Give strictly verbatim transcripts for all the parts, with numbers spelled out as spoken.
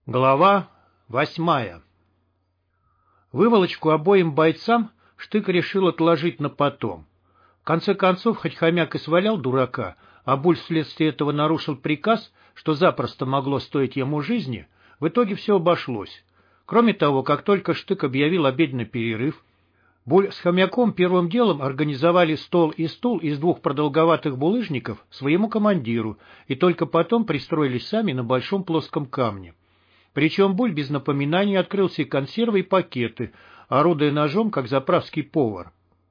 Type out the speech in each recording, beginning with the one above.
Глава восьмая. Выволочку обоим бойцам Штык решил отложить на потом. В конце концов, хоть хомяк и свалял дурака, а Буль вследствие этого нарушил приказ, что запросто могло стоить ему жизни, в итоге все обошлось. Кроме того, как только Штык объявил обеденный перерыв, Буль с хомяком первым делом организовали стол и стул из двух продолговатых булыжников своему командиру и только потом пристроились сами на большом плоском камне. Причем Буль без напоминаний открыл себе консервы и пакеты, орудуя ножом, как заправский повар.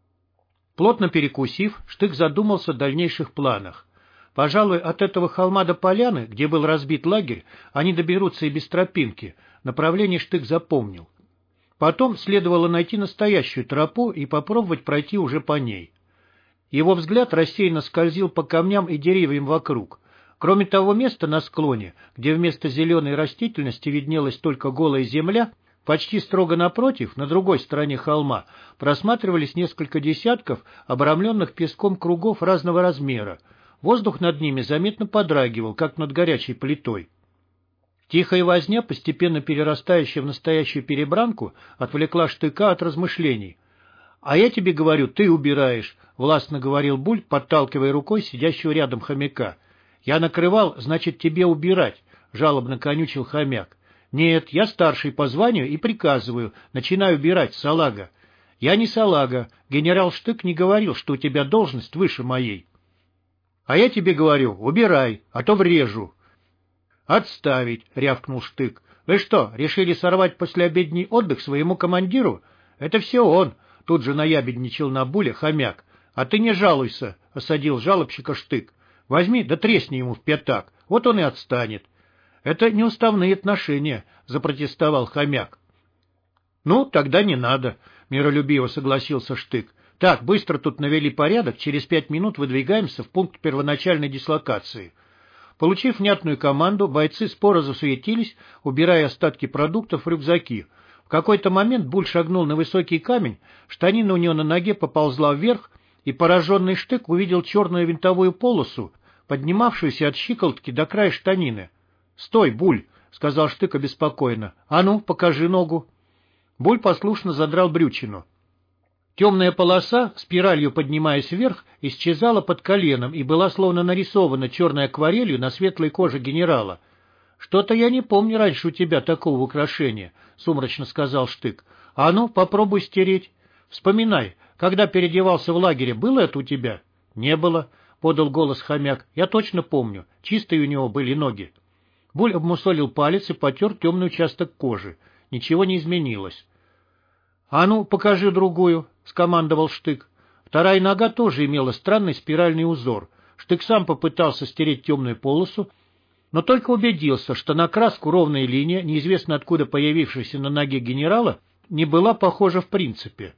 Плотно перекусив, Штык задумался о дальнейших планах. Пожалуй, от этого холма до поляны, где был разбит лагерь, они доберутся и без тропинки. Направление Штык запомнил. Потом следовало найти настоящую тропу и попробовать пройти уже по ней. Его взгляд рассеянно скользил по камням и деревьям вокруг. Кроме того места на склоне, где вместо зеленой растительности виднелась только голая земля, почти строго напротив, на другой стороне холма, просматривались несколько десятков обрамленных песком кругов разного размера. Воздух над ними заметно подрагивал, как над горячей плитой. Тихая возня, постепенно перерастающая в настоящую перебранку, отвлекла Штыка от размышлений. — А я тебе говорю, ты убираешь, — властно говорил Буль, подталкивая рукой сидящего рядом хомяка. — Я накрывал, значит, тебе убирать, — жалобно конючил хомяк. — Нет, я старший по званию и приказываю, начинай убирать, салага. — Я не салага, генерал Штык не говорил, что у тебя должность выше моей. — А я тебе говорю, убирай, а то врежу. — Отставить, — рявкнул Штык. — Вы что, решили сорвать послеобедний отдых своему командиру? Это все он, — тут же наябедничал на Буля хомяк. — А ты не жалуйся, — осадил жалобщика Штык. Возьми да тресни ему в пятак, вот он и отстанет. — Это неуставные отношения, — запротестовал хомяк. — Ну, тогда не надо, — миролюбиво согласился Штык. — Так, быстро тут навели порядок, через пять минут выдвигаемся в пункт первоначальной дислокации. Получив внятную команду, бойцы споро засуетились, убирая остатки продуктов в рюкзаки. В какой-то момент Буль шагнул на высокий камень, штанина у него на ноге поползла вверх, и пораженный Штык увидел черную винтовую полосу, поднимавшуюся от щиколотки до края штанины. — Стой, Буль! — сказал Штык обеспокоенно. — А ну, покажи ногу. Буль послушно задрал брючину. Темная полоса, спиралью поднимаясь вверх, исчезала под коленом и была словно нарисована черной акварелью на светлой коже генерала. — Что-то я не помню раньше у тебя такого украшения, — сумрачно сказал Штык. — А ну, попробуй стереть. Вспоминай, когда переодевался в лагере, было это у тебя? — Не было, — подал голос хомяк. — Я точно помню, чистые у него были ноги. Буль обмусолил палец и потер темный участок кожи. Ничего не изменилось. — А ну, покажи другую, — скомандовал Штык. Вторая нога тоже имела странный спиральный узор. Штык сам попытался стереть темную полосу, но только убедился, что на краску ровная линия, неизвестно откуда появившаяся на ноге генерала, не была похожа в принципе.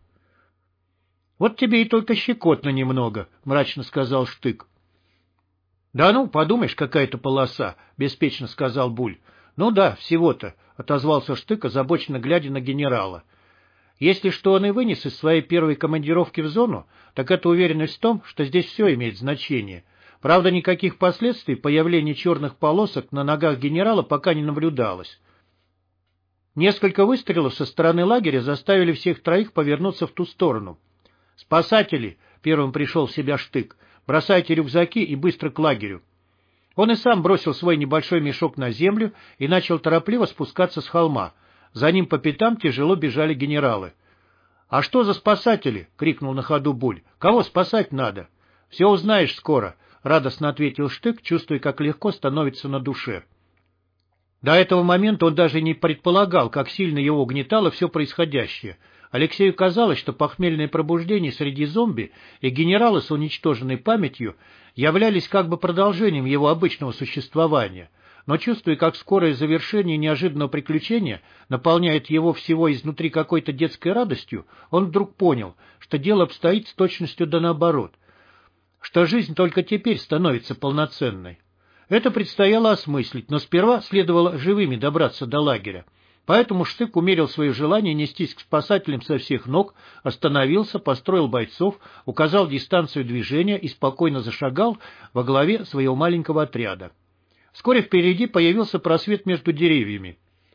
— Вот тебе и только щекотно немного, — мрачно сказал Штык. — Да ну, подумаешь, какая-то полоса, — беспечно сказал Буль. — Ну да, всего-то, — отозвался Штык, озабоченно глядя на генерала. Если что он и вынес из своей первой командировки в зону, так это уверенность в том, что здесь все имеет значение. Правда, никаких последствий появления черных полосок на ногах генерала пока не наблюдалось. Несколько выстрелов со стороны лагеря заставили всех троих повернуться в ту сторону. «Спасатели!» — первым пришел в себя Штык. «Бросайте рюкзаки и быстро к лагерю». Он и сам бросил свой небольшой мешок на землю и начал торопливо спускаться с холма. За ним по пятам тяжело бежали генералы. — А что за спасатели? — крикнул на ходу Буль. — Кого спасать надо? — Все узнаешь скоро, — радостно ответил Штык, чувствуя, как легко становится на душе. До этого момента он даже не предполагал, как сильно его угнетало все происходящее. Алексею казалось, что похмельное пробуждение среди зомби и генералы с уничтоженной памятью являлись как бы продолжением его обычного существования. Но чувствуя, как скорое завершение неожиданного приключения наполняет его всего изнутри какой-то детской радостью, он вдруг понял, что дело обстоит с точностью да наоборот, что жизнь только теперь становится полноценной. Это предстояло осмыслить, но сперва следовало живыми добраться до лагеря. Поэтому Штык умерил свое желание нестись к спасателям со всех ног, остановился, построил бойцов, указал дистанцию движения и спокойно зашагал во главе своего маленького отряда. Вскоре впереди появился просвет между деревьями.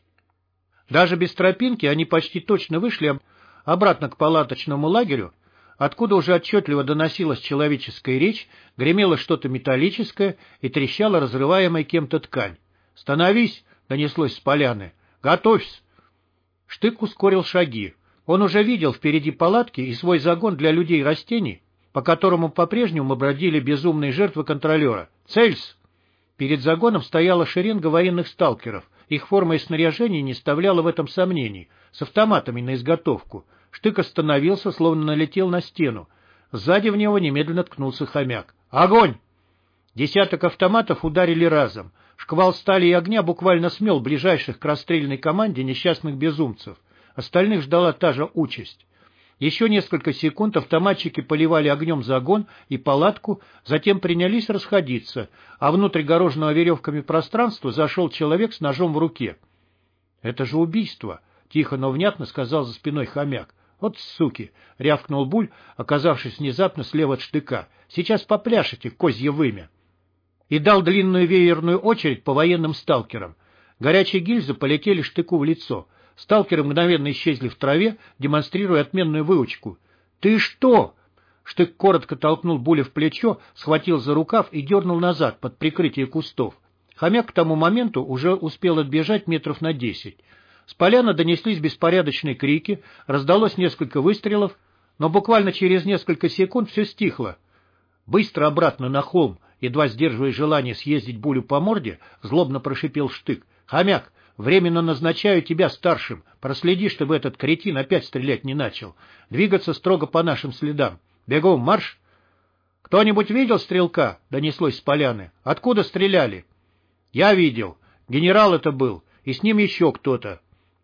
Даже без тропинки они почти точно вышли обратно к палаточному лагерю, откуда уже отчетливо доносилась человеческая речь, гремело что-то металлическое и трещала разрываемая кем-то ткань. «Становись!» — донеслось с поляны. «Готовься!» Штык ускорил шаги. Он уже видел впереди палатки и свой загон для людей и растений, по которому по-прежнему бродили безумные жертвы контролера. «Цельс!» Перед загоном стояла шеренга военных сталкеров. Их форма и снаряжение не оставляло в этом сомнений. С автоматами на изготовку. Штык остановился, словно налетел на стену. Сзади в него немедленно ткнулся хомяк. «Огонь!» Десяток автоматов ударили разом. Шквал стали и огня буквально смел ближайших к расстрельной команде несчастных безумцев. Остальных ждала та же участь. Еще несколько секунд автоматчики поливали огнем загон и палатку, затем принялись расходиться, а внутрь огороженного веревками пространства зашел человек с ножом в руке. — Это же убийство! — тихо, но внятно сказал за спиной хомяк. — Вот суки! — рявкнул Буль, оказавшись внезапно слева от Штыка. — Сейчас попляшете, козье вымя! И дал длинную веерную очередь по военным сталкерам. Горячие гильзы полетели Штыку в лицо. Сталкеры мгновенно исчезли в траве, демонстрируя отменную выучку. «Ты что?» Штык коротко толкнул Буля в плечо, схватил за рукав и дернул назад под прикрытие кустов. Хомяк к тому моменту уже успел отбежать метров на десять. С поляны донеслись беспорядочные крики, раздалось несколько выстрелов, но буквально через несколько секунд все стихло. «Быстро обратно на холм!» Едва сдерживая желание съездить Булю по морде, злобно прошипел Штык. «Хомяк, временно назначаю тебя старшим. Проследи, чтобы этот кретин опять стрелять не начал. Двигаться строго по нашим следам. Бегом, марш!» «Кто-нибудь видел стрелка?» — донеслось с поляны. «Откуда стреляли?» «Я видел. Генерал это был. И с ним еще кто-то».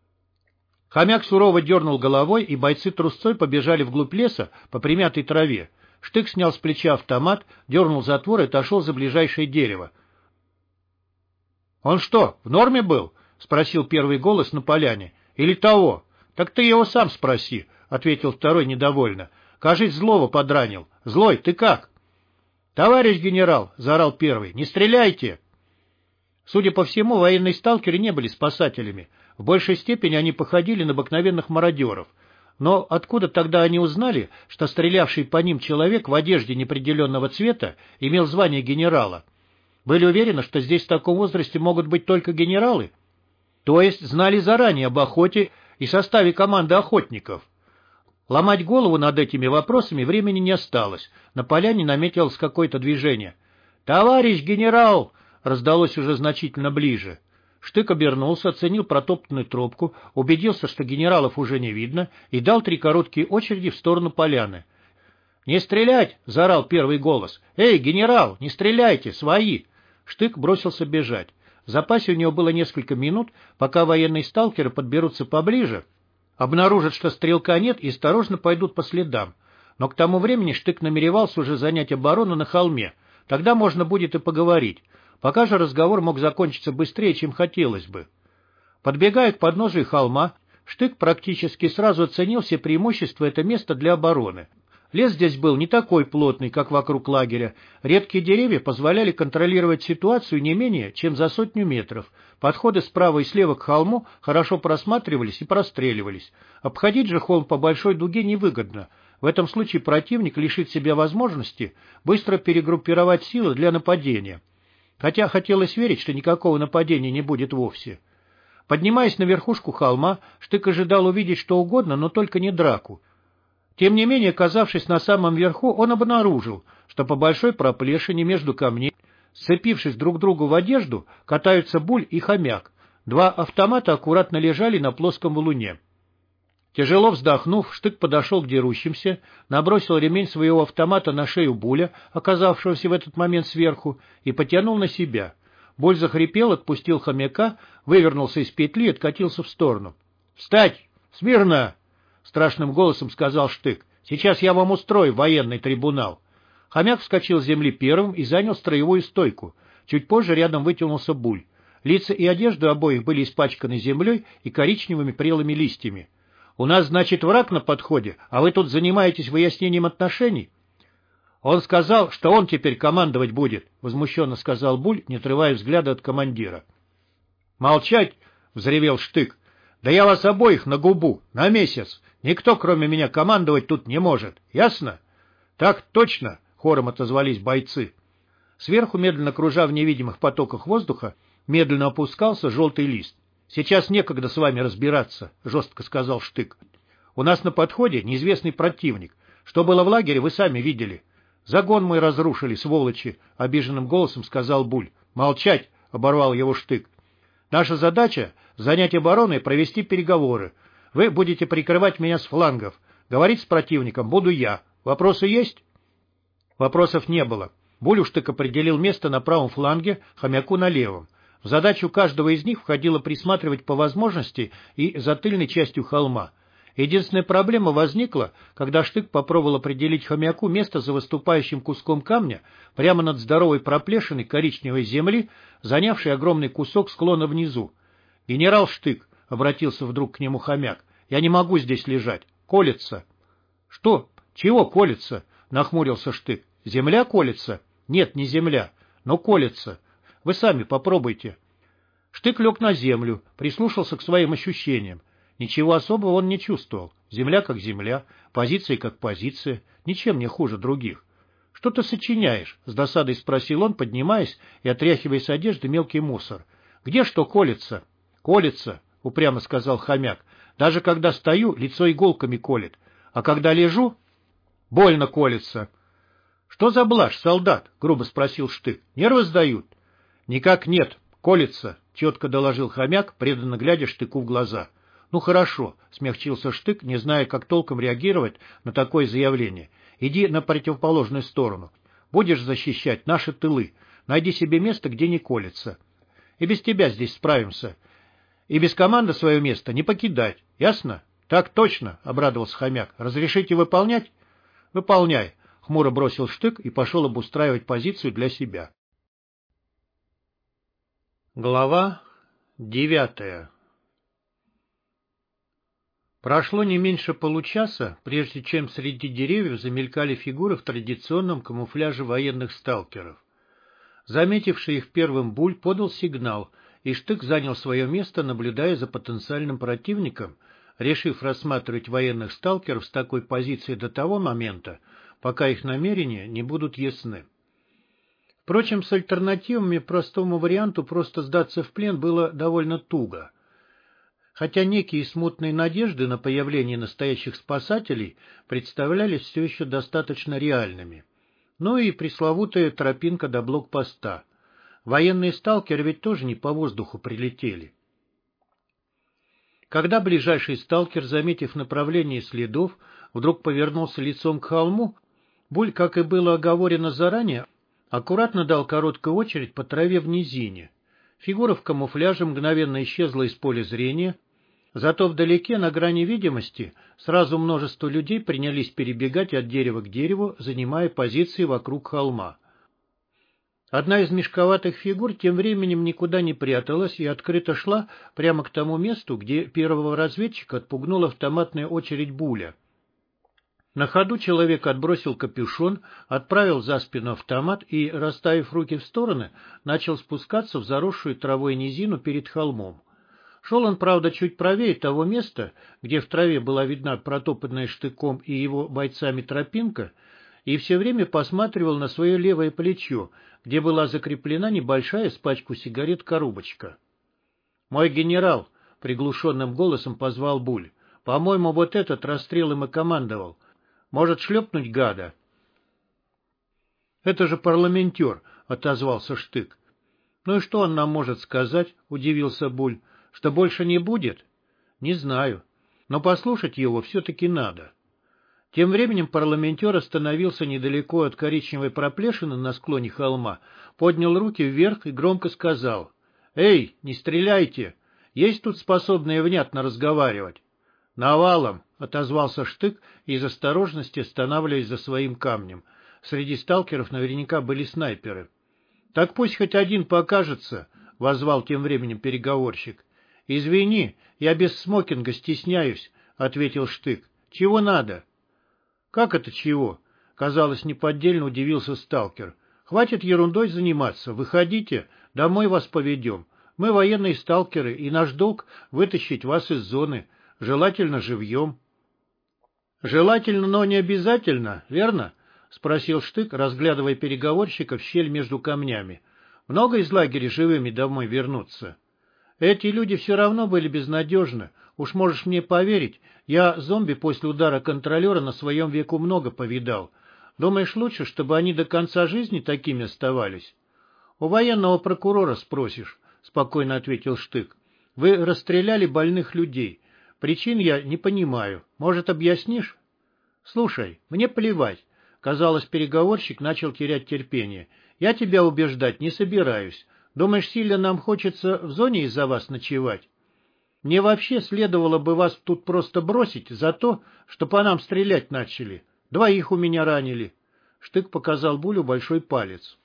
Хомяк сурово дернул головой, и бойцы трусцой побежали вглубь леса по примятой траве. Штык снял с плеча автомат, дернул затвор и отошел за ближайшее дерево. «Он что, в норме был?» — спросил первый голос на поляне. «Или того?» «Так ты его сам спроси», — ответил второй недовольно. «Кажись, злого подранил. Злой, ты как?» «Товарищ генерал», — заорал первый, — «не стреляйте!» Судя по всему, военные сталкеры не были спасателями. В большей степени они походили на обыкновенных мародеров. Но откуда тогда они узнали, что стрелявший по ним человек в одежде неопределенного цвета имел звание генерала? Были уверены, что здесь в таком возрасте могут быть только генералы? То есть знали заранее об охоте и составе команды охотников? Ломать голову над этими вопросами времени не осталось. На поляне наметилось какое-то движение. «Товарищ генерал!» раздалось уже значительно ближе. Штык обернулся, оценил протоптанную тропку, убедился, что генералов уже не видно, и дал три короткие очереди в сторону поляны. «Не стрелять!» — заорал первый голос. «Эй, генерал, не стреляйте! Свои!» Штык бросился бежать. В запасе у него было несколько минут, пока военные сталкеры подберутся поближе, обнаружат, что стрелка нет, и осторожно пойдут по следам. Но к тому времени Штык намеревался уже занять оборону на холме. Тогда можно будет и поговорить. Пока же разговор мог закончиться быстрее, чем хотелось бы. Подбегая к подножию холма, Штык практически сразу оценил все преимущества этого места для обороны. Лес здесь был не такой плотный, как вокруг лагеря. Редкие деревья позволяли контролировать ситуацию не менее, чем за сотню метров. Подходы справа и слева к холму хорошо просматривались и простреливались. Обходить же холм по большой дуге невыгодно. В этом случае противник лишит себя возможности быстро перегруппировать силы для нападения. Хотя хотелось верить, что никакого нападения не будет вовсе. Поднимаясь на верхушку холма, Штык ожидал увидеть что угодно, но только не драку. Тем не менее, оказавшись на самом верху, он обнаружил, что по большой проплешине между камней, сцепившись друг к другу в одежду, катаются Буль и хомяк. Два автомата аккуратно лежали на плоском валуне. Тяжело вздохнув, Штык подошел к дерущимся, набросил ремень своего автомата на шею Буля, оказавшегося в этот момент сверху, и потянул на себя. Буль захрипел, отпустил хомяка, вывернулся из петли и откатился в сторону. — Встать! Смирно! — страшным голосом сказал Штык. — Сейчас я вам устрою военный трибунал. Хомяк вскочил с земли первым и занял строевую стойку. Чуть позже рядом вытянулся Буль. Лица и одежда обоих были испачканы землей и коричневыми прелыми листьями. «У нас, значит, враг на подходе, а вы тут занимаетесь выяснением отношений?» «Он сказал, что он теперь командовать будет», — возмущенно сказал Буль, не отрывая взгляда от командира. «Молчать!» — взревел Штык. Да я вас обоих на губу, на месяц. Никто, кроме меня, командовать тут не может. Ясно? Так точно, хором отозвались бойцы. Сверху, медленно кружа в невидимых потоках воздуха, медленно опускался желтый лист. «Сейчас некогда с вами разбираться», — жестко сказал Штык. «У нас на подходе неизвестный противник. Что было в лагере, вы сами видели. Загон мой разрушили, сволочи», — обиженным голосом сказал Буль. «Молчать», — оборвал его Штык. «Наша задача — занять оборону и провести переговоры. Вы будете прикрывать меня с флангов. Говорить с противником буду я. Вопросы есть?» Вопросов не было. Буль у Штык определил место на правом фланге, Хомяку на левом. В задачу каждого из них входило присматривать по возможности и за тыльной частью холма. Единственная проблема возникла, когда Штык попробовал определить Хомяку место за выступающим куском камня прямо над здоровой проплешиной коричневой земли, занявшей огромный кусок склона внизу. «Генерал Штык», — обратился вдруг к нему Хомяк, — «я не могу здесь лежать. Колется». «Что? Чего колется?» — нахмурился Штык. «Земля колется?» «Нет, не земля, но колется. Вы сами попробуйте». Штык лег на землю, прислушался к своим ощущениям. Ничего особого он не чувствовал. Земля как земля, позиция как позиция, ничем не хуже других. «Что ты сочиняешь?» — с досадой спросил он, поднимаясь и отряхивая с одежды мелкий мусор. «Где что колется?» «Колется», — упрямо сказал Хомяк. «Даже когда стою, лицо иголками колет, а когда лежу, больно колется». «Что за блажь, солдат?» — грубо спросил Штык. «Нервы сдают?» «Никак нет, колется», — четко доложил Хомяк, преданно глядя Штыку в глаза. «Ну хорошо», — смягчился Штык, не зная, как толком реагировать на такое заявление. «Иди на противоположную сторону. Будешь защищать наши тылы. Найди себе место, где не колется. И без тебя здесь справимся. И без команды свое место не покидать. Ясно?» «Так точно», — обрадовался Хомяк. «Разрешите выполнять?» «Выполняй», — хмуро бросил Штык и пошел обустраивать позицию для себя. Глава девятая. Прошло не меньше получаса, прежде чем среди деревьев замелькали фигуры в традиционном камуфляже военных сталкеров. Заметивший их первым Буль подал сигнал, и Штык занял свое место, наблюдая за потенциальным противником, решив рассматривать военных сталкеров с такой позиции до того момента, пока их намерения не будут ясны. Впрочем, с альтернативами простому варианту просто сдаться в плен было довольно туго. Хотя некие смутные надежды на появление настоящих спасателей представлялись все еще достаточно реальными. Ну и пресловутая тропинка до блокпоста. Военные сталкеры ведь тоже не по воздуху прилетели. Когда ближайший сталкер, заметив направление следов, вдруг повернулся лицом к холму, Буль, как и было оговорено заранее, аккуратно дал короткую очередь по траве в низине. Фигура в камуфляже мгновенно исчезла из поля зрения, зато вдалеке, на грани видимости, сразу множество людей принялись перебегать от дерева к дереву, занимая позиции вокруг холма. Одна из мешковатых фигур тем временем никуда не пряталась и открыто шла прямо к тому месту, где первого разведчика отпугнула автоматная очередь Буля. На ходу человек отбросил капюшон, отправил за спину автомат и, расставив руки в стороны, начал спускаться в заросшую травой низину перед холмом. Шел он, правда, чуть правее того места, где в траве была видна протопанная Штыком и его бойцами тропинка, и все время посматривал на свое левое плечо, где была закреплена небольшая с пачку сигарет коробочка. «Мой генерал!» — приглушенным голосом позвал Буль. «По-моему, вот этот расстрелом и командовал. Может, шлепнуть гада?» «Это же парламентер!» — отозвался Штык. «Ну и что он нам может сказать?» — удивился Буль. «Что больше не будет?» «Не знаю. Но послушать его все-таки надо». Тем временем парламентер остановился недалеко от коричневой проплешины на склоне холма, поднял руки вверх и громко сказал: «Эй, не стреляйте! Есть тут способные внятно разговаривать?» «Навалом!» — отозвался Штык, из осторожности останавливаясь за своим камнем. Среди сталкеров наверняка были снайперы. «Так пусть хоть один покажется!» — воззвал тем временем переговорщик. «Извини, я без смокинга стесняюсь», — ответил Штык. «Чего надо?» «Как это чего?» — казалось, неподдельно удивился сталкер. «Хватит ерундой заниматься, выходите, домой вас поведем. Мы военные сталкеры, и наш долг — вытащить вас из зоны, желательно живьем». «Желательно, но не обязательно, верно?» — спросил Штык, разглядывая переговорщика в щель между камнями. «Много из лагеря живыми домой вернутся?» «Эти люди все равно были безнадежны. Уж можешь мне поверить, я зомби после удара контролера на своем веку много повидал. Думаешь, лучше, чтобы они до конца жизни такими оставались?» «У военного прокурора спросишь», — спокойно ответил Штык. «Вы расстреляли больных людей. Причин я не понимаю. Может, объяснишь?» «Слушай, мне плевать». Казалось, переговорщик начал терять терпение. «Я тебя убеждать не собираюсь. Думаешь, сильно нам хочется в зоне из-за вас ночевать? Мне вообще следовало бы вас тут просто бросить за то, что по нам стрелять начали. Двоих у меня ранили». Штык показал Булю большой палец.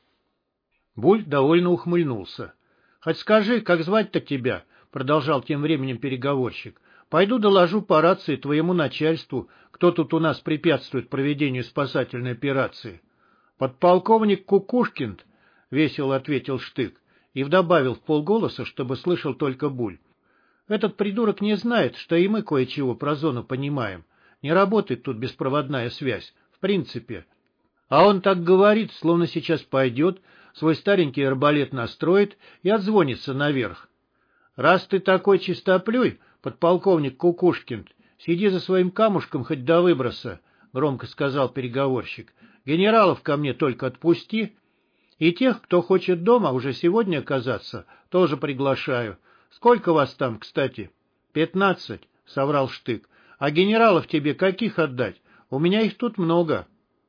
Буль довольно ухмыльнулся. «Хоть скажи, как звать-то тебя?» — продолжал тем временем переговорщик. «Пойду доложу по рации твоему начальству, кто тут у нас препятствует проведению спасательной операции». «Подполковник Кукушкин», — весело ответил Штык и добавил вполголоса, чтобы слышал только Буль. «Этот придурок не знает, что и мы кое-чего про зону понимаем. Не работает тут беспроводная связь, в принципе. А он так говорит, словно сейчас пойдет, свой старенький арбалет настроит и отзвонится наверх. Раз ты такой чистоплюй, подполковник Кукушкин, сиди за своим камушком хоть до выброса», — громко сказал переговорщик. «Генералов ко мне только отпусти. И тех, кто хочет дома уже сегодня оказаться, тоже приглашаю. Сколько вас там, кстати?» «Пятнадцать», — соврал Штык. «А генералов тебе каких отдать? У меня их тут много».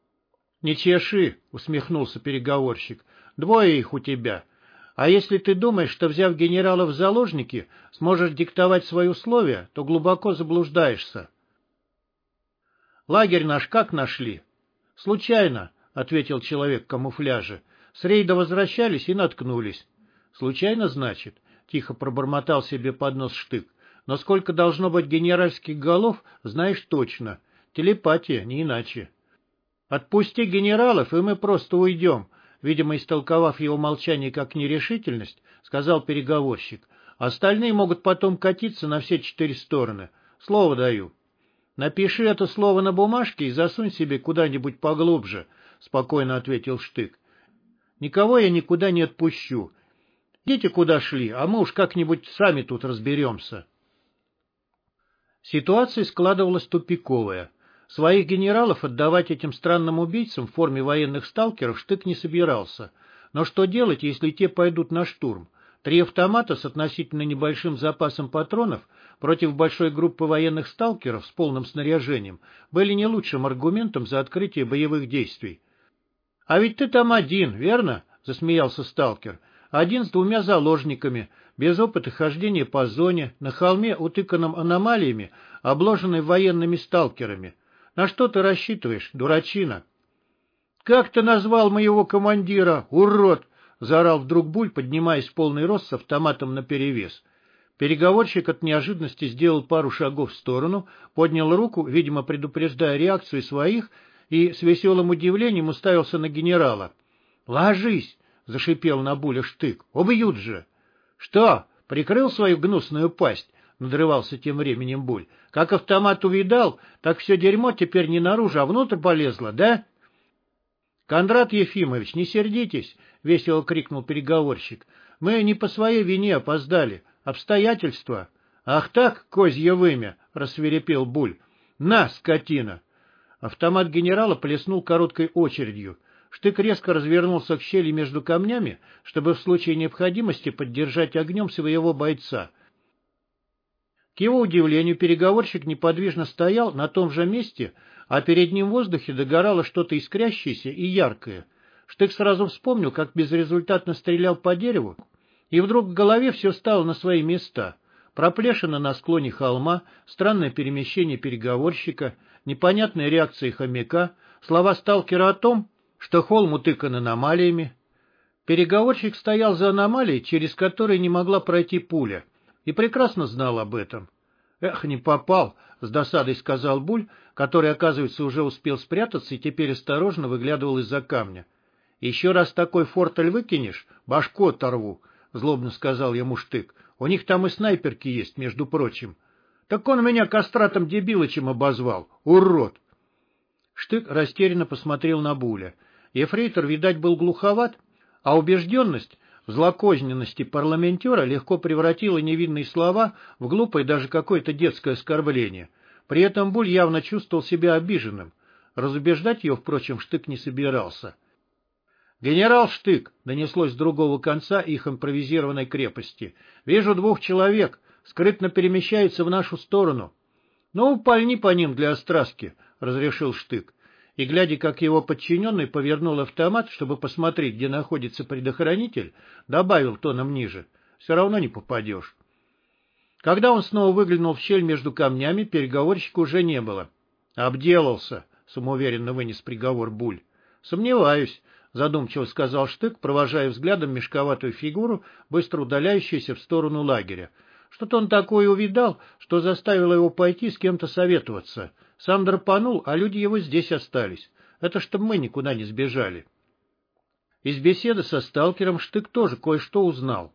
«Не чеши», — усмехнулся переговорщик. «Двое их у тебя. А если ты думаешь, что, взяв генералов в заложники, сможешь диктовать свои условия, то глубоко заблуждаешься». «Лагерь наш как нашли?» «Случайно», — ответил человек в камуфляже. «С рейда возвращались и наткнулись». «Случайно, значит?» — тихо пробормотал себе под нос Штык. «Но сколько должно быть генеральских голов, знаешь точно. Телепатия, не иначе». «Отпусти генералов, и мы просто уйдем», — видимо, истолковав его молчание как нерешительность, сказал переговорщик. «Остальные могут потом катиться на все четыре стороны. Слово даю». «Напиши это слово на бумажке и засунь себе куда-нибудь поглубже», — спокойно ответил Штык. «Никого я никуда не отпущу. Идите куда шли, а мы уж как-нибудь сами тут разберемся». Ситуация складывалась тупиковая. Своих генералов отдавать этим странным убийцам в форме военных сталкеров Штык не собирался. Но что делать, если те пойдут на штурм? Три автомата с относительно небольшим запасом патронов против большой группы военных сталкеров с полным снаряжением были не лучшим аргументом за открытие боевых действий. «А ведь ты там один, верно?» — засмеялся сталкер. «Один с двумя заложниками, без опыта хождения по зоне, на холме, утыканном аномалиями, обложенный военными сталкерами. На что ты рассчитываешь, дурачина?» «Как ты назвал моего командира, урод?» — заорал вдруг Буль, поднимаясь в полный рост с автоматом наперевес. Переговорщик от неожиданности сделал пару шагов в сторону, поднял руку, видимо, предупреждая реакцию своих, и с веселым удивлением уставился на генерала. «Ложись!» — зашипел на Буля Штык. «Убьют же!» «Что, прикрыл свою гнусную пасть?» — надрывался тем временем Буль. «Как автомат увидал, так все дерьмо теперь не наружу, а внутрь полезло, да?» «Кондрат Ефимович, не сердитесь!» — весело крикнул переговорщик. «Мы не по своей вине опоздали. Обстоятельства». «Ах так, козье вымя!» — рассвирепел Буль. «На, скотина!» Автомат генерала плеснул короткой очередью. Штык резко развернулся к щели между камнями, чтобы в случае необходимости поддержать огнем своего бойца. К его удивлению, переговорщик неподвижно стоял на том же месте, а перед ним в воздухе догорало что-то искрящееся и яркое. Штык сразу вспомнил, как безрезультатно стрелял по дереву, и вдруг в голове все стало на свои места. Проплешина на склоне холма, странное перемещение переговорщика, непонятная реакция хомяка, слова сталкера о том, что холм утыкан аномалиями. Переговорщик стоял за аномалией, через которую не могла пройти пуля, и прекрасно знал об этом. «Эх, не попал!» — с досадой сказал Буль, который, оказывается, уже успел спрятаться и теперь осторожно выглядывал из-за камня. «Еще раз такой фортель выкинешь, башку оторву!» — — злобно сказал ему Штык. — У них там и снайперки есть, между прочим. — Так он меня кастратом Дебилычем обозвал. Урод! Штык растерянно посмотрел на Буля. Ефрейтор, видать, был глуховат, а убежденность в злокозненности парламентера легко превратила невинные слова в глупое даже какое-то детское оскорбление. При этом Буль явно чувствовал себя обиженным. Разубеждать его, впрочем, Штык не собирался. «Генерал Штык!» — донеслось с другого конца их импровизированной крепости. «Вижу двух человек, скрытно перемещаются в нашу сторону». «Ну, пальни по ним для остраски», — разрешил Штык. И, глядя, как его подчиненный повернул автомат, чтобы посмотреть, где находится предохранитель, добавил тоном ниже: «Все равно не попадешь». Когда он снова выглянул в щель между камнями, переговорщика уже не было. «Обделался», — самоуверенно вынес приговор Буль. «Сомневаюсь», — задумчиво сказал Штык, провожая взглядом мешковатую фигуру, быстро удаляющуюся в сторону лагеря. Что-то он такое увидал, что заставило его пойти с кем-то советоваться. Сам драпанул, а люди его здесь остались. Это чтобы мы никуда не сбежали. Из беседы со сталкером Штык тоже кое-что узнал.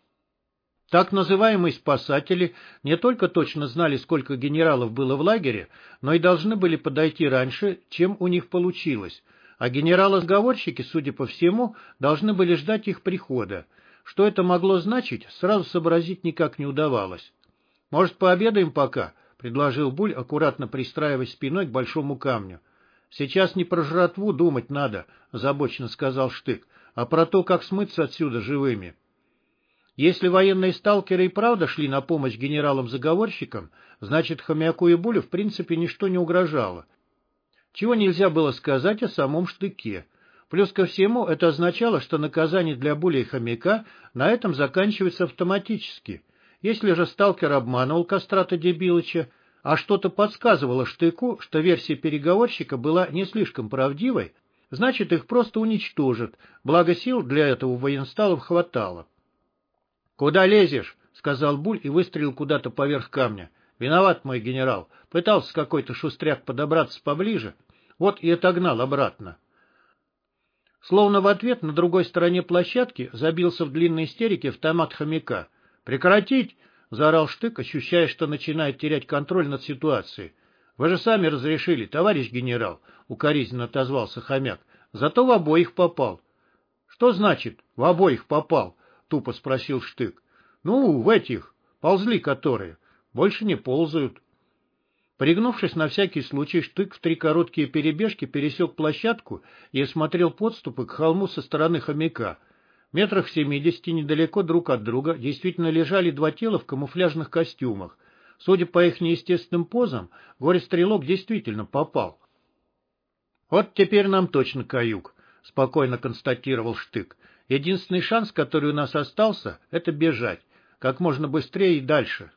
Так называемые спасатели не только точно знали, сколько генералов было в лагере, но и должны были подойти раньше, чем у них получилось. А генералы-сговорщики, судя по всему, должны были ждать их прихода. Что это могло значить, сразу сообразить никак не удавалось. «Может, пообедаем пока?» — предложил Буль, аккуратно пристраиваясь спиной к большому камню. «Сейчас не про жратву думать надо», — озабоченно сказал Штык, «а про то, как смыться отсюда живыми». Если военные сталкеры и правда шли на помощь генералам-заговорщикам, значит, Хомяку и Булю в принципе ничто не угрожало. Чего нельзя было сказать о самом Штыке. Плюс ко всему, это означало, что наказание для Буля и Хомяка на этом заканчивается автоматически. Если же сталкер обманывал Кастрата Дебилыча, а что-то подсказывало Штыку, что версия переговорщика была не слишком правдивой, значит, их просто уничтожат, благо сил для этого у военсталов хватало. «Куда лезешь?» — сказал Буль и выстрелил куда-то поверх камня. «Виноват, мой генерал. Пытался какой-то шустряк подобраться поближе, вот и отогнал обратно». Словно в ответ на другой стороне площадки забился в длинной истерике автомат Хомяка. «Прекратить!» — заорал Штык, ощущая, что начинает терять контроль над ситуацией. «Вы же сами разрешили, товарищ генерал!» — укоризненно отозвался Хомяк. «Зато в обоих попал». «Что значит «в обоих попал»?» — тупо спросил Штык. «Ну, в этих, ползли которые. Больше не ползают». Пригнувшись на всякий случай, Штык в три короткие перебежки пересек площадку и осмотрел подступы к холму со стороны Хомяка. Метрах в семидесяти недалеко друг от друга действительно лежали два тела в камуфляжных костюмах. Судя по их неестественным позам, горе-стрелок действительно попал. «Вот теперь нам точно каюк», — спокойно констатировал Штык. «Единственный шанс, который у нас остался, — это бежать. Как можно быстрее и дальше».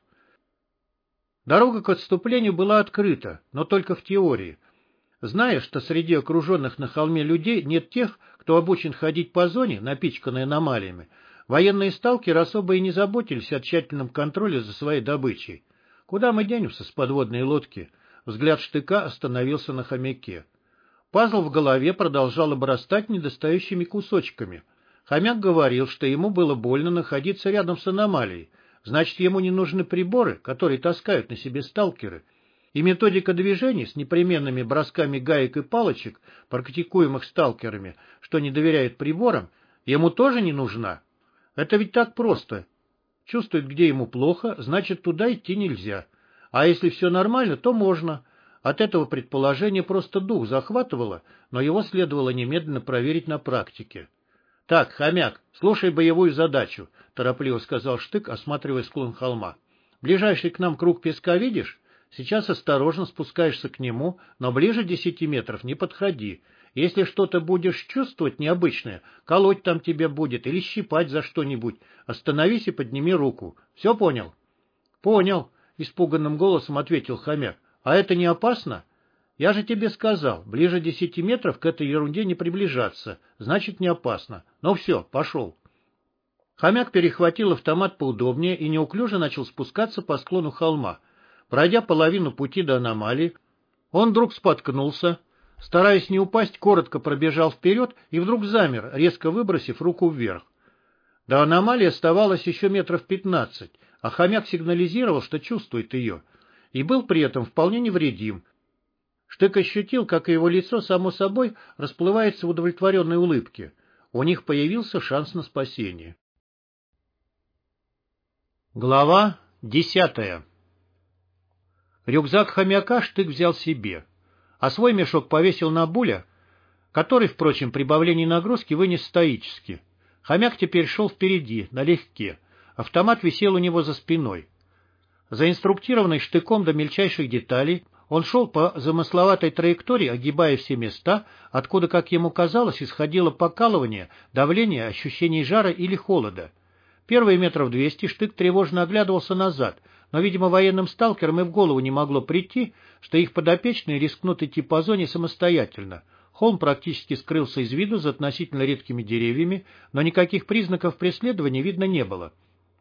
Дорога к отступлению была открыта, но только в теории. Зная, что среди окруженных на холме людей нет тех, кто обучен ходить по зоне, напичканной аномалиями, военные сталкеры особо и не заботились о тщательном контроле за своей добычей. «Куда мы денемся с подводной лодки?» Взгляд Штыка остановился на Хомяке. Пазл в голове продолжал обрастать недостающими кусочками. Хомяк говорил, что ему было больно находиться рядом с аномалией. Значит, ему не нужны приборы, которые таскают на себе сталкеры. И методика движений с непременными бросками гаек и палочек, практикуемых сталкерами, что не доверяют приборам, ему тоже не нужна. Это ведь так просто. Чувствует, где ему плохо, значит, туда идти нельзя. А если все нормально, то можно. От этого предположения просто дух захватывало, но его следовало немедленно проверить на практике. «Так, Хомяк, слушай боевую задачу», — торопливо сказал Штык, осматривая склон холма. «Ближайший к нам круг песка видишь? Сейчас осторожно спускаешься к нему, но ближе десяти метров не подходи. Если что-то будешь чувствовать необычное, колоть там тебе будет или щипать за что-нибудь, остановись и подними руку. Все понял?» «Понял», — испуганным голосом ответил Хомяк. «А это не опасно?» «Я же тебе сказал, ближе десяти метров к этой ерунде не приближаться, значит, не опасно. Ну все, пошел». Хомяк перехватил автомат поудобнее и неуклюже начал спускаться по склону холма. Пройдя половину пути до аномалии, он вдруг споткнулся, стараясь не упасть, коротко пробежал вперед и вдруг замер, резко выбросив руку вверх. До аномалии оставалось еще метров пятнадцать, а хомяк сигнализировал, что чувствует ее, и был при этом вполне невредим. Штык ощутил, как его лицо само собой расплывается в удовлетворенной улыбке. У них появился шанс на спасение. Глава десятая. Рюкзак хомяка Штык взял себе, а свой мешок повесил на Буля, который, впрочем, прибавление нагрузки вынес стоически. Хомяк теперь шел впереди, налегке. Автомат висел у него за спиной. Заинструктированный Штыком до мельчайших деталей, он шел по замысловатой траектории, огибая все места, откуда, как ему казалось, исходило покалывание, давление, ощущение жара или холода. Первые метров двести Штык тревожно оглядывался назад, но, видимо, военным сталкерам и в голову не могло прийти, что их подопечные рискнут идти по зоне самостоятельно. Холм практически скрылся из виду за относительно редкими деревьями, но никаких признаков преследования видно не было.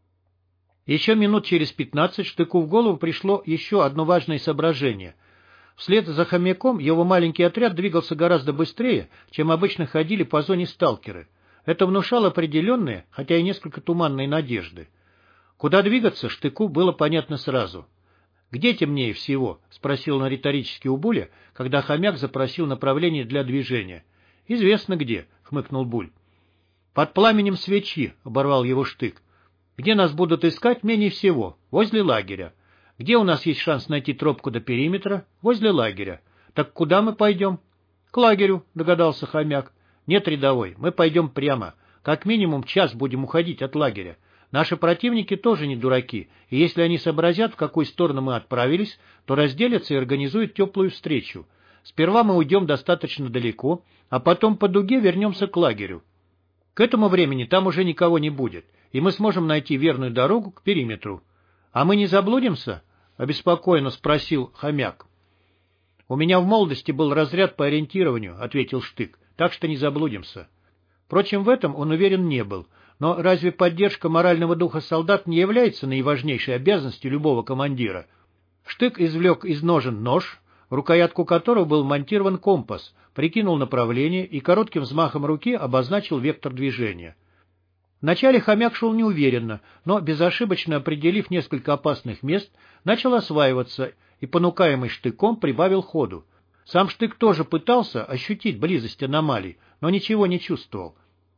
Еще минут через пятнадцать Штыку в голову пришло еще одно важное соображение. Вслед за хомяком его маленький отряд двигался гораздо быстрее, чем обычно ходили по зоне сталкеры. Это внушало определенные, хотя и несколько туманные надежды. Куда двигаться, Штыку было понятно сразу. «Где темнее всего?» — спросил он риторически у Буля, когда хомяк запросил направление для движения. «Известно где», — хмыкнул Буль. «Под пламенем свечи», — оборвал его Штык. «Где нас будут искать менее всего? Возле лагеря. Где у нас есть шанс найти тропку до периметра? Возле лагеря. Так куда мы пойдем?» «К лагерю», — догадался хомяк. «Нет, рядовой, мы пойдем прямо. Как минимум час будем уходить от лагеря. Наши противники тоже не дураки, и если они сообразят, в какую сторону мы отправились, то разделятся и организуют теплую встречу. Сперва мы уйдем достаточно далеко, а потом по дуге вернемся к лагерю. К этому времени там уже никого не будет, и мы сможем найти верную дорогу к периметру». «А мы не заблудимся?» — обеспокоенно спросил хомяк. «У меня в молодости был разряд по ориентированию», — ответил Штык, — «так что не заблудимся». Впрочем, в этом он уверен не был. Но разве поддержка морального духа солдат не является наиважнейшей обязанностью любого командира? Штык извлек из ножен нож, в рукоятку которого был монтирован компас, прикинул направление и коротким взмахом руки обозначил вектор движения. Вначале хомяк шел неуверенно, но, безошибочно определив несколько опасных мест, начал осваиваться и, понукаемый Штыком, прибавил ходу. Сам Штык тоже пытался ощутить близость аномалий, но ничего не чувствовал.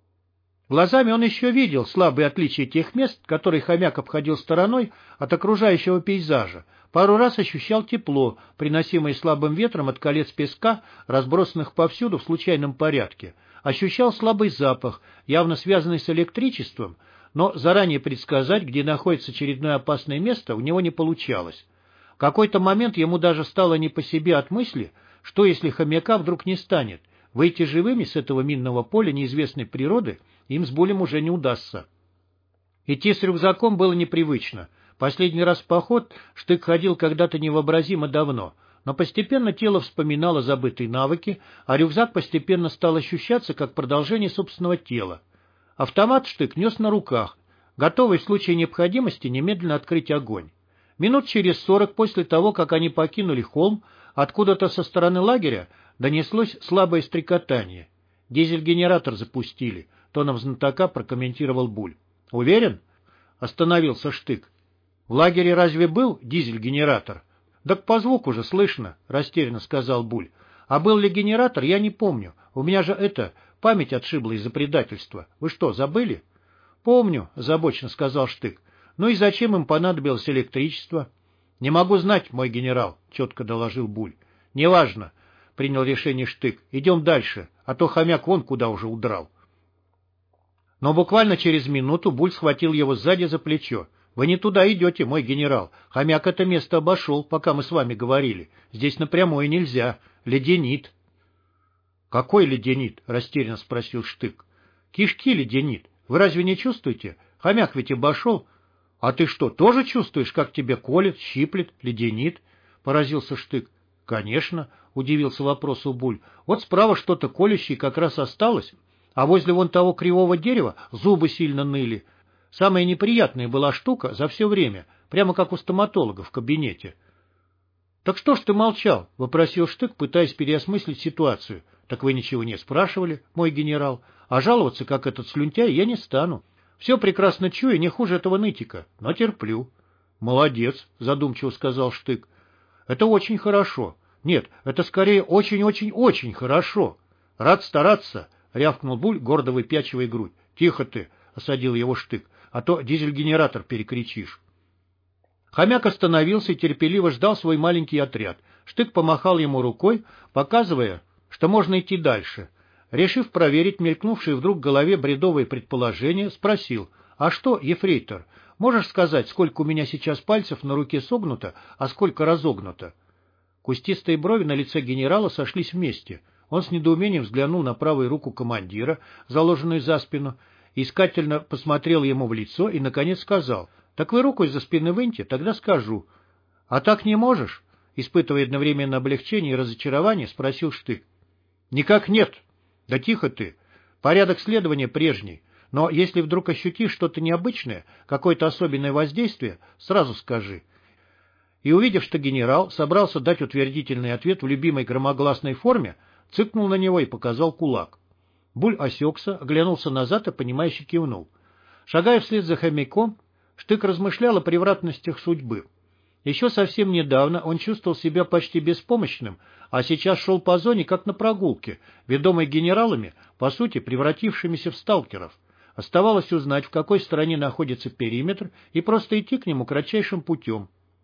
Глазами он еще видел слабые отличия тех мест, которые хомяк обходил стороной от окружающего пейзажа. Пару раз ощущал тепло, приносимое слабым ветром от колец песка, разбросанных повсюду в случайном порядке. Ощущал слабый запах, явно связанный с электричеством, но заранее предсказать, где находится очередное опасное место, у него не получалось. В какой-то момент ему даже стало не по себе от мысли, что если хомяка вдруг не станет, выйти живыми с этого минного поля неизвестной природы им с Булем уже не удастся. Идти с рюкзаком было непривычно. Последний раз в поход Штык ходил когда-то невообразимо давно, но постепенно тело вспоминало забытые навыки, а рюкзак постепенно стал ощущаться как продолжение собственного тела. Автомат Штык нес на руках, готовый в случае необходимости немедленно открыть огонь. Минут через сорок после того, как они покинули холм, откуда-то со стороны лагеря донеслось слабое стрекотание. «Дизель-генератор запустили», — тоном знатока прокомментировал Буль. «Уверен?» — остановился Штык. «В лагере разве был дизель-генератор?» «Так по звуку же слышно», — растерянно сказал Буль. «А был ли генератор, я не помню. У меня же это, память отшибла из-за предательства. Вы что, забыли?» «Помню», — озабоченно сказал Штык. «Ну и зачем им понадобилось электричество?» «Не могу знать, мой генерал», — четко доложил Буль. «Неважно», — принял решение Штык. «Идем дальше, а то хомяк вон куда уже удрал». Но буквально через минуту Буль схватил его сзади за плечо. «Вы не туда идете, мой генерал. Хомяк это место обошел, пока мы с вами говорили. Здесь напрямую нельзя. Леденит». «Какой леденит?» — растерянно спросил Штык. «Кишки леденит. Вы разве не чувствуете? Хомяк ведь обошел». «А ты что, тоже чувствуешь, как тебя колет, щиплет, леденит?» — поразился Штык. «Конечно», — удивился вопросу Буль. «Вот справа что-то колющее как раз осталось, а возле вон того кривого дерева зубы сильно ныли. Самая неприятная была штука за все время, прямо как у стоматолога в кабинете». «Так что ж ты молчал?» — вопросил Штык, пытаясь переосмыслить ситуацию. «Так вы ничего не спрашивали, мой генерал, а жаловаться, как этот слюнтяй, я не стану. Все прекрасно чую, не хуже этого нытика, но терплю. — Молодец, — задумчиво сказал Штык. — Это очень хорошо. Нет, это скорее очень-очень-очень хорошо. Рад стараться, — рявкнул Буль, гордо выпячивая грудь. — Тихо ты, — осадил его Штык, — а то дизель-генератор перекричишь. Хомяк остановился и терпеливо ждал свой маленький отряд. Штык помахал ему рукой, показывая, что можно идти дальше. Решив проверить мелькнувшее вдруг в голове бредовое предположение, спросил: «А что, ефрейтор, можешь сказать, сколько у меня сейчас пальцев на руке согнуто, а сколько разогнуто?» Кустистые брови на лице генерала сошлись вместе. Он с недоумением взглянул на правую руку командира, заложенную за спину, искательно посмотрел ему в лицо и, наконец, сказал: «Так вы руку из-за спины выньте, тогда скажу». «А так не можешь?» — испытывая одновременно облегчение и разочарование, спросил Штык. «Никак нет». «Да тихо ты. Порядок следования прежний. Но если вдруг ощутишь что-то необычное, какое-то особенное воздействие, сразу скажи». И, увидев, что генерал собрался дать утвердительный ответ в любимой громогласной форме, цыкнул на него и показал кулак. Буль осекся, оглянулся назад и, понимающе кивнул. Шагая вслед за хомяком, Штык размышлял о превратностях судьбы. Еще совсем недавно он чувствовал себя почти беспомощным, а сейчас шел по зоне, как на прогулке, ведомой генералами, по сути, превратившимися в сталкеров. Оставалось узнать, в какой стороне находится периметр, и просто идти к нему кратчайшим путем.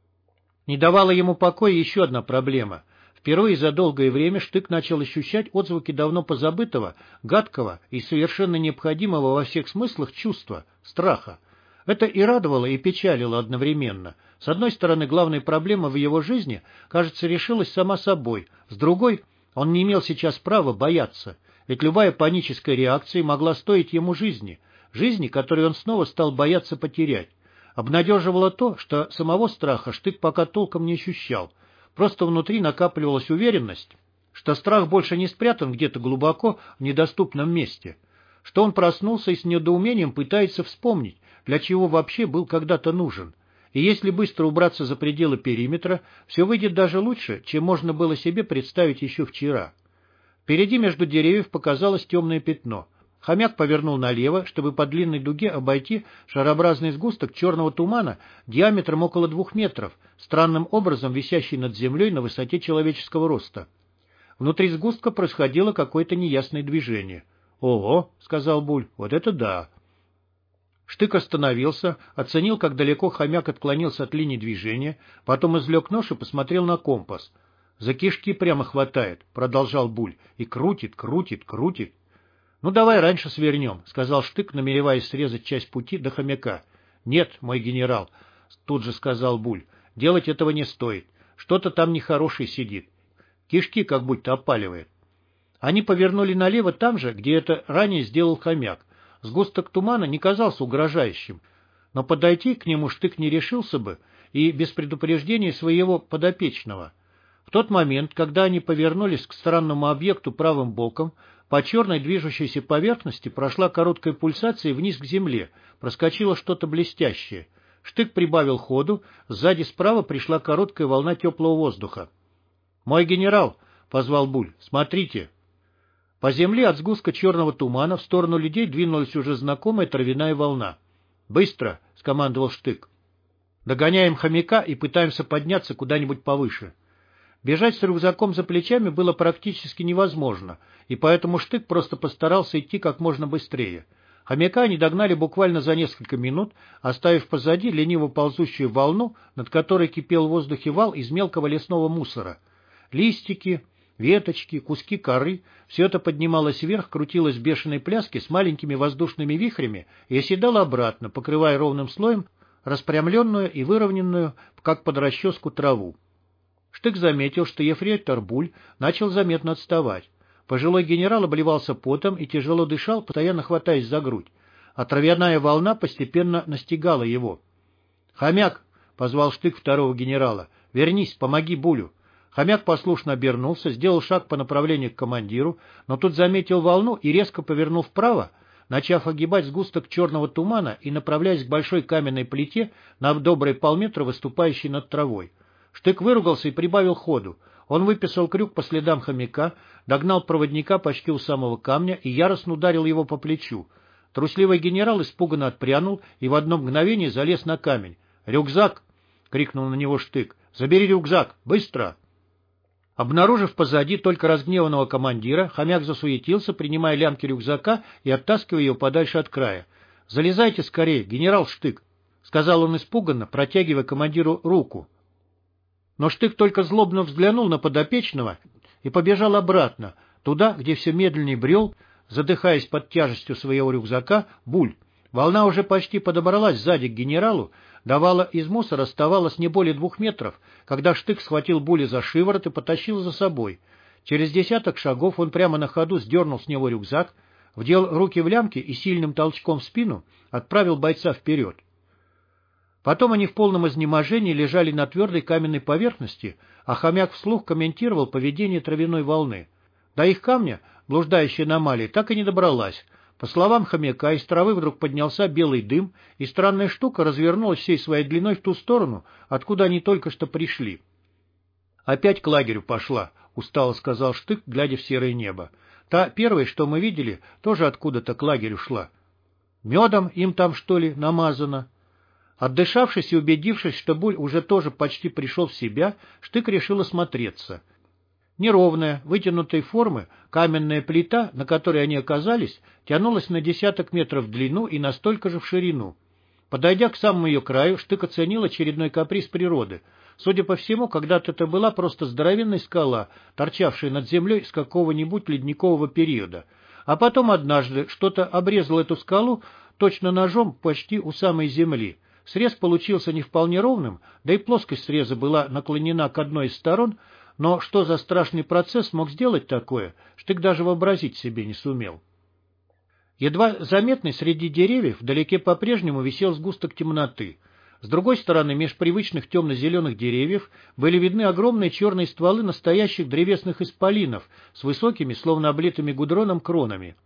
Не давала ему покоя еще одна проблема. Впервые за долгое время Штык начал ощущать отзвуки давно позабытого, гадкого и совершенно необходимого во всех смыслах чувства – страха. Это и радовало, и печалило одновременно. С одной стороны, главная проблема в его жизни, кажется, решилась сама собой. С другой, он не имел сейчас права бояться. Ведь любая паническая реакция могла стоить ему жизни. Жизни, которую он снова стал бояться потерять. Обнадеживало то, что самого страха Штык пока толком не ощущал. Просто внутри накапливалась уверенность, что страх больше не спрятан где-то глубоко в недоступном месте. Что он проснулся и с недоумением пытается вспомнить, для чего вообще был когда-то нужен. И если быстро убраться за пределы периметра, все выйдет даже лучше, чем можно было себе представить еще вчера. Впереди между деревьев показалось темное пятно. Хомяк повернул налево, чтобы по длинной дуге обойти шарообразный сгусток черного тумана диаметром около двух метров, странным образом висящий над землей на высоте человеческого роста. Внутри сгустка происходило какое-то неясное движение. «Ого!» — сказал Буль. «Вот это да!» Штык остановился, оценил, как далеко хомяк отклонился от линии движения, потом извлек нож и посмотрел на компас. «За кишки прямо хватает», — продолжал Буль, — «и крутит, крутит, крутит». «Ну, давай раньше свернем», — сказал Штык, намереваясь срезать часть пути до хомяка. «Нет, мой генерал», — тут же сказал Буль, — «делать этого не стоит. Что-то там нехорошее сидит. Кишки как будто опаливает». Они повернули налево там же, где это ранее сделал хомяк. Сгусток тумана не казался угрожающим, но подойти к нему Штык не решился бы и без предупреждения своего подопечного. В тот момент, когда они повернулись к странному объекту правым боком, по черной движущейся поверхности прошла короткая пульсация вниз к земле, проскочило что-то блестящее. Штык прибавил ходу, сзади справа пришла короткая волна теплого воздуха. «Мой генерал!» — позвал Буль. «Смотрите!» По земле от сгустка черного тумана в сторону людей двинулась уже знакомая травяная волна. «Быстро!» — скомандовал Штык. «Догоняем хомяка и пытаемся подняться куда-нибудь повыше». Бежать с рюкзаком за плечами было практически невозможно, и поэтому Штык просто постарался идти как можно быстрее. Хомяка они догнали буквально за несколько минут, оставив позади лениво ползущую волну, над которой кипел в воздухе вал из мелкого лесного мусора. Листики, веточки, куски коры — все это поднималось вверх, крутилось в бешеной пляске с маленькими воздушными вихрями и оседало обратно, покрывая ровным слоем распрямленную и выровненную, как под расческу, траву. Штык заметил, что ефрейтор Буль начал заметно отставать. Пожилой генерал обливался потом и тяжело дышал, постоянно хватаясь за грудь. А травяная волна постепенно настигала его. «Хомяк!» — позвал Штык второго генерала. «Вернись, помоги Булю!» Хомяк послушно обернулся, сделал шаг по направлению к командиру, но тут заметил волну и резко повернул вправо, начав огибать сгусток черного тумана и направляясь к большой каменной плите на добрые полметра, выступающей над травой. Штык выругался и прибавил ходу. Он выписал крюк по следам хомяка, догнал проводника почти у самого камня и яростно ударил его по плечу. Трусливый генерал испуганно отпрянул и в одно мгновение залез на камень. «Рюкзак!» — крикнул на него Штык. «Забери рюкзак! Быстро!» Обнаружив позади только разгневанного командира, хомяк засуетился, принимая лямки рюкзака и оттаскивая его подальше от края. «Залезайте скорее, генерал Штык!» — сказал он испуганно, протягивая командиру руку. Но Штык только злобно взглянул на подопечного и побежал обратно, туда, где все медленнее брел, задыхаясь под тяжестью своего рюкзака, Буль. Волна уже почти подобралась сзади к генералу, давала из мусора оставалось не более двух метров, когда Штык схватил Буля за шиворот и потащил за собой. Через десяток шагов он прямо на ходу сдернул с него рюкзак, вдел руки в лямки и сильным толчком в спину отправил бойца вперед. Потом они в полном изнеможении лежали на твердой каменной поверхности, а хомяк вслух комментировал поведение травяной волны. До их камня блуждающая аномалия так и не добралась. По словам хомяка, из травы вдруг поднялся белый дым, и странная штука развернулась всей своей длиной в ту сторону, откуда они только что пришли. «Опять к лагерю пошла», — устало сказал Штык, глядя в серое небо. «Та первая, что мы видели, тоже откуда-то к лагерю шла. Медом им там, что ли, намазано?» Отдышавшись и убедившись, что Буль уже тоже почти пришел в себя, Штык решил осмотреться. Неровная, вытянутой формы, каменная плита, на которой они оказались, тянулась на десяток метров в длину и на столько же в ширину. Подойдя к самому ее краю, Штык оценил очередной каприз природы. Судя по всему, когда-то это была просто здоровенная скала, торчавшая над землей с какого-нибудь ледникового периода. А потом однажды что-то обрезало эту скалу точно ножом почти у самой земли. Срез получился не вполне ровным, да и плоскость среза была наклонена к одной из сторон, но что за страшный процесс мог сделать такое, Штык даже вообразить себе не сумел. Едва заметный среди деревьев вдалеке по-прежнему висел сгусток темноты. С другой стороны, меж привычных темно-зеленых деревьев были видны огромные черные стволы настоящих древесных исполинов с высокими, словно облитыми гудроном, кронами.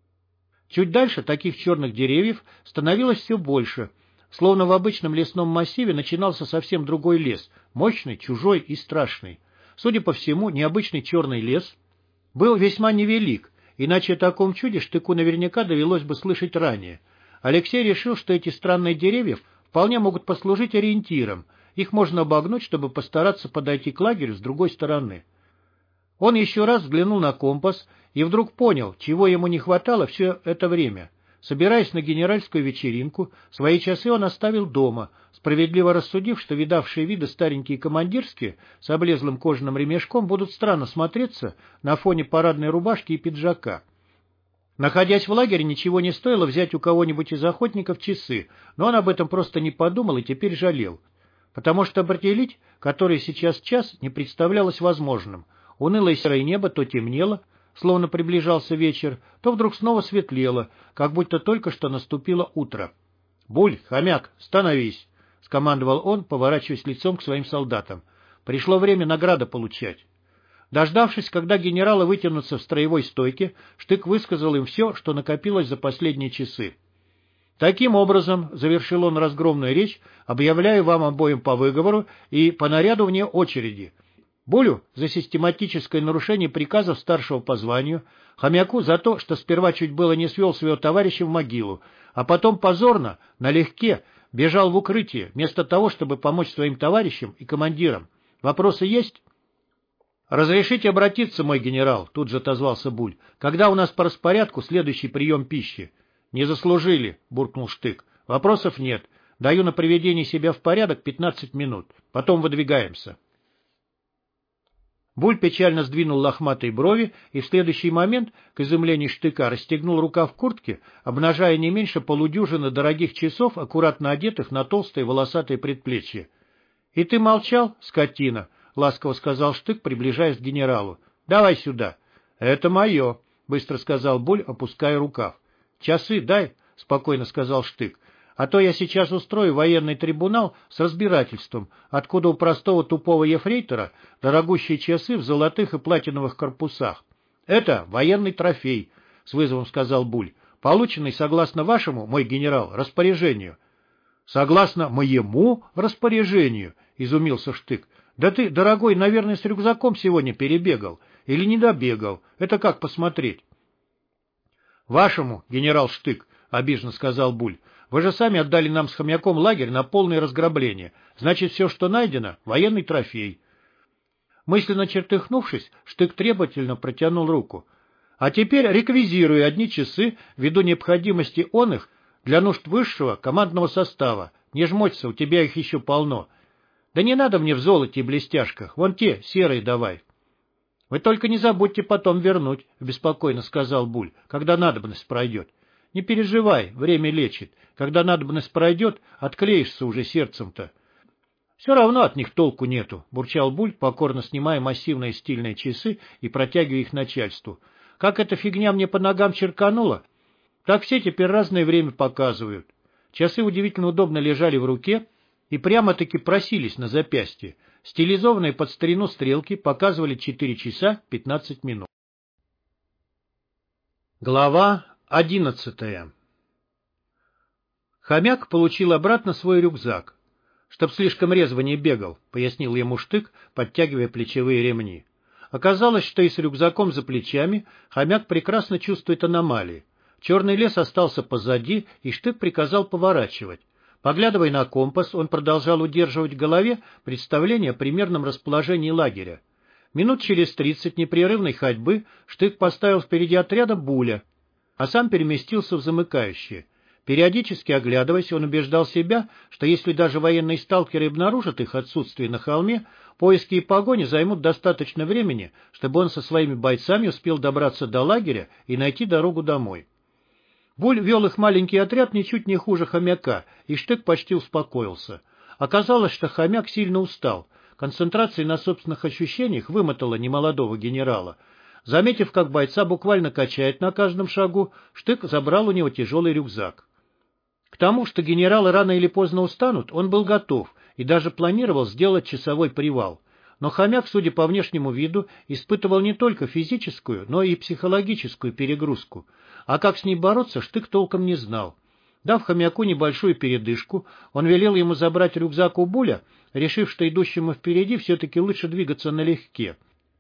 Чуть дальше таких черных деревьев становилось все больше. Словно в обычном лесном массиве начинался совсем другой лес, мощный, чужой и страшный. Судя по всему, необычный черный лес был весьма невелик, иначе о таком чуде Штыку наверняка довелось бы слышать ранее. Алексей решил, что эти странные деревья вполне могут послужить ориентиром, их можно обогнуть, чтобы постараться подойти к лагерю с другой стороны. Он еще раз взглянул на компас и вдруг понял, чего ему не хватало все это время. Собираясь на генеральскую вечеринку, свои часы он оставил дома, справедливо рассудив, что видавшие виды старенькие командирские с облезлым кожаным ремешком будут странно смотреться на фоне парадной рубашки и пиджака. Находясь в лагере, ничего не стоило взять у кого-нибудь из охотников часы, но он об этом просто не подумал и теперь жалел, потому что определить, который сейчас час, не представлялось возможным. Унылое серое небо то темнело, словно приближался вечер, то вдруг снова светлело, как будто только что наступило утро. «Буль, хомяк, становись!» — скомандовал он, поворачиваясь лицом к своим солдатам. «Пришло время награды получать». Дождавшись, когда генералы вытянутся в строевой стойке, Штык высказал им все, что накопилось за последние часы. «Таким образом, — завершил он разгромную речь, — объявляю вам обоим по выговору и по наряду вне очереди. Булю за систематическое нарушение приказов старшего по званию, хомяку за то, что сперва чуть было не свел своего товарища в могилу, а потом позорно, налегке, бежал в укрытие, вместо того, чтобы помочь своим товарищам и командирам. Вопросы есть?» «Разрешите обратиться, мой генерал», — тут же отозвался Буль. «Когда у нас по распорядку следующий прием пищи?» «Не заслужили», — буркнул Штык. «Вопросов нет. Даю на приведение себя в порядок пятнадцать минут. Потом выдвигаемся». Буль печально сдвинул лохматые брови и в следующий момент, к изумлению Штыка, расстегнул рукав куртки, обнажая не меньше полудюжины дорогих часов, аккуратно одетых на толстые волосатые предплечья. «И ты молчал, скотина?» — ласково сказал Штык, приближаясь к генералу. «Давай сюда». «Это мое», — быстро сказал Буль, опуская рукав. «Часы дай», — спокойно сказал Штык. «А то я сейчас устрою военный трибунал с разбирательством, откуда у простого тупого ефрейтора дорогущие часы в золотых и платиновых корпусах. Это военный трофей», — с вызовом сказал Буль, «полученный согласно вашему, мой генерал, распоряжению». «Согласно моему распоряжению?» — изумился Штык. «Да ты, дорогой, наверное, с рюкзаком сегодня перебегал. Или не добегал. Это как посмотреть?» «Вашему, генерал Штык», — обиженно сказал Буль. — Вы же сами отдали нам с хомяком лагерь на полное разграбление. Значит, все, что найдено, — военный трофей. Мысленно чертыхнувшись, Штык требовательно протянул руку. — А теперь реквизируй одни часы ввиду необходимости он их для нужд высшего командного состава. Не жмоться, у тебя их еще полно. Да не надо мне в золоте и блестяшках, вон те, серые давай. — Вы только не забудьте потом вернуть, — беспокойно сказал Буль, — когда надобность пройдет. Не переживай, время лечит. Когда надобность пройдет, отклеишься уже сердцем-то. — Все равно от них толку нету, — бурчал Буль, покорно снимая массивные стильные часы и протягивая их начальству. — Как эта фигня мне по ногам черканула, так все теперь разное время показывают. Часы удивительно удобно лежали в руке и прямо-таки просились на запястье. Стилизованные под старину стрелки показывали четыре часа пятнадцать минут. Глава одиннадцатая. Хомяк получил обратно свой рюкзак. Чтоб слишком резво не бегал, пояснил ему Штык, подтягивая плечевые ремни. Оказалось, что и с рюкзаком за плечами хомяк прекрасно чувствует аномалии. Черный лес остался позади, и Штык приказал поворачивать. Поглядывая на компас, он продолжал удерживать в голове представление о примерном расположении лагеря. Минут через тридцать непрерывной ходьбы Штык поставил впереди отряда Буля, а сам переместился в замыкающие. Периодически оглядываясь, он убеждал себя, что если даже военные сталкеры обнаружат их отсутствие на холме, поиски и погони займут достаточно времени, чтобы он со своими бойцами успел добраться до лагеря и найти дорогу домой. Буль вел их маленький отряд ничуть не хуже хомяка, и Штык почти успокоился. Оказалось, что хомяк сильно устал. Концентрация на собственных ощущениях вымотала немолодого генерала. Заметив, как бойца буквально качает на каждом шагу, Штык забрал у него тяжелый рюкзак. К тому, что генералы рано или поздно устанут, он был готов и даже планировал сделать часовой привал. Но хомяк, судя по внешнему виду, испытывал не только физическую, но и психологическую перегрузку. А как с ней бороться, Штык толком не знал. Дав хомяку небольшую передышку, он велел ему забрать рюкзак у Буля, решив, что идущему впереди все-таки лучше двигаться налегке.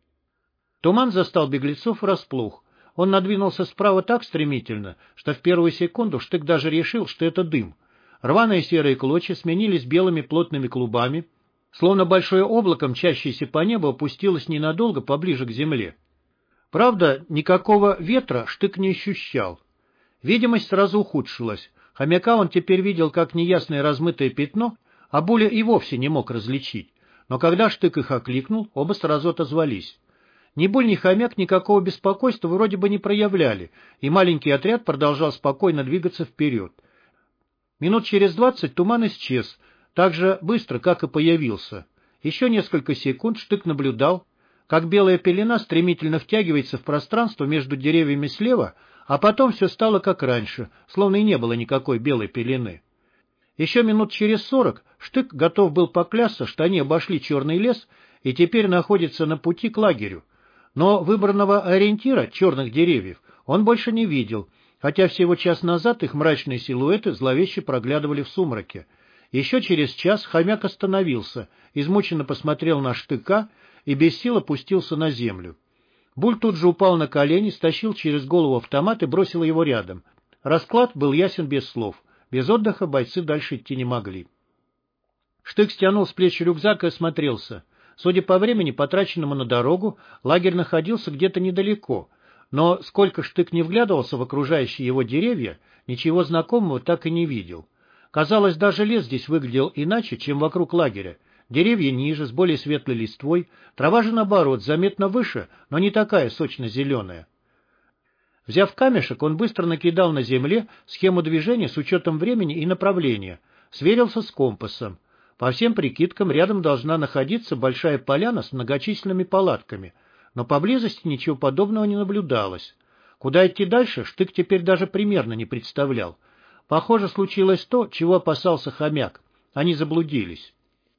Туман застал беглецов врасплох. Он надвинулся справа так стремительно, что в первую секунду Штык даже решил, что это дым. Рваные серые клочья сменились белыми плотными клубами, словно большое облако, мчащееся по небу, опустилось ненадолго поближе к земле. Правда, никакого ветра Штык не ощущал. Видимость сразу ухудшилась. Хомяка он теперь видел как неясное размытое пятно, а Буля и вовсе не мог различить. Но когда Штык их окликнул, оба сразу отозвались. Ни Буль, ни хомяк никакого беспокойства вроде бы не проявляли, и маленький отряд продолжал спокойно двигаться вперед. Минут через двадцать туман исчез, так же быстро, как и появился. Еще несколько секунд Штык наблюдал, как белая пелена стремительно втягивается в пространство между деревьями слева, а потом все стало как раньше, словно и не было никакой белой пелены. Еще минут через сорок Штык готов был поклясться, что они обошли черный лес и теперь находятся на пути к лагерю. Но выбранного ориентира, черных деревьев, он больше не видел, хотя всего час назад их мрачные силуэты зловеще проглядывали в сумраке. Еще через час хомяк остановился, измученно посмотрел на Штыка и без сил опустился на землю. Буль тут же упал на колени, стащил через голову автомат и бросил его рядом. Расклад был ясен без слов. Без отдыха бойцы дальше идти не могли. Штык стянул с плеч рюкзак и осмотрелся. Судя по времени, потраченному на дорогу, лагерь находился где-то недалеко, но сколько Штык не вглядывался в окружающие его деревья, ничего знакомого так и не видел. Казалось, даже лес здесь выглядел иначе, чем вокруг лагеря. Деревья ниже, с более светлой листвой, трава же, наоборот, заметно выше, но не такая сочно-зеленая. Взяв камешек, он быстро накидал на земле схему движения с учетом времени и направления, сверился с компасом. По всем прикидкам, рядом должна находиться большая поляна с многочисленными палатками, но поблизости ничего подобного не наблюдалось. Куда идти дальше, Штык теперь даже примерно не представлял. Похоже, случилось то, чего опасался хомяк. Они заблудились.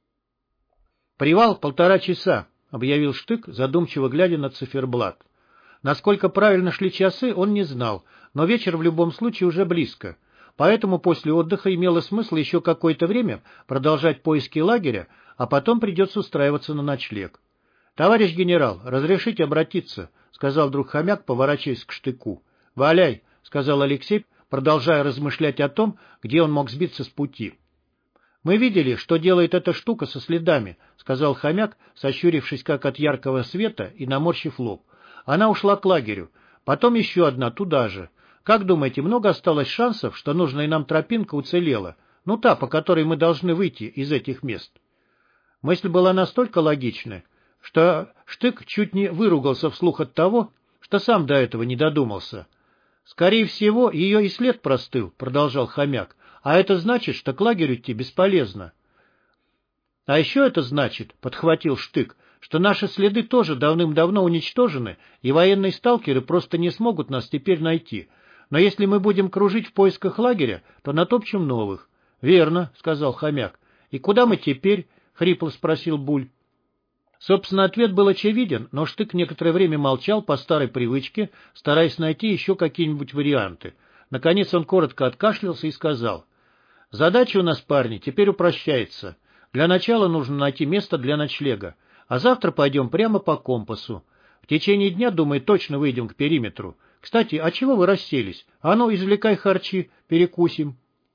«Привал полтора часа», — объявил Штык, задумчиво глядя на циферблат. Насколько правильно шли часы, он не знал, но вечер в любом случае уже близко. Поэтому после отдыха имело смысл еще какое-то время продолжать поиски лагеря, а потом придется устраиваться на ночлег. — Товарищ генерал, разрешите обратиться, — сказал вдруг хомяк, поворачиваясь к Штыку. — Валяй, — сказал Алексей, продолжая размышлять о том, где он мог сбиться с пути. «Мы видели, что делает эта штука со следами», — сказал хомяк, сощурившись как от яркого света и наморщив лоб. «Она ушла к лагерю. Потом еще одна туда же. Как думаете, много осталось шансов, что нужная нам тропинка уцелела? Ну, та, по которой мы должны выйти из этих мест?» Мысль была настолько логичной, что Штык чуть не выругался вслух от того, что сам до этого не додумался. «Скорее всего, ее и след простыл», — продолжал хомяк. «А это значит, что к лагерю идти бесполезно». «А еще это значит», — подхватил Штык, «что наши следы тоже давным-давно уничтожены, и военные сталкеры просто не смогут нас теперь найти. Но если мы будем кружить в поисках лагеря, то натопчем новых». «Верно», — сказал хомяк. «И куда мы теперь?» — хрипло спросил Буль. Собственно, ответ был очевиден, но Штык некоторое время молчал по старой привычке, стараясь найти еще какие-нибудь варианты. Наконец он коротко откашлялся и сказал: «Задача у нас, парни, теперь упрощается. Для начала нужно найти место для ночлега, а завтра пойдем прямо по компасу. В течение дня, думаю, точно выйдем к периметру. Кстати, а чего вы расселись? А ну, извлекай харчи, перекусим».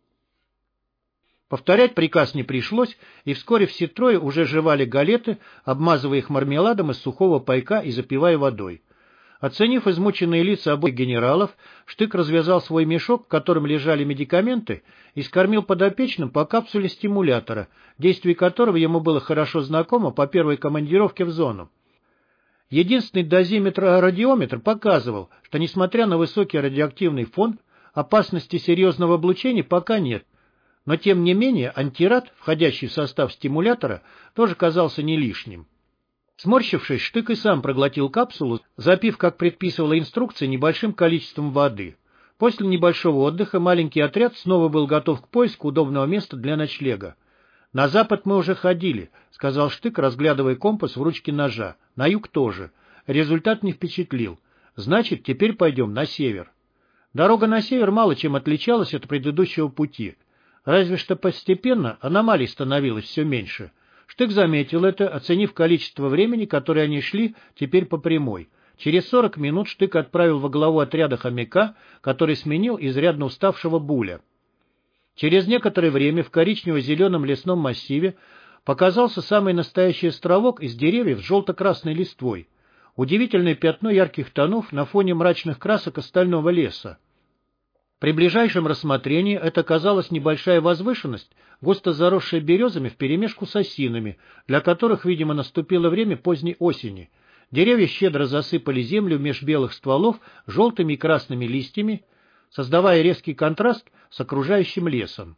Повторять приказ не пришлось, и вскоре все трое уже жевали галеты, обмазывая их мармеладом из сухого пайка и запивая водой. Оценив измученные лица обоих генералов, Штык развязал свой мешок, в котором лежали медикаменты, и скормил подопечным по капсуле стимулятора, действие которого ему было хорошо знакомо по первой командировке в зону. Единственный дозиметр-радиометр показывал, что, несмотря на высокий радиоактивный фон, опасности серьезного облучения пока нет. Но, тем не менее, антирад, входящий в состав стимулятора, тоже казался не лишним. Сморщившись, Штык и сам проглотил капсулу, запив, как предписывала инструкция, небольшим количеством воды. После небольшого отдыха маленький отряд снова был готов к поиску удобного места для ночлега. «На запад мы уже ходили», — сказал Штык, разглядывая компас в ручке ножа. «На юг тоже. Результат не впечатлил. Значит, теперь пойдем на север». Дорога на север мало чем отличалась от предыдущего пути. Разве что постепенно аномалий становилось все меньше. Штык заметил это, оценив количество времени, которое они шли теперь по прямой. Через сорок минут Штык отправил во главу отряда хомяка, который сменил изрядно уставшего Буля. Через некоторое время в коричнево-зеленом лесном массиве показался самый настоящий островок из деревьев с желто-красной листвой. Удивительное пятно ярких тонов на фоне мрачных красок остального леса. При ближайшем рассмотрении это казалась небольшая возвышенность, густо заросшая березами вперемешку с осинами, для которых, видимо, наступило время поздней осени. Деревья щедро засыпали землю меж белых стволов желтыми и красными листьями, создавая резкий контраст с окружающим лесом.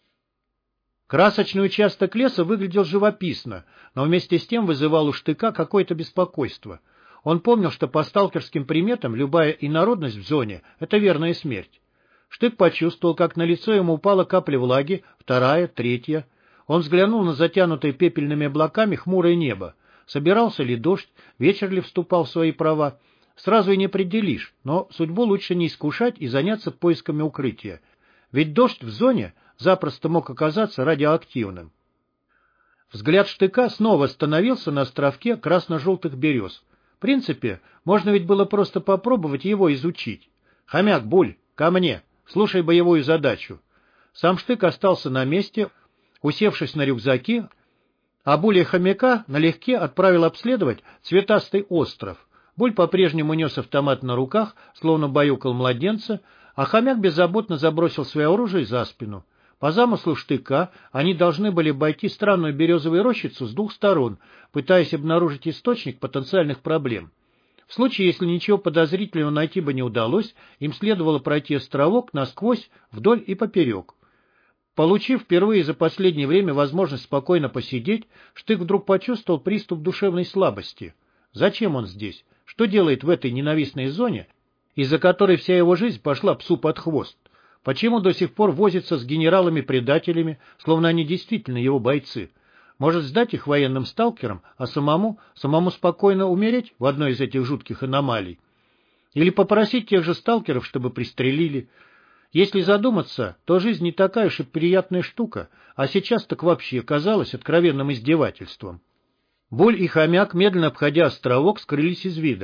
Красочный участок леса выглядел живописно, но вместе с тем вызывал у Штыка какое-то беспокойство. Он помнил, что по сталкерским приметам любая инородность в зоне — это верная смерть. Штык почувствовал, как на лицо ему упала капля влаги, вторая, третья. Он взглянул на затянутое пепельными облаками хмурое небо. Собирался ли дождь, вечер ли вступал в свои права? Сразу и не определишь, но судьбу лучше не искушать и заняться поисками укрытия. Ведь дождь в зоне запросто мог оказаться радиоактивным. Взгляд Штыка снова остановился на островке красно-желтых берез. В принципе, можно ведь было просто попробовать его изучить. «Хомяк, Буль, ко мне! Слушай боевую задачу». Сам Штык остался на месте, усевшись на рюкзаки, а Буль и хомяка налегке отправил обследовать цветастый остров. Буль по-прежнему нес автомат на руках, словно баюкал младенца, а хомяк беззаботно забросил свое оружие за спину. По замыслу Штыка они должны были обойти странную березовую рощицу с двух сторон, пытаясь обнаружить источник потенциальных проблем. В случае, если ничего подозрительного найти бы не удалось, им следовало пройти островок насквозь, вдоль и поперек. Получив впервые за последнее время возможность спокойно посидеть, Штык вдруг почувствовал приступ душевной слабости. Зачем он здесь? Что делает в этой ненавистной зоне, из-за которой вся его жизнь пошла псу под хвост? Почему до сих пор возится с генералами-предателями, словно они действительно его бойцы? Может, сдать их военным сталкерам, а самому, самому спокойно умереть в одной из этих жутких аномалий? Или попросить тех же сталкеров, чтобы пристрелили? Если задуматься, то жизнь не такая уж и приятная штука, а сейчас так вообще казалось откровенным издевательством. Буль и хомяк, медленно обходя островок, скрылись из вида.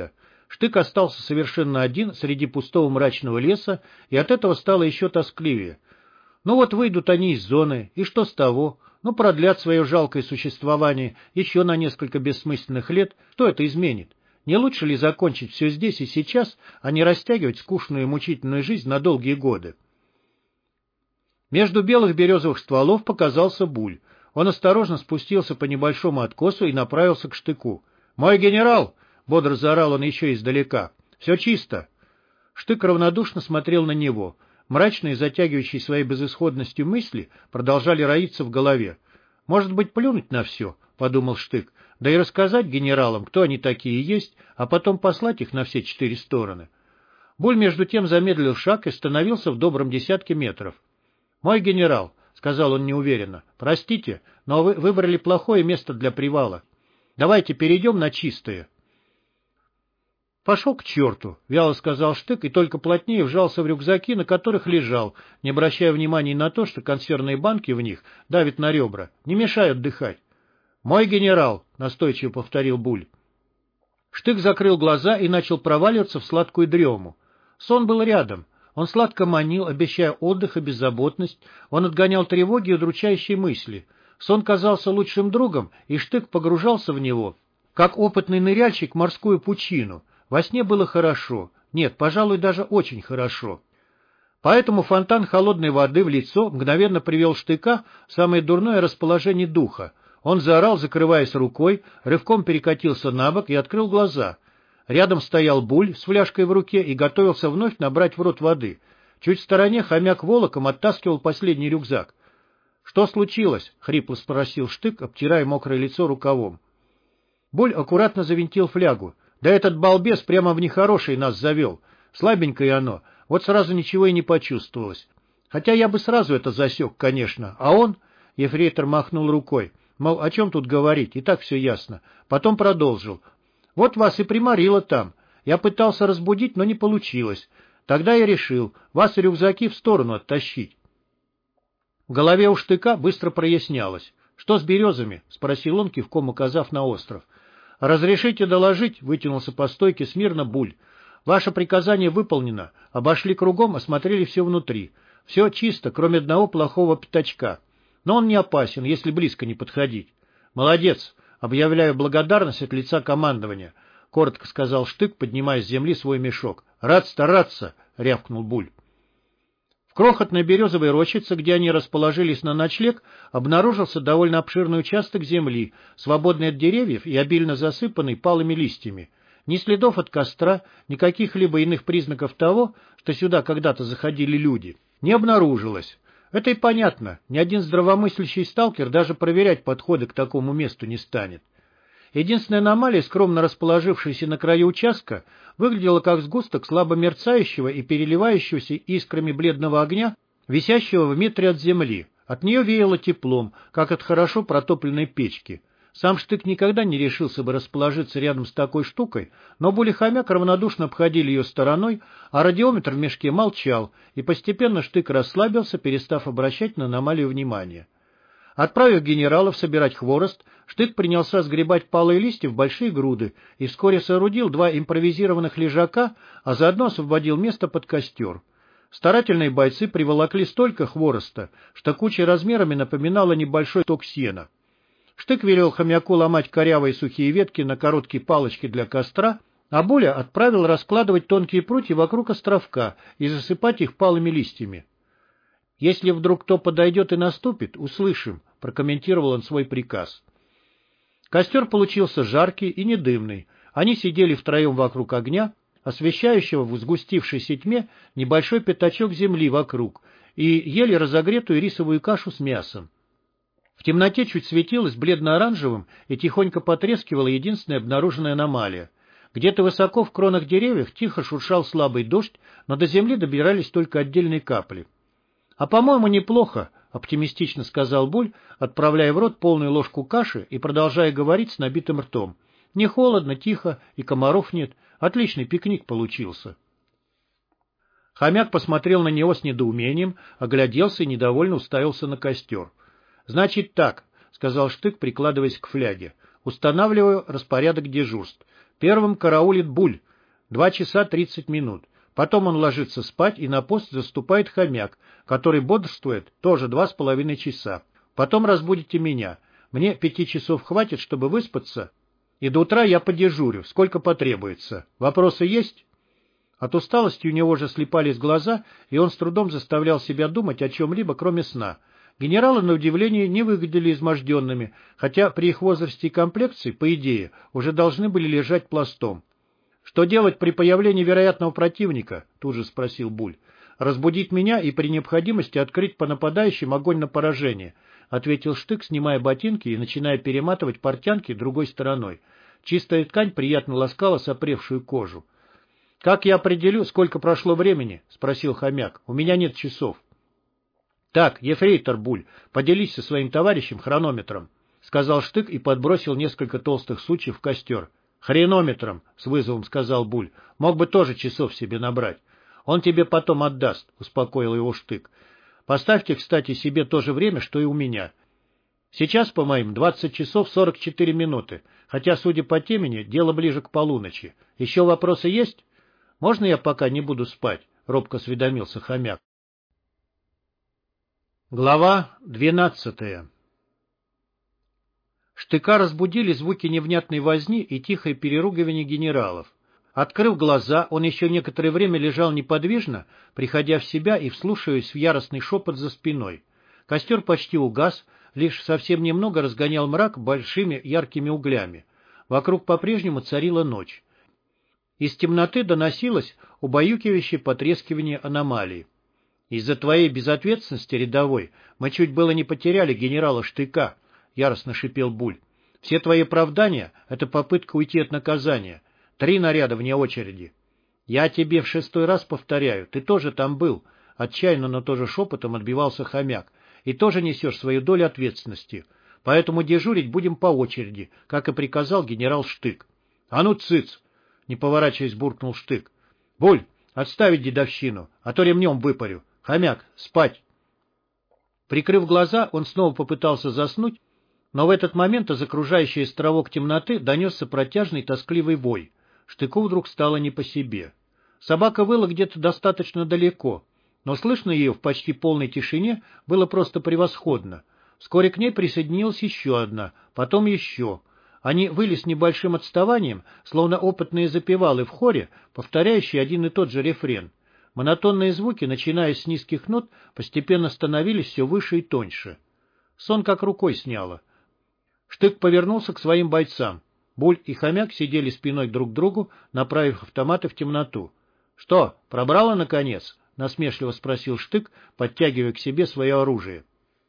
Штык остался совершенно один среди пустого мрачного леса, и от этого стало еще тоскливее. Ну вот выйдут они из зоны, и что с того? Ну продлят свое жалкое существование еще на несколько бессмысленных лет, что это изменит? Не лучше ли закончить все здесь и сейчас, а не растягивать скучную и мучительную жизнь на долгие годы? Между белых березовых стволов показался Буль. Он осторожно спустился по небольшому откосу и направился к Штыку. «Мой генерал!» — бодро заорал он еще издалека. «Все чисто!» Штык равнодушно смотрел на него. Мрачные, затягивающие своей безысходностью мысли продолжали роиться в голове. «Может быть, плюнуть на все?» — подумал Штык. «Да и рассказать генералам, кто они такие есть, а потом послать их на все четыре стороны». Буль между тем замедлил шаг и остановился в добром десятке метров. «Мой генерал», — сказал он неуверенно, — «простите, но вы выбрали плохое место для привала. Давайте перейдем на чистое». «Пошел к черту», — вяло сказал Штык и только плотнее вжался в рюкзаки, на которых лежал, не обращая внимания на то, что консервные банки в них давят на ребра, не мешают дыхать. «Мой генерал», — настойчиво повторил Буль. Штык закрыл глаза и начал проваливаться в сладкую дрему. Сон был рядом. Он сладко манил, обещая отдых и беззаботность. Он отгонял тревоги и удручающие мысли. Сон казался лучшим другом, и Штык погружался в него, как опытный ныряльщик в морскую пучину. Во сне было хорошо. Нет, пожалуй, даже очень хорошо. Поэтому фонтан холодной воды в лицо мгновенно привел Штыка в самое дурное расположение духа. Он заорал, закрываясь рукой, рывком перекатился на бок и открыл глаза. Рядом стоял Буль с фляжкой в руке и готовился вновь набрать в рот воды. Чуть в стороне хомяк волоком оттаскивал последний рюкзак. — Что случилось? — хрипло спросил Штык, обтирая мокрое лицо рукавом. Буль аккуратно завинтил флягу. — Да этот балбес прямо в нехороший нас завел. Слабенькое оно, вот сразу ничего и не почувствовалось. Хотя я бы сразу это засек, конечно. А он... — ефрейтор махнул рукой. Мол, о чем тут говорить, и так все ясно. Потом продолжил. Вот вас и приморило там. Я пытался разбудить, но не получилось. Тогда я решил вас и рюкзаки в сторону оттащить. В голове у Штыка быстро прояснялось. Что с березами? — спросил он, кивком указав на остров. — Разрешите доложить? — вытянулся по стойке смирно Буль. — Ваше приказание выполнено. Обошли кругом, осмотрели все внутри. Все чисто, кроме одного плохого пятачка. Но он не опасен, если близко не подходить. — Молодец! Объявляю благодарность от лица командования, — коротко сказал Штык, поднимая с земли свой мешок. — Рад стараться! — рявкнул Буль. В крохотной березовой рощице, где они расположились на ночлег, обнаружился довольно обширный участок земли, свободный от деревьев и обильно засыпанный палыми листьями. Ни следов от костра, ни каких-либо иных признаков того, что сюда когда-то заходили люди, не обнаружилось. Это и понятно, ни один здравомыслящий сталкер даже проверять подходы к такому месту не станет. Единственная аномалия, скромно расположившаяся на краю участка, выглядела как сгусток слабо мерцающего и переливающегося искрами бледного огня, висящего в метре от земли. От нее веяло теплом, как от хорошо протопленной печки. Сам Штык никогда не решился бы расположиться рядом с такой штукой, но Буль и хомяк равнодушно обходили ее стороной, а радиометр в мешке молчал, и постепенно Штык расслабился, перестав обращать на аномалию внимание. Отправив генералов собирать хворост, Штык принялся сгребать палые листья в большие груды и вскоре соорудил два импровизированных лежака, а заодно освободил место под костер. Старательные бойцы приволокли столько хвороста, что куча размерами напоминала небольшой ток сена. Штык велел хомяку ломать корявые сухие ветки на короткие палочки для костра, а Буля отправил раскладывать тонкие прутья вокруг островка и засыпать их палыми листьями. «Если вдруг кто подойдет и наступит, услышим», — прокомментировал он свой приказ. Костер получился жаркий и недымный. Они сидели втроем вокруг огня, освещающего в сгустившейся тьме небольшой пятачок земли вокруг, и ели разогретую рисовую кашу с мясом. В темноте чуть светилась бледно-оранжевым и тихонько потрескивала единственная обнаруженная аномалия. Где-то высоко в кронах деревьев тихо шуршал слабый дождь, но до земли добирались только отдельные капли. — А, по-моему, неплохо, — оптимистично сказал Буль, отправляя в рот полную ложку каши и продолжая говорить с набитым ртом. — Не холодно, тихо, и комаров нет. Отличный пикник получился. Хомяк посмотрел на него с недоумением, огляделся и недовольно уставился на костер. — Значит так, — сказал Штык, прикладываясь к фляге. — Устанавливаю распорядок дежурств. Первым караулит Буль. Два часа тридцать минут. Потом он ложится спать, и на пост заступает хомяк, который бодрствует тоже два с половиной часа. Потом разбудите меня. Мне пяти часов хватит, чтобы выспаться, и до утра я подежурю, сколько потребуется. Вопросы есть?» От усталости у него же слипались глаза, и он с трудом заставлял себя думать о чем-либо, кроме сна. Генералы, на удивление, не выглядели изможденными, хотя при их возрасте и комплекции, по идее, уже должны были лежать пластом. «Что делать при появлении вероятного противника?» — тут же спросил Буль. «Разбудить меня и при необходимости открыть по нападающим огонь на поражение», — ответил Штык, снимая ботинки и начиная перематывать портянки другой стороной. Чистая ткань приятно ласкала сопревшую кожу. «Как я определю, сколько прошло времени?» — спросил хомяк. «У меня нет часов». «Так, ефрейтор Буль, поделись со своим товарищем хронометром», — сказал Штык и подбросил несколько толстых сучьев в костер. «Хренометром», — с вызовом сказал Буль. «Мог бы тоже часов себе набрать. Он тебе потом отдаст», — успокоил его Штык. «Поставьте, кстати, себе то же время, что и у меня. Сейчас, по моим, двадцать часов сорок четыре минуты, хотя, судя по темени, дело ближе к полуночи. Еще вопросы есть? Можно я пока не буду спать?» — робко осведомился хомяк. Глава двенадцатая. Штыка разбудили звуки невнятной возни и тихое переругивание генералов. Открыв глаза, он еще некоторое время лежал неподвижно, приходя в себя и вслушиваясь в яростный шепот за спиной. Костер почти угас, лишь совсем немного разгонял мрак большими яркими углями. Вокруг по-прежнему царила ночь. Из темноты доносилось убаюкивающее потрескивание аномалии. «Из-за твоей безответственности, рядовой, мы чуть было не потеряли генерала Штыка», — яростно шипел Буль. «Все твои оправдания — это попытка уйти от наказания. Три наряда вне очереди». «Я тебе в шестой раз повторяю, ты тоже там был», — отчаянно, но тоже шепотом отбивался хомяк. «И тоже несешь свою долю ответственности. Поэтому дежурить будем по очереди, как и приказал генерал Штык». «А ну, цыц!» — не поворачиваясь, буркнул Штык. «Буль, отставить дедовщину, а то ремнем выпарю. Хомяк, спать!» Прикрыв глаза, он снова попытался заснуть, но в этот момент из окружающей островок темноты донесся протяжный тоскливый вой. Штыку вдруг стало не по себе. Собака выла где-то достаточно далеко, но слышно ее в почти полной тишине было просто превосходно. Вскоре к ней присоединилась еще одна, потом еще. Они выли с небольшим отставанием, словно опытные запевалы в хоре, повторяющие один и тот же рефрен. Монотонные звуки, начиная с низких нот, постепенно становились все выше и тоньше. Сон как рукой сняло. Штык повернулся к своим бойцам. Буль и хомяк сидели спиной друг к другу, направив автоматы в темноту. — Что, пробрало, наконец? — насмешливо спросил Штык, подтягивая к себе свое оружие.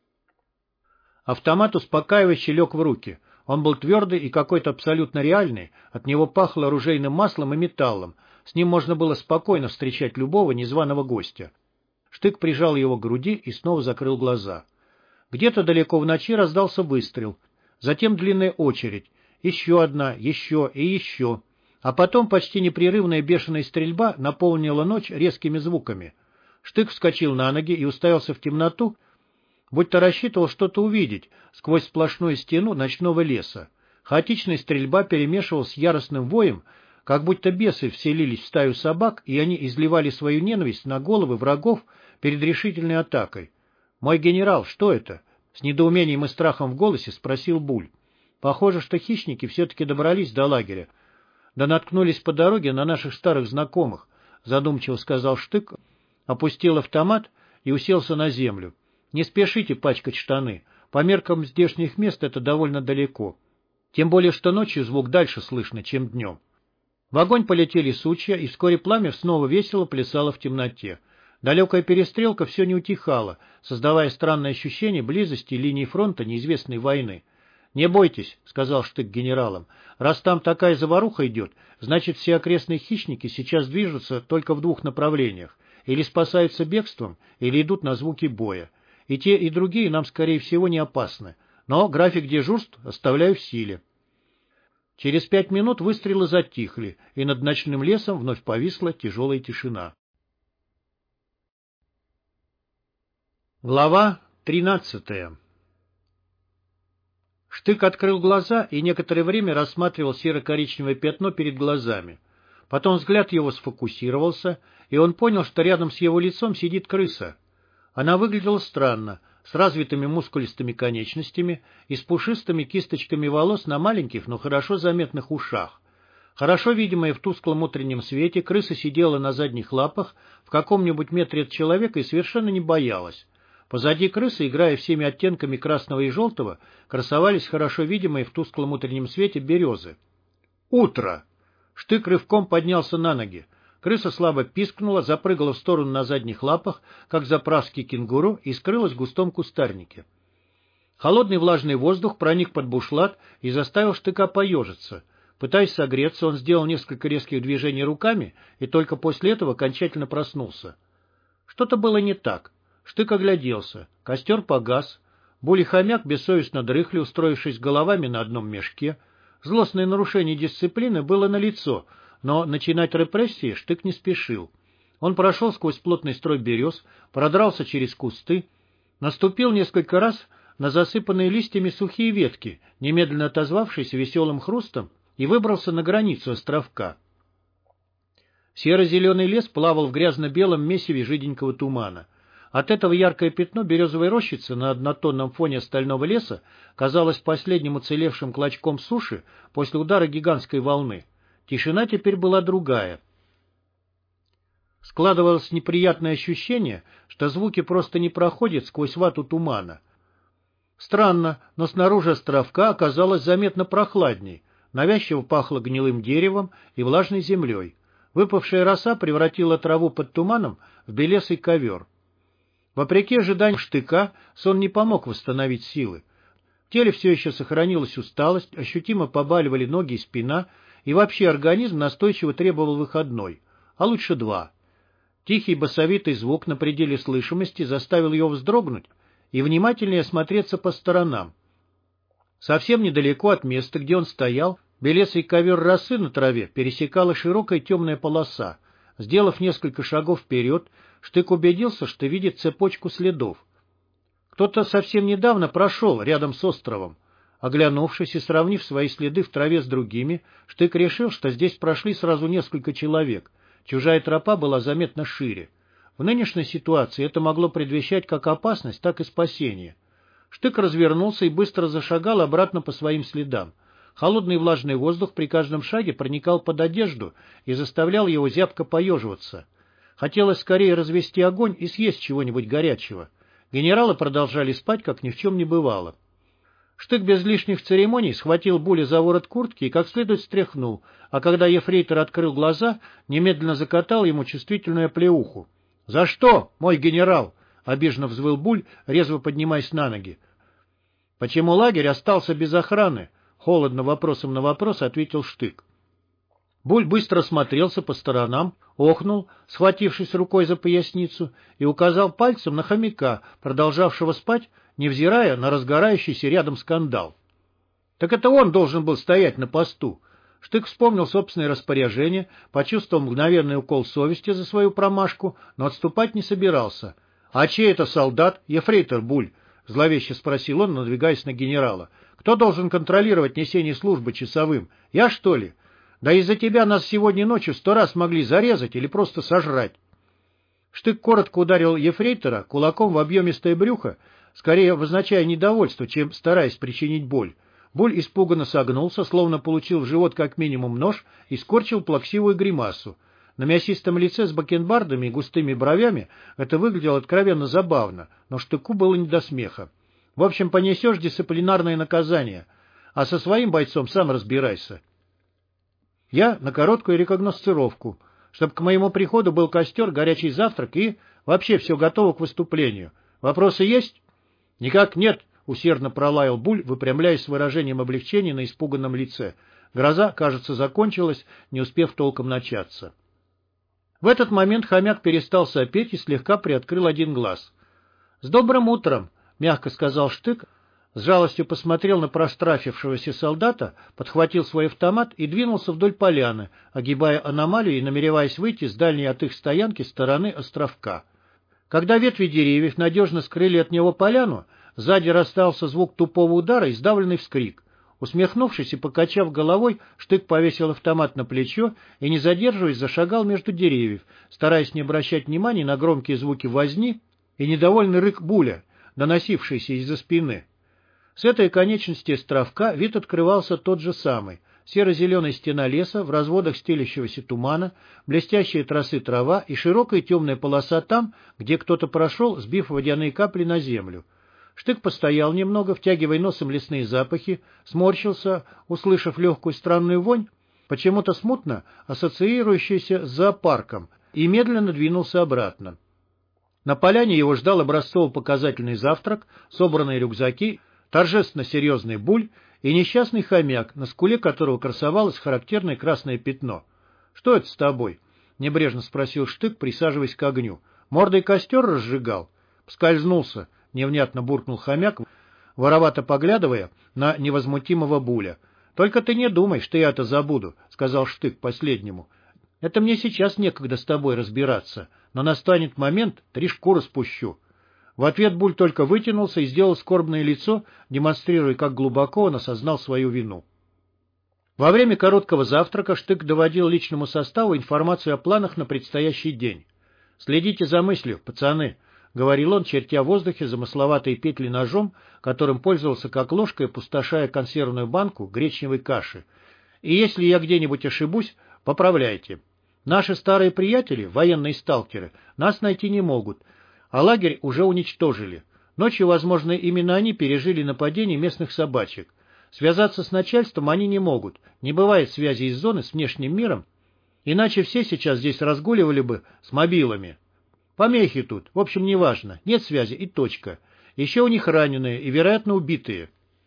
Автомат успокаивающе лег в руки. Он был твердый и какой-то абсолютно реальный, от него пахло оружейным маслом и металлом. С ним можно было спокойно встречать любого незваного гостя. Штык прижал его к груди и снова закрыл глаза. Где-то далеко в ночи раздался выстрел, затем длинная очередь, еще одна, еще и еще. А потом почти непрерывная бешеная стрельба наполнила ночь резкими звуками. Штык вскочил на ноги и уставился в темноту, будто рассчитывал что-то увидеть сквозь сплошную стену ночного леса. Хаотичная стрельба перемешивалась с яростным воем, как будто бесы вселились в стаю собак, и они изливали свою ненависть на головы врагов перед решительной атакой. «Мой генерал, что это?» — с недоумением и страхом в голосе спросил Буль. «Похоже, что хищники все-таки добрались до лагеря. Да наткнулись по дороге на наших старых знакомых», — задумчиво сказал Штык, опустил автомат и уселся на землю. «Не спешите пачкать штаны. По меркам здешних мест это довольно далеко. Тем более, что ночью звук дальше слышно, чем днем». В огонь полетели сучья, и вскоре пламя снова весело плясало в темноте. Далекая перестрелка все не утихала, создавая странное ощущение близости линии фронта неизвестной войны. «Не бойтесь», — сказал Штык генералам, — «раз там такая заваруха идет, значит, все окрестные хищники сейчас движутся только в двух направлениях, или спасаются бегством, или идут на звуки боя. И те, и другие нам, скорее всего, не опасны, но график дежурств оставляю в силе». Через пять минут выстрелы затихли, и над ночным лесом вновь повисла тяжелая тишина. Глава тринадцатая. Штык открыл глаза и некоторое время рассматривал серо-коричневое пятно перед глазами. Потом взгляд его сфокусировался, и он понял, что рядом с его лицом сидит крыса. Она выглядела странно, с развитыми мускулистыми конечностями и с пушистыми кисточками волос на маленьких, но хорошо заметных ушах. Хорошо видимая в тусклом утреннем свете, крыса сидела на задних лапах в каком-нибудь метре от человека и совершенно не боялась. Позади крысы, играя всеми оттенками красного и желтого, красовались хорошо видимые в тусклом утреннем свете березы. Утро! Штык рывком поднялся на ноги. Крыса слабо пискнула, запрыгала в сторону на задних лапах, как заправский кенгуру, и скрылась в густом кустарнике. Холодный влажный воздух проник под бушлат и заставил Штыка поежиться. Пытаясь согреться, он сделал несколько резких движений руками и только после этого окончательно проснулся. Что-то было не так. Штык огляделся. Костер погас. Буль и хомяк бессовестно дрыхли, устроившись головами на одном мешке. Злостное нарушение дисциплины было налицо, но начинать репрессии Штык не спешил. Он прошел сквозь плотный строй берез, продрался через кусты, наступил несколько раз на засыпанные листьями сухие ветки, немедленно отозвавшись веселым хрустом, и выбрался на границу островка. Серо-зеленый лес плавал в грязно-белом месиве жиденького тумана. От этого яркое пятно березовой рощицы на однотонном фоне остального леса казалось последним уцелевшим клочком суши после удара гигантской волны. Тишина теперь была другая. Складывалось неприятное ощущение, что звуки просто не проходят сквозь вату тумана. Странно, но снаружи островка оказалось заметно прохладней. Навязчиво пахло гнилым деревом и влажной землей. Выпавшая роса превратила траву под туманом в белесый ковер. Вопреки ожиданиям Штыка, сон не помог восстановить силы. В теле все еще сохранилась усталость, ощутимо побаливали ноги и спина, и вообще организм настойчиво требовал выходной, а лучше два. Тихий басовитый звук на пределе слышимости заставил его вздрогнуть и внимательнее осмотреться по сторонам. Совсем недалеко от места, где он стоял, белесый ковер росы на траве пересекала широкая темная полоса. Сделав несколько шагов вперед, Штык убедился, что видит цепочку следов. Кто-то совсем недавно прошел рядом с островом. Оглянувшись и сравнив свои следы в траве с другими, Штык решил, что здесь прошли сразу несколько человек. Чужая тропа была заметно шире. В нынешней ситуации это могло предвещать как опасность, так и спасение. Штык развернулся и быстро зашагал обратно по своим следам. Холодный влажный воздух при каждом шаге проникал под одежду и заставлял его зябко поеживаться. Хотелось скорее развести огонь и съесть чего-нибудь горячего. Генералы продолжали спать, как ни в чем не бывало. Штык без лишних церемоний схватил Буля за ворот куртки и как следует стряхнул, а когда ефрейтор открыл глаза, немедленно закатал ему чувствительную оплеуху. — За что, мой генерал? — обиженно взвыл Буль, резво поднимаясь на ноги. — Почему лагерь остался без охраны? — холодно вопросом на вопрос ответил Штык. Буль быстро смотрелся по сторонам, охнул, схватившись рукой за поясницу, и указал пальцем на хомяка, продолжавшего спать, невзирая на разгорающийся рядом скандал. Так это он должен был стоять на посту. Штык вспомнил собственное распоряжение, почувствовал мгновенный укол совести за свою промашку, но отступать не собирался. — А чей это солдат, ефрейтор Буль? — зловеще спросил он, надвигаясь на генерала. — Кто должен контролировать несение службы часовым? Я, что ли? Да из-за тебя нас сегодня ночью сто раз могли зарезать или просто сожрать. Штык коротко ударил ефрейтора кулаком в объемистое брюхо, скорее обозначая недовольство, чем стараясь причинить боль. Буль испуганно согнулся, словно получил в живот как минимум нож, и скорчил плаксивую гримасу. На мясистом лице с бакенбардами и густыми бровями это выглядело откровенно забавно, но Штыку было не до смеха. В общем, понесешь дисциплинарное наказание, а со своим бойцом сам разбирайся. Я на короткую рекогносцировку, чтобы к моему приходу был костер, горячий завтрак и вообще все готово к выступлению. Вопросы есть? — Никак нет, — усердно пролаял Буль, выпрямляясь с выражением облегчения на испуганном лице. Гроза, кажется, закончилась, не успев толком начаться. В этот момент хомяк перестал сопеть и слегка приоткрыл один глаз. — С добрым утром! — мягко сказал Штык, с жалостью посмотрел на прострафившегося солдата, подхватил свой автомат и двинулся вдоль поляны, огибая аномалию и намереваясь выйти с дальней от их стоянки стороны островка. Когда ветви деревьев надежно скрыли от него поляну, сзади раздался звук тупого удара и сдавленный вскрик. Усмехнувшись и покачав головой, Штык повесил автомат на плечо и, не задерживаясь, зашагал между деревьев, стараясь не обращать внимания на громкие звуки возни и недовольный рык Буля, доносившийся из-за спины. С этой конечности островка вид открывался тот же самый. Серо-зеленая стена леса, в разводах стелящегося тумана, блестящие тросы трава и широкая темная полоса там, где кто-то прошел, сбив водяные капли на землю. Штык постоял немного, втягивая носом лесные запахи, сморщился, услышав легкую странную вонь, почему-то смутно ассоциирующуюся с зоопарком, и медленно двинулся обратно. На поляне его ждал образцово-показательный завтрак, собранные рюкзаки, торжественно серьезный Буль и несчастный хомяк, на скуле которого красовалось характерное красное пятно. — Что это с тобой? — небрежно спросил Штык, присаживаясь к огню. — Мордой костер разжигал? — Поскользнулся, — невнятно буркнул хомяк, воровато поглядывая на невозмутимого Буля. — Только ты не думай, что я это забуду, — сказал Штык последнему. — Это мне сейчас некогда с тобой разбираться, но настанет момент, три шкуры спущу. В ответ Буль только вытянулся и сделал скорбное лицо, демонстрируя, как глубоко он осознал свою вину. Во время короткого завтрака Штык доводил личному составу информацию о планах на предстоящий день. — Следите за мыслью, пацаны, — говорил он, чертя в воздухе замысловатые петли ножом, которым пользовался как ложкой, опустошая консервную банку гречневой каши. — И если я где-нибудь ошибусь, поправляйте. Наши старые приятели, военные сталкеры, нас найти не могут, а лагерь уже уничтожили. Ночью, возможно, именно они пережили нападение местных собачек. Связаться с начальством они не могут, не бывает связи из зоны с внешним миром, иначе все сейчас здесь разгуливали бы с мобилами. Помехи тут, в общем, неважно, нет связи и точка. Еще у них раненые и, вероятно, убитые.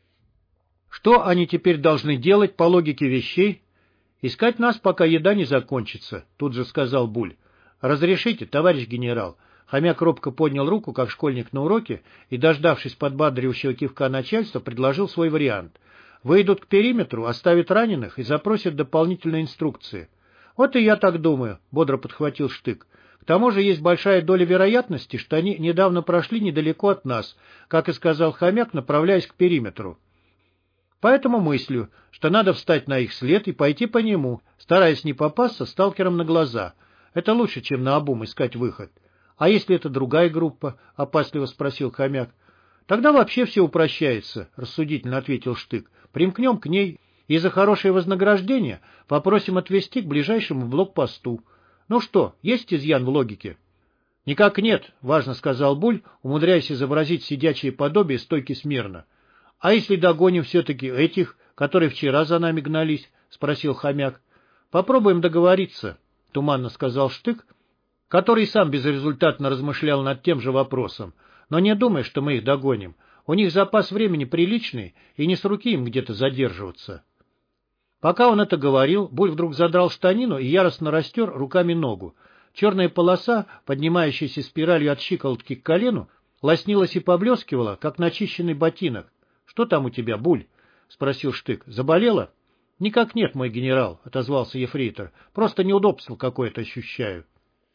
Что они теперь должны делать по логике вещей? Искать нас, пока еда не закончится, тут же сказал Буль. Разрешите, товарищ генерал. Хомяк робко поднял руку, как школьник на уроке, и, дождавшись подбадривающего кивка начальства, предложил свой вариант. Выйдут к периметру, оставят раненых и запросят дополнительные инструкции. — Вот и я так думаю, — бодро подхватил Штык. — К тому же есть большая доля вероятности, что они недавно прошли недалеко от нас, как и сказал хомяк, направляясь к периметру. Поэтому мыслю, что надо встать на их след и пойти по нему, стараясь не попасться сталкерам на глаза. Это лучше, чем наобум искать выход. — А если это другая группа? — опасливо спросил хомяк. — Тогда вообще все упрощается, — рассудительно ответил Штык. — Примкнем к ней и за хорошее вознаграждение попросим отвезти к ближайшему блокпосту. Ну что, есть изъян в логике? — Никак нет, — важно сказал Буль, умудряясь изобразить сидячее подобие стойки смирно. — А если догоним все-таки этих, которые вчера за нами гнались? — спросил хомяк. — Попробуем договориться, — туманно сказал Штык, который сам безрезультатно размышлял над тем же вопросом. Но не думай, что мы их догоним. У них запас времени приличный, и не с руки им где-то задерживаться. Пока он это говорил, Буль вдруг задрал штанину и яростно растер руками ногу. Черная полоса, поднимающаяся спиралью от щиколотки к колену, лоснилась и поблескивала, как начищенный ботинок. — Что там у тебя, Буль? — спросил Штык. — Заболела? — Никак нет, мой генерал, — отозвался ефрейтор. — Просто неудобство какое-то ощущаю.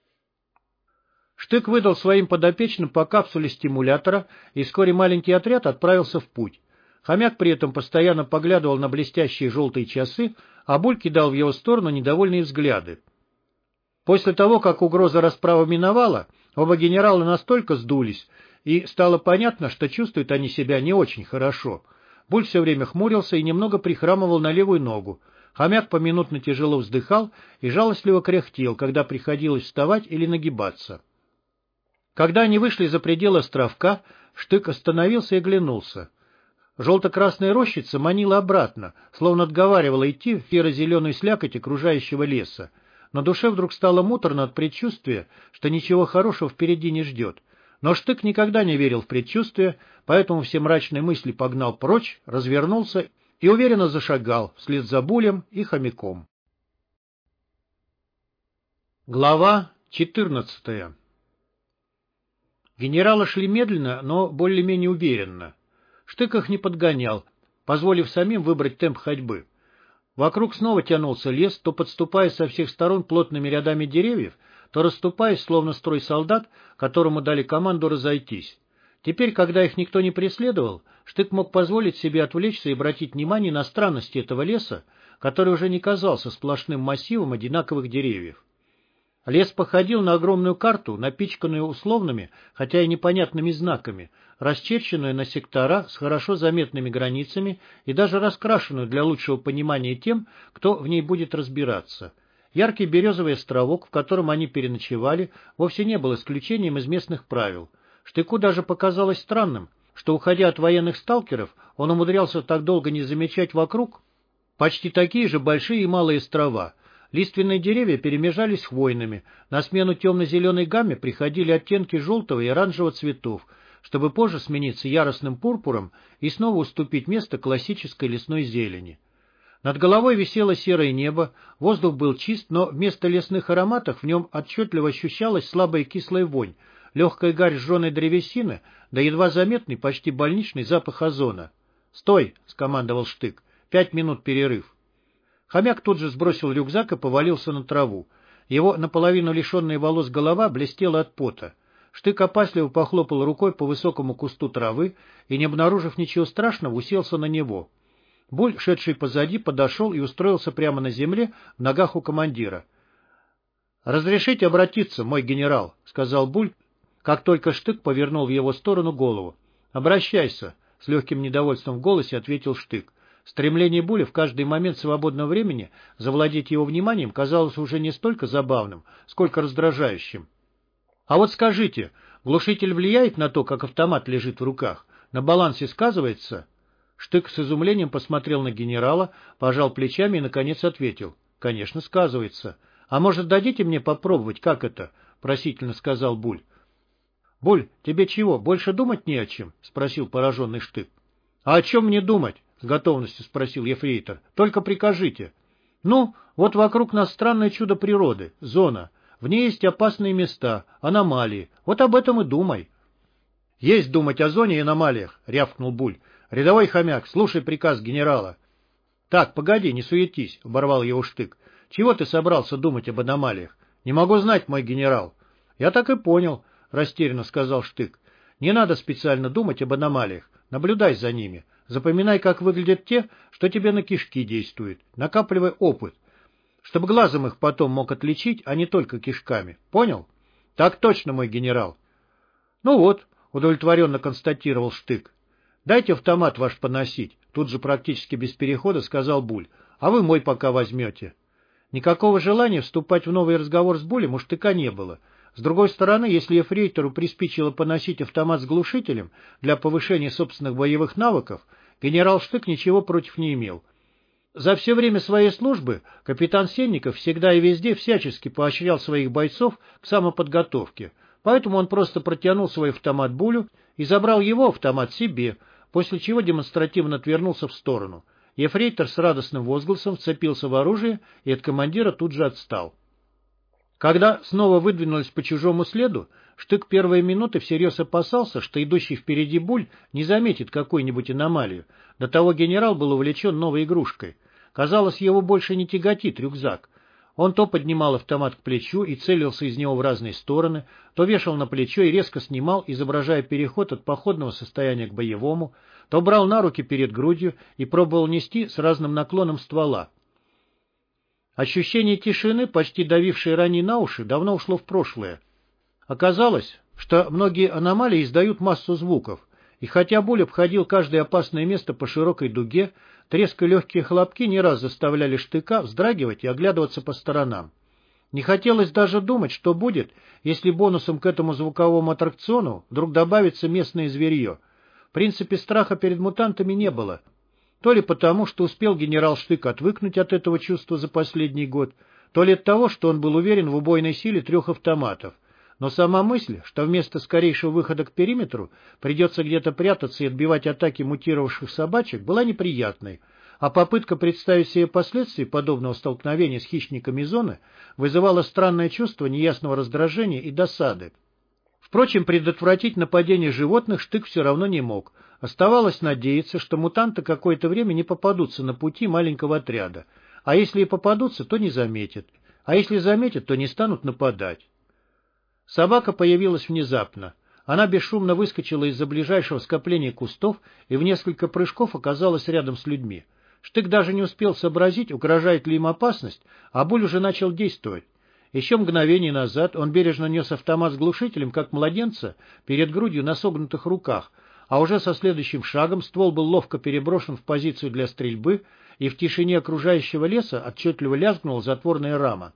Штык выдал своим подопечным по капсуле стимулятора, и вскоре маленький отряд отправился в путь. Хомяк при этом постоянно поглядывал на блестящие желтые часы, а Буль кидал в его сторону недовольные взгляды. После того, как угроза расправы миновала, оба генерала настолько сдулись, и стало понятно, что чувствуют они себя не очень хорошо. Буль все время хмурился и немного прихрамывал на левую ногу. Хомяк поминутно тяжело вздыхал и жалостливо кряхтел, когда приходилось вставать или нагибаться. Когда они вышли за пределы островка, Штык остановился и оглянулся. Желто-красная рощица манила обратно, словно отговаривала идти в серо-зеленую слякоть окружающего леса. На душе вдруг стало муторно от предчувствия, что ничего хорошего впереди не ждет. Но Штык никогда не верил в предчувствия, поэтому все мрачные мысли погнал прочь, развернулся и уверенно зашагал вслед за Булем и хомяком. Глава четырнадцатая. Генералы шли медленно, но более-менее уверенно. Штык их не подгонял, позволив самим выбрать темп ходьбы. Вокруг снова тянулся лес, то подступая со всех сторон плотными рядами деревьев, то расступаясь, словно строй солдат, которому дали команду разойтись. Теперь, когда их никто не преследовал, Штык мог позволить себе отвлечься и обратить внимание на странности этого леса, который уже не казался сплошным массивом одинаковых деревьев. Лес походил на огромную карту, напичканную условными, хотя и непонятными знаками, расчерченную на сектора с хорошо заметными границами и даже раскрашенную для лучшего понимания тем, кто в ней будет разбираться. Яркий березовый островок, в котором они переночевали, вовсе не был исключением из местных правил. Штыку даже показалось странным, что, уходя от военных сталкеров, он умудрялся так долго не замечать вокруг почти такие же большие и малые острова. Лиственные деревья перемежались хвойными, на смену темно-зеленой гамме приходили оттенки желтого и оранжевого цветов, чтобы позже смениться яростным пурпуром и снова уступить место классической лесной зелени. Над головой висело серое небо, воздух был чист, но вместо лесных ароматов в нем отчетливо ощущалась слабая кислая вонь, легкая гарь сжженной древесины, да едва заметный, почти больничный запах озона. «Стой!» — скомандовал Штык. «Пять минут перерыв». Хомяк тут же сбросил рюкзак и повалился на траву. Его наполовину лишенная волос голова блестела от пота. Штык опасливо похлопал рукой по высокому кусту травы и, не обнаружив ничего страшного, уселся на него. Буль, шедший позади, подошел и устроился прямо на земле в ногах у командира. «Разрешите обратиться, мой генерал», — сказал Буль, как только Штык повернул в его сторону голову. «Обращайся», — с легким недовольством в голосе ответил Штык. Стремление Буля в каждый момент свободного времени завладеть его вниманием казалось уже не столько забавным, сколько раздражающим. «А вот скажите, глушитель влияет на то, как автомат лежит в руках? На балансе сказывается?» Штык с изумлением посмотрел на генерала, пожал плечами и, наконец, ответил. «Конечно, сказывается. А может, дадите мне попробовать, как это?» — просительно сказал Буль. «Буль, тебе чего, больше думать не о чем?» — спросил пораженный Штык. «А о чем мне думать?» — с готовностью спросил ефрейтор. «Только прикажите». «Ну, вот вокруг нас странное чудо природы, зона. В ней есть опасные места, аномалии. Вот об этом и думай». «Есть думать о зоне и аномалиях», — рявкнул Буль. «Рядовой хомяк, слушай приказ генерала». «Так, погоди, не суетись», — оборвал его Штык. «Чего ты собрался думать об аномалиях? Не могу знать, мой генерал». «Я так и понял», — растерянно сказал Штык. «Не надо специально думать об аномалиях. Наблюдай за ними. Запоминай, как выглядят те, что тебе на кишки действуют. Накапливай опыт, чтобы глазом их потом мог отличить, а не только кишками. Понял?» «Так точно, мой генерал». «Ну вот», — удовлетворенно констатировал Штык. «Дайте автомат ваш поносить», — тут же практически без перехода сказал Буль. «А вы мой пока возьмете». Никакого желания вступать в новый разговор с Булем у Штыка не было. С другой стороны, если ефрейтору приспичило поносить автомат с глушителем для повышения собственных боевых навыков, генерал Штык ничего против не имел. За все время своей службы капитан Сенников всегда и везде всячески поощрял своих бойцов к самоподготовке, поэтому он просто протянул свой автомат Булю и забрал его автомат себе, после чего демонстративно отвернулся в сторону. Ефрейтор с радостным возгласом вцепился в оружие и от командира тут же отстал. Когда снова выдвинулись по чужому следу, Штык первые минуты всерьез опасался, что идущий впереди Буль не заметит какую-нибудь аномалию. До того генерал был увлечен новой игрушкой. Казалось, его больше не тяготит рюкзак. Он то поднимал автомат к плечу и целился из него в разные стороны, то вешал на плечо и резко снимал, изображая переход от походного состояния к боевому, то брал на руки перед грудью и пробовал нести с разным наклоном ствола. Ощущение тишины, почти давившее ранее на уши, давно ушло в прошлое. Оказалось, что многие аномалии издают массу звуков, и хотя Буль обходил каждое опасное место по широкой дуге, треск и легкие хлопки не раз заставляли Штыка вздрагивать и оглядываться по сторонам. Не хотелось даже думать, что будет, если бонусом к этому звуковому аттракциону вдруг добавится местное зверье. В принципе, страха перед мутантами не было. То ли потому, что успел генерал Штык отвыкнуть от этого чувства за последний год, то ли от того, что он был уверен в убойной силе трех автоматов. Но сама мысль, что вместо скорейшего выхода к периметру придется где-то прятаться и отбивать атаки мутировавших собачек, была неприятной, а попытка представить себе последствия подобного столкновения с хищниками зоны вызывала странное чувство неясного раздражения и досады. Впрочем, предотвратить нападение животных Штык все равно не мог. Оставалось надеяться, что мутанты какое-то время не попадутся на пути маленького отряда, а если и попадутся, то не заметят, а если заметят, то не станут нападать. Собака появилась внезапно. Она бесшумно выскочила из-за ближайшего скопления кустов и в несколько прыжков оказалась рядом с людьми. Штык даже не успел сообразить, угрожает ли им опасность, а Буль уже начал действовать. Еще мгновение назад он бережно нес автомат с глушителем, как младенца, перед грудью на согнутых руках, а уже со следующим шагом ствол был ловко переброшен в позицию для стрельбы, и в тишине окружающего леса отчетливо лязгнула затворная рама.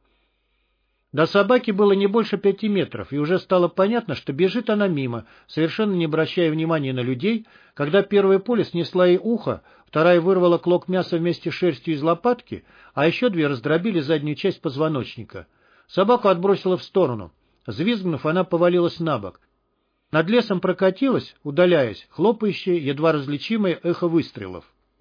До собаки было не больше пяти метров, и уже стало понятно, что бежит она мимо, совершенно не обращая внимания на людей, когда первая пуля снесла ей ухо, вторая вырвала клок мяса вместе с шерстью из лопатки, а еще две раздробили заднюю часть позвоночника. Собаку отбросило в сторону. Взвизгнув, она повалилась на бок. Над лесом прокатилось, удаляясь, хлопающее, едва различимое эхо выстрелов.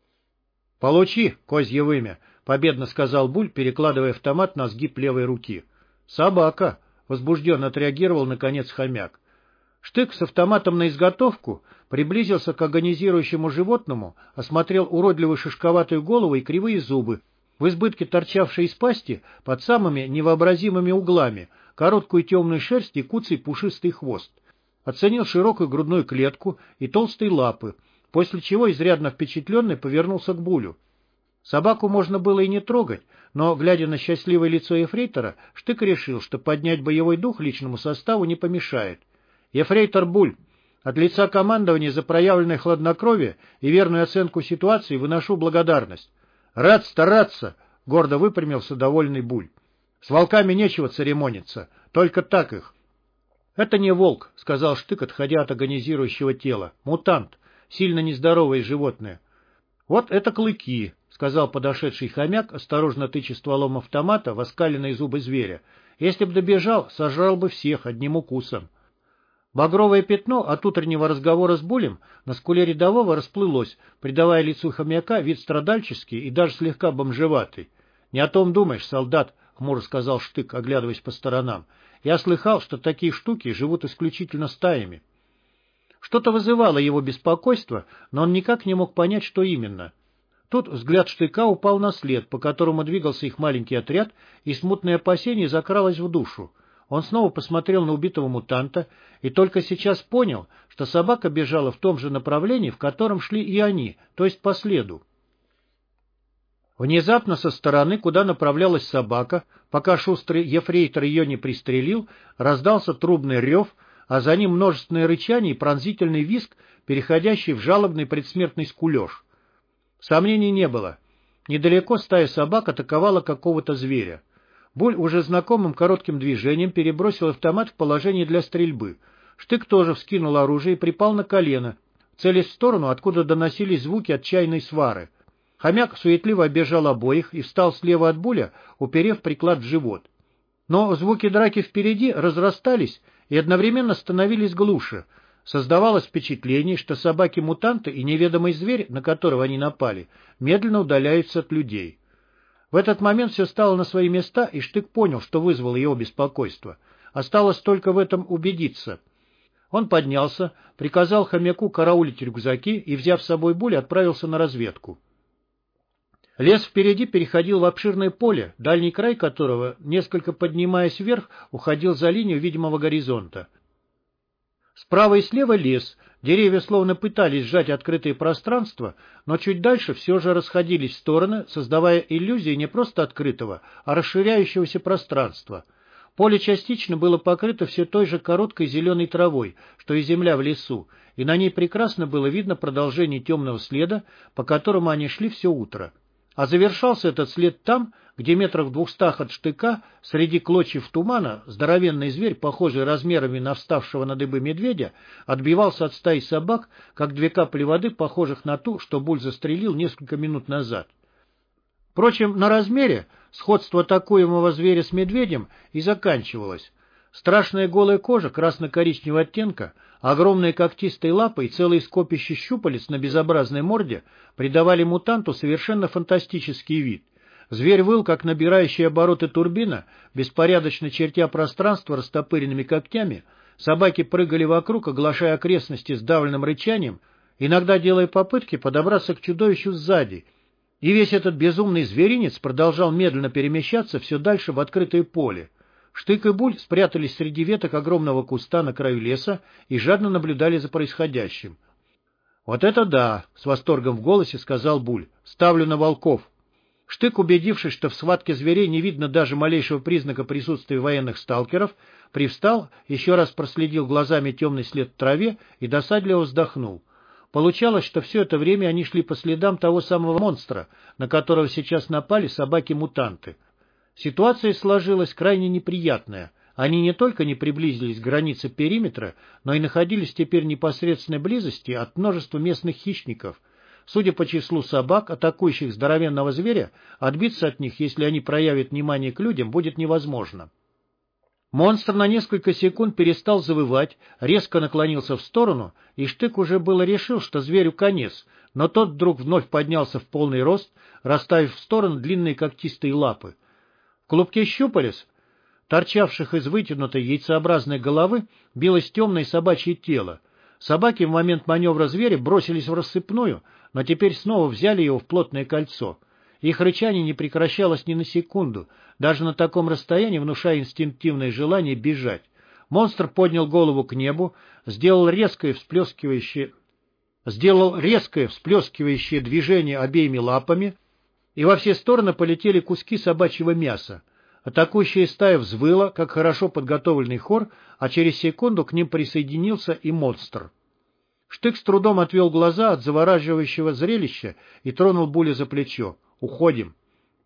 — Получи, козье вымя! — победно сказал Буль, перекладывая автомат на сгиб левой руки. «Собака!» — возбужденно отреагировал, наконец, хомяк. Штык с автоматом на изготовку приблизился к агонизирующему животному, осмотрел уродливую шишковатую голову и кривые зубы, в избытке торчавшие из пасти под самыми невообразимыми углами, короткую темную шерсть и куцый пушистый хвост. Оценил широкую грудную клетку и толстые лапы, после чего, изрядно впечатленный, повернулся к Булю. Собаку можно было и не трогать, но, глядя на счастливое лицо ефрейтора, Штык решил, что поднять боевой дух личному составу не помешает. «Ефрейтор Буль, от лица командования за проявленное хладнокровие и верную оценку ситуации выношу благодарность». «Рад стараться!» — гордо выпрямился довольный Буль. «С волками нечего церемониться, только так их». «Это не волк», — сказал Штык, отходя от агонизирующего тела. «Мутант, сильно нездоровое животное». «Вот это клыки», — сказал подошедший хомяк, осторожно тыча стволом автомата в оскаленные зубы зверя. «Если б добежал, сожрал бы всех одним укусом». Багровое пятно от утреннего разговора с Булем на скуле рядового расплылось, придавая лицу хомяка вид страдальческий и даже слегка бомжеватый. «Не о том думаешь, солдат», — хмуро сказал Штык, оглядываясь по сторонам. «Я слыхал, что такие штуки живут исключительно стаями». Что-то вызывало его беспокойство, но он никак не мог понять, что именно. Тут взгляд Штыка упал на след, по которому двигался их маленький отряд, и смутное опасение закралось в душу. Он снова посмотрел на убитого мутанта и только сейчас понял, что собака бежала в том же направлении, в котором шли и они, то есть по следу. Внезапно со стороны, куда направлялась собака, пока шустрый ефрейтор ее не пристрелил, раздался трубный рев, а за ним множественное рычание и пронзительный визг, переходящий в жалобный предсмертный скулеж. Сомнений не было. Недалеко стая собак атаковала какого-то зверя. Буль уже знакомым коротким движением перебросил автомат в положение для стрельбы. Штык тоже вскинул оружие и припал на колено, целясь в сторону, откуда доносились звуки отчаянной свары. Хомяк суетливо оббежал обоих и встал слева от Буля, уперев приклад в живот. Но звуки драки впереди разрастались и одновременно становились глуше. Создавалось впечатление, что собаки-мутанты и неведомый зверь, на которого они напали, медленно удаляются от людей. В этот момент все стало на свои места, и Штык понял, что вызвало его беспокойство. Осталось только в этом убедиться. Он поднялся, приказал хомяку караулить рюкзаки и, взяв с собой Буля, отправился на разведку. Лес впереди переходил в обширное поле, дальний край которого, несколько поднимаясь вверх, уходил за линию видимого горизонта. Справа и слева лес, деревья словно пытались сжать открытое пространство, но чуть дальше все же расходились в стороны, создавая иллюзию не просто открытого, а расширяющегося пространства. Поле частично было покрыто все той же короткой зеленой травой, что и земля в лесу, и на ней прекрасно было видно продолжение темного следа, по которому они шли все утро. А завершался этот след там, где метрах в двухстах от Штыка, среди клочьев тумана, здоровенный зверь, похожий размерами на вставшего на дыбы медведя, отбивался от стаи собак, как две капли воды, похожих на ту, что Буль застрелил несколько минут назад. Впрочем, на размере сходство атакуемого зверя с медведем и заканчивалось. Страшная голая кожа красно-коричневого оттенка, огромные когтистые лапы и целые скопища щупалец на безобразной морде придавали мутанту совершенно фантастический вид. Зверь выл, как набирающая обороты турбина, беспорядочно чертя пространство растопыренными когтями, собаки прыгали вокруг, оглашая окрестности сдавленным рычанием, иногда делая попытки подобраться к чудовищу сзади, и весь этот безумный зверинец продолжал медленно перемещаться все дальше в открытое поле. Штык и Буль спрятались среди веток огромного куста на краю леса и жадно наблюдали за происходящим. — Вот это да! — с восторгом в голосе сказал Буль. — Ставлю на волков. Штык, убедившись, что в схватке зверей не видно даже малейшего признака присутствия военных сталкеров, привстал, еще раз проследил глазами темный след в траве и досадливо вздохнул. Получалось, что все это время они шли по следам того самого монстра, на которого сейчас напали собаки-мутанты. Ситуация сложилась крайне неприятная. Они не только не приблизились к границе периметра, но и находились теперь в непосредственной близости от множества местных хищников. Судя по числу собак, атакующих здоровенного зверя, отбиться от них, если они проявят внимание к людям, будет невозможно. Монстр на несколько секунд перестал завывать, резко наклонился в сторону, и Штык уже было решил, что зверю конец, но тот вдруг вновь поднялся в полный рост, расставив в сторону длинные когтистые лапы. В клубке щупалец, торчавших из вытянутой яйцеобразной головы, билось темное собачье тело. Собаки в момент маневра зверя бросились в рассыпную, но теперь снова взяли его в плотное кольцо. Их рычание не прекращалось ни на секунду, даже на таком расстоянии внушая инстинктивное желание бежать. Монстр поднял голову к небу, сделал резкое всплескивающее, сделал резкое всплескивающее движение обеими лапами, и во все стороны полетели куски собачьего мяса. Атакующая стая взвыла, как хорошо подготовленный хор, а через секунду к ним присоединился и монстр. Штык с трудом отвел глаза от завораживающего зрелища и тронул Буля за плечо. «Уходим».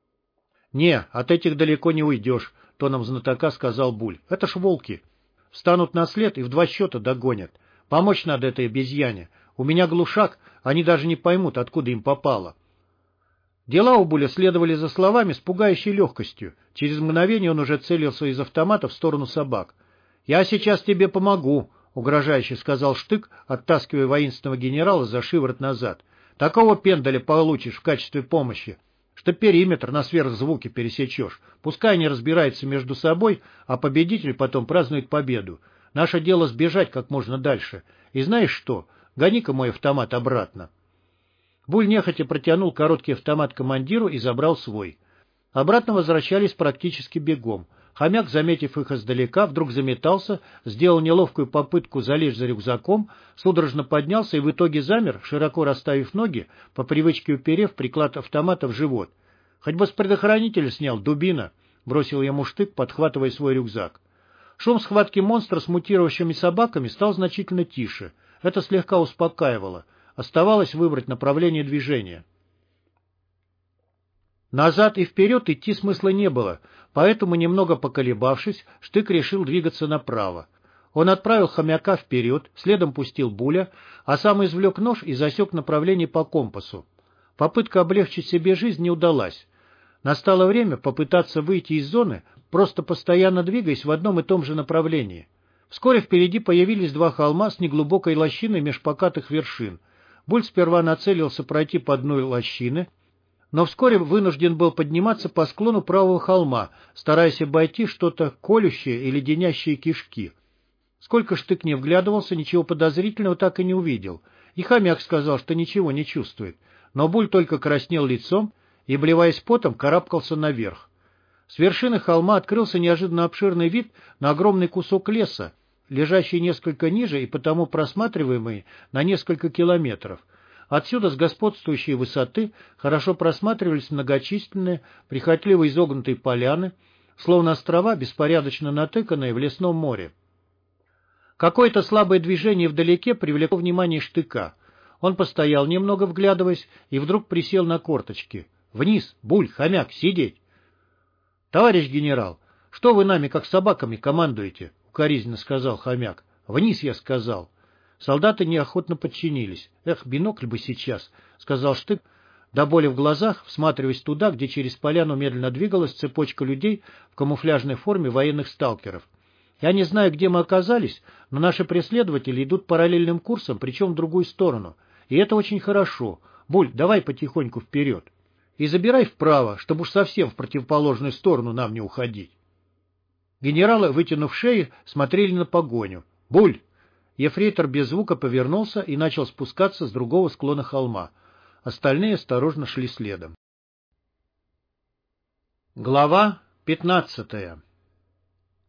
«Не, от этих далеко не уйдешь», — тоном знатока сказал Буль. «Это ж волки. Встанут на след и в два счета догонят. Помочь надо этой обезьяне. У меня глушак, они даже не поймут, откуда им попало». Дела у Буля следовали за словами с пугающей легкостью. Через мгновение он уже целился из автомата в сторону собак. «Я сейчас тебе помогу», — угрожающе сказал Штык, оттаскивая воинственного генерала за шиворот назад. «Такого пендаля получишь в качестве помощи, что периметр на сверхзвуке пересечешь. Пускай они разбираются между собой, а победитель потом празднует победу. Наше дело сбежать как можно дальше. И знаешь что? Гони-ка мой автомат обратно». Буль нехотя протянул короткий автомат командиру и забрал свой. Обратно возвращались практически бегом. Хомяк, заметив их издалека, вдруг заметался, сделал неловкую попытку залезть за рюкзаком, судорожно поднялся и в итоге замер, широко расставив ноги, по привычке уперев приклад автомата в живот. «Хоть бы с предохранителя снял, дубина!» — бросил ему Штык, подхватывая свой рюкзак. Шум схватки монстра с мутировавшими собаками стал значительно тише. Это слегка успокаивало. Оставалось выбрать направление движения. Назад и вперед идти смысла не было, поэтому, немного поколебавшись, Штык решил двигаться направо. Он отправил хомяка вперед, следом пустил Буля, а сам извлек нож и засек направление по компасу. Попытка облегчить себе жизнь не удалась. Настало время попытаться выйти из зоны, просто постоянно двигаясь в одном и том же направлении. Вскоре впереди появились два холма с неглубокой лощиной меж покатых вершин. Буль сперва нацелился пройти по дну лощины, но вскоре вынужден был подниматься по склону правого холма, стараясь обойти что-то колющее и леденящие кишки. Сколько Штык не вглядывался, ничего подозрительного так и не увидел, и хомяк сказал, что ничего не чувствует, но Буль только краснел лицом и, обливаясь потом, карабкался наверх. С вершины холма открылся неожиданно обширный вид на огромный кусок леса, лежащий несколько ниже и потому просматриваемый на несколько километров. Отсюда с господствующей высоты хорошо просматривались многочисленные, прихотливо изогнутые поляны, словно острова, беспорядочно натыканные в лесном море. Какое-то слабое движение вдалеке привлекло внимание Штыка. Он постоял немного, вглядываясь, и вдруг присел на корточки. «Вниз, Буль, хомяк, сидеть!» «Товарищ генерал, что вы нами, как собаками, командуете?» — укоризненно сказал хомяк. «Вниз, я сказал». Солдаты неохотно подчинились. «Эх, бинокль бы сейчас», — сказал Штык, до боли в глазах, всматриваясь туда, где через поляну медленно двигалась цепочка людей в камуфляжной форме военных сталкеров. «Я не знаю, где мы оказались, но наши преследователи идут параллельным курсом, причем в другую сторону. И это очень хорошо. Буль, давай потихоньку вперед. И забирай вправо, чтобы уж совсем в противоположную сторону нам не уходить». Генералы, вытянув шеи, смотрели на погоню. «Буль!» Ефрейтор без звука повернулся и начал спускаться с другого склона холма. Остальные осторожно шли следом. Глава пятнадцатая.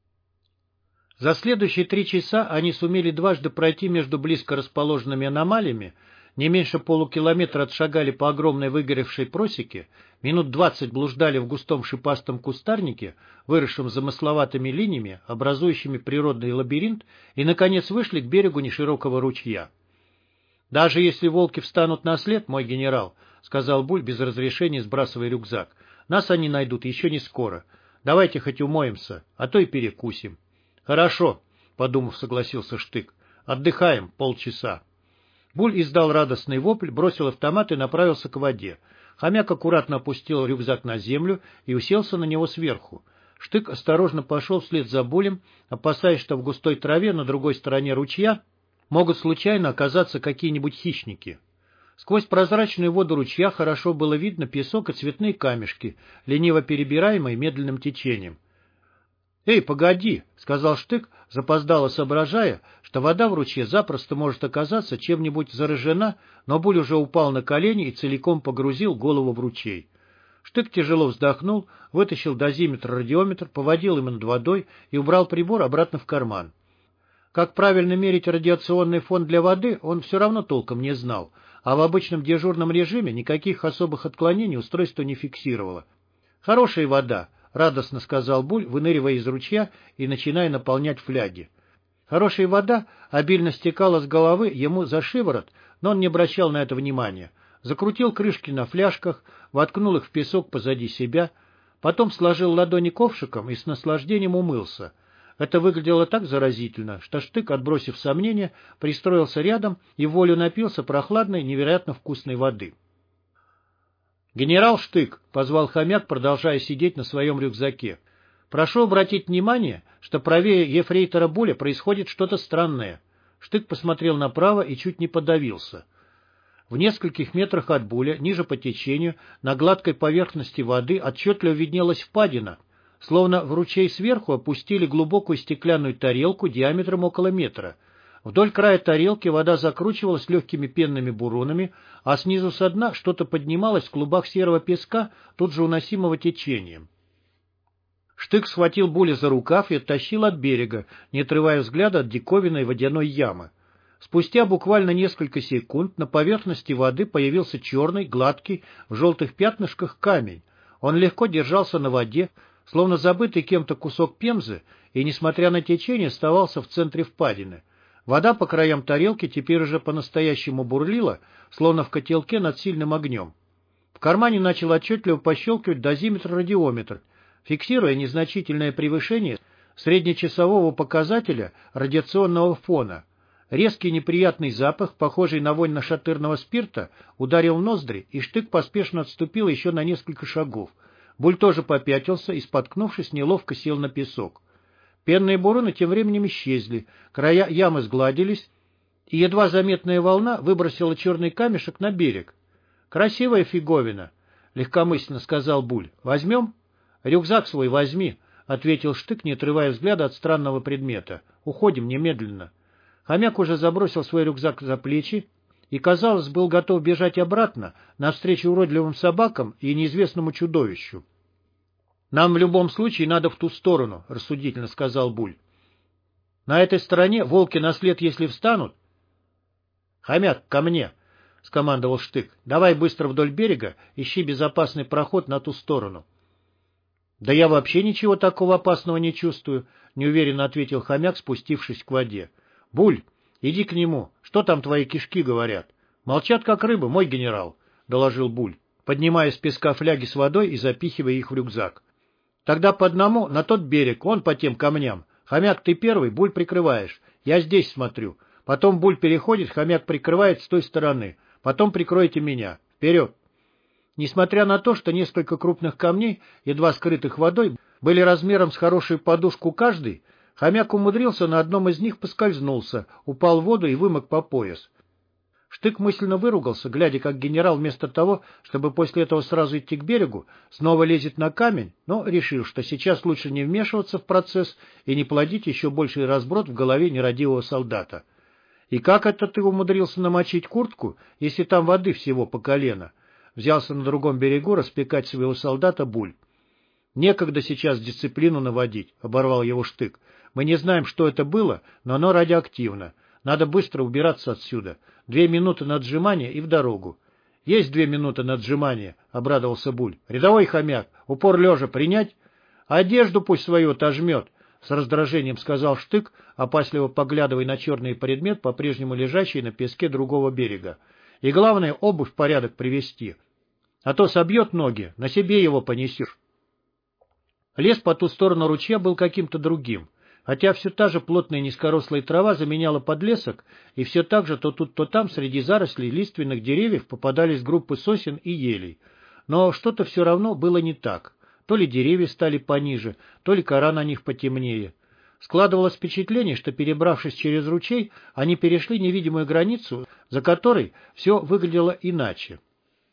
За следующие три часа они сумели дважды пройти между близко расположенными аномалиями, не меньше полукилометра отшагали по огромной выгоревшей просеке, минут двадцать блуждали в густом шипастом кустарнике, выросшем замысловатыми линиями, образующими природный лабиринт, и, наконец, вышли к берегу неширокого ручья. «Даже если волки встанут на след, мой генерал», — сказал Буль без разрешения, сбрасывая рюкзак, — «нас они найдут еще не скоро. Давайте хоть умоемся, а то и перекусим». «Хорошо», — подумав, согласился Штык. «Отдыхаем полчаса». Буль издал радостный вопль, бросил автомат и направился к воде. Хомяк аккуратно опустил рюкзак на землю и уселся на него сверху. Штык осторожно пошел вслед за Булем, опасаясь, что в густой траве на другой стороне ручья могут случайно оказаться какие-нибудь хищники. Сквозь прозрачную воду ручья хорошо было видно песок и цветные камешки, лениво перебираемые медленным течением. «Эй, погоди!» — сказал Штык, запоздало соображая, что вода в ручье запросто может оказаться чем-нибудь заражена, но Буль уже упал на колени и целиком погрузил голову в ручей. Штык тяжело вздохнул, вытащил дозиметр-радиометр, поводил им над водой и убрал прибор обратно в карман. Как правильно мерить радиационный фон для воды, он все равно толком не знал, а в обычном дежурном режиме никаких особых отклонений устройство не фиксировало. «Хорошая вода», — радостно сказал Буль, выныривая из ручья и начиная наполнять фляги. Хорошая вода обильно стекала с головы ему за шиворот, но он не обращал на это внимания. Закрутил крышки на фляжках, воткнул их в песок позади себя, потом сложил ладони ковшиком и с наслаждением умылся. Это выглядело так заразительно, что Штык, отбросив сомнения, пристроился рядом и в волю напился прохладной, невероятно вкусной воды. «Генерал Штык», — позвал Хомяк, продолжая сидеть на своем рюкзаке, — «прошу обратить внимание, что правее ефрейтора Буля происходит что-то странное». Штык посмотрел направо и чуть не подавился. В нескольких метрах от Буля, ниже по течению, на гладкой поверхности воды отчетливо виднелась впадина, словно в ручей сверху опустили глубокую стеклянную тарелку диаметром около метра. Вдоль края тарелки вода закручивалась легкими пенными буронами, а снизу со дна что-то поднималось в клубах серого песка, тут же уносимого течением. Штык схватил Буля за рукав и оттащил от берега, не отрывая взгляда от диковинной водяной ямы. Спустя буквально несколько секунд на поверхности воды появился черный, гладкий, в желтых пятнышках камень. Он легко держался на воде, словно забытый кем-то кусок пемзы, и, несмотря на течение, оставался в центре впадины. Вода по краям тарелки теперь уже по-настоящему бурлила, словно в котелке над сильным огнем. В кармане начал отчетливо пощелкивать дозиметр-радиометр, фиксируя незначительное превышение среднечасового показателя радиационного фона. Резкий неприятный запах, похожий на вонь нашатырного спирта, ударил в ноздри, и Штык поспешно отступил еще на несколько шагов. Буль тоже попятился и, споткнувшись, неловко сел на песок. Пенные буроны тем временем исчезли, края ямы сгладились, и едва заметная волна выбросила черный камешек на берег. «Красивая фиговина», — легкомысленно сказал Буль. «Возьмем?» «Рюкзак свой возьми», — ответил Штык, не отрывая взгляда от странного предмета. «Уходим немедленно». Хомяк уже забросил свой рюкзак за плечи и, казалось, был готов бежать обратно, навстречу уродливым собакам и неизвестному чудовищу. «Нам в любом случае надо в ту сторону», — рассудительно сказал Буль. «На этой стороне волки на след, если встанут...» «Хомяк, ко мне!» — скомандовал Штык. «Давай быстро вдоль берега, ищи безопасный проход на ту сторону». «Да я вообще ничего такого опасного не чувствую», — неуверенно ответил Хомяк, спустившись к воде. «Буль, иди к нему. Что там твои кишки говорят?» «Молчат, как рыбы, мой генерал», — доложил Буль, поднимая с песка фляги с водой и запихивая их в рюкзак. «Тогда по одному на тот берег, вон по тем камням. Хомяк, ты первый, Буль прикрываешь. Я здесь смотрю. Потом Буль переходит, Хомяк прикрывает с той стороны. Потом прикройте меня. Вперед!» Несмотря на то, что несколько крупных камней, едва скрытых водой, были размером с хорошую подушку каждый, Хомяк умудрился на одном из них поскользнулся, упал в воду и вымок по пояс. Штык мысленно выругался, глядя, как генерал вместо того, чтобы после этого сразу идти к берегу, снова лезет на камень, но решил, что сейчас лучше не вмешиваться в процесс и не плодить еще больший разброд в голове нерадивого солдата. «И как это ты умудрился намочить куртку, если там воды всего по колено?» Взялся на другом берегу распекать своего солдата Буль. «Некогда сейчас дисциплину наводить», — оборвал его Штык. Мы не знаем, что это было, но оно радиоактивно. Надо быстро убираться отсюда. Две минуты на отжимание и в дорогу. — Есть две минуты на отжимание, — обрадовался Буль. — Рядовой хомяк, упор лежа принять? — Одежду пусть свою отожмет, — с раздражением сказал Штык, опасливо поглядывая на черный предмет, по-прежнему лежащий на песке другого берега. — И главное, обувь в порядок привести. А то собьет ноги, на себе его понесешь. Лес по ту сторону ручья был каким-то другим. Хотя все та же плотная низкорослая трава заменяла подлесок, и все так же то тут, то там среди зарослей лиственных деревьев попадались группы сосен и елей. Но что-то все равно было не так. То ли деревья стали пониже, то ли кора на них потемнее. Складывалось впечатление, что, перебравшись через ручей, они перешли невидимую границу, за которой все выглядело иначе.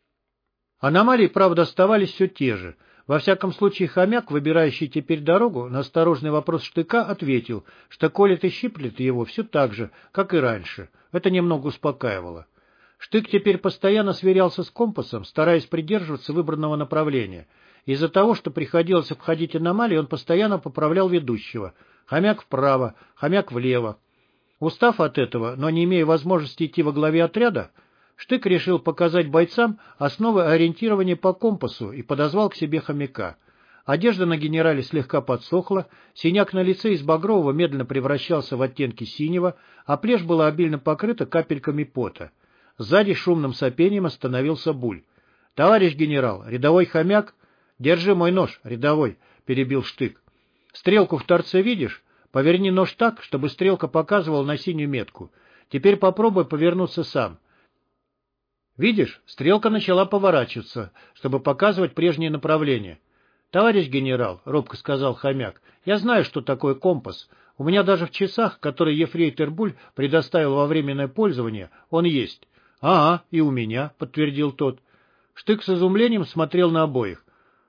Аномалии, правда, оставались все те же. Во всяком случае, хомяк, выбирающий теперь дорогу, на осторожный вопрос Штыка ответил, что колет и щиплет его все так же, как и раньше. Это немного успокаивало. Штык теперь постоянно сверялся с компасом, стараясь придерживаться выбранного направления. Из-за того, что приходилось обходить аномалии, он постоянно поправлял ведущего. Хомяк вправо, хомяк влево. Устав от этого, но не имея возможности идти во главе отряда, Штык решил показать бойцам основы ориентирования по компасу и подозвал к себе хомяка. Одежда на генерале слегка подсохла, синяк на лице из багрового медленно превращался в оттенки синего, а плешь была обильно покрыта капельками пота. Сзади шумным сопением остановился Буль. — Товарищ генерал, рядовой хомяк? — Держи мой нож, рядовой, — перебил Штык. — Стрелку в торце видишь? Поверни нож так, чтобы стрелка показывала на синюю метку. Теперь попробуй повернуться сам. Видишь, стрелка начала поворачиваться, чтобы показывать прежнее направление. — Товарищ генерал, — робко сказал хомяк, — я знаю, что такое компас. У меня даже в часах, которые ефрейтор Буль предоставил во временное пользование, он есть. — Ага, и у меня, — подтвердил тот. Штык с изумлением смотрел на обоих.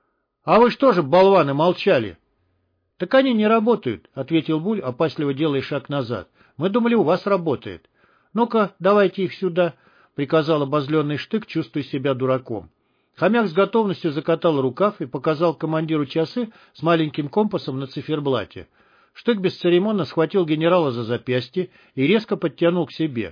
— А вы что же, болваны, молчали? — Так они не работают, — ответил Буль, опасливо делая шаг назад. — Мы думали, у вас работает. — Ну-ка, давайте их сюда, — приказал обозленный Штык, чувствуя себя дураком. Хомяк с готовностью закатал рукав и показал командиру часы с маленьким компасом на циферблате. Штык бесцеремонно схватил генерала за запястье и резко подтянул к себе.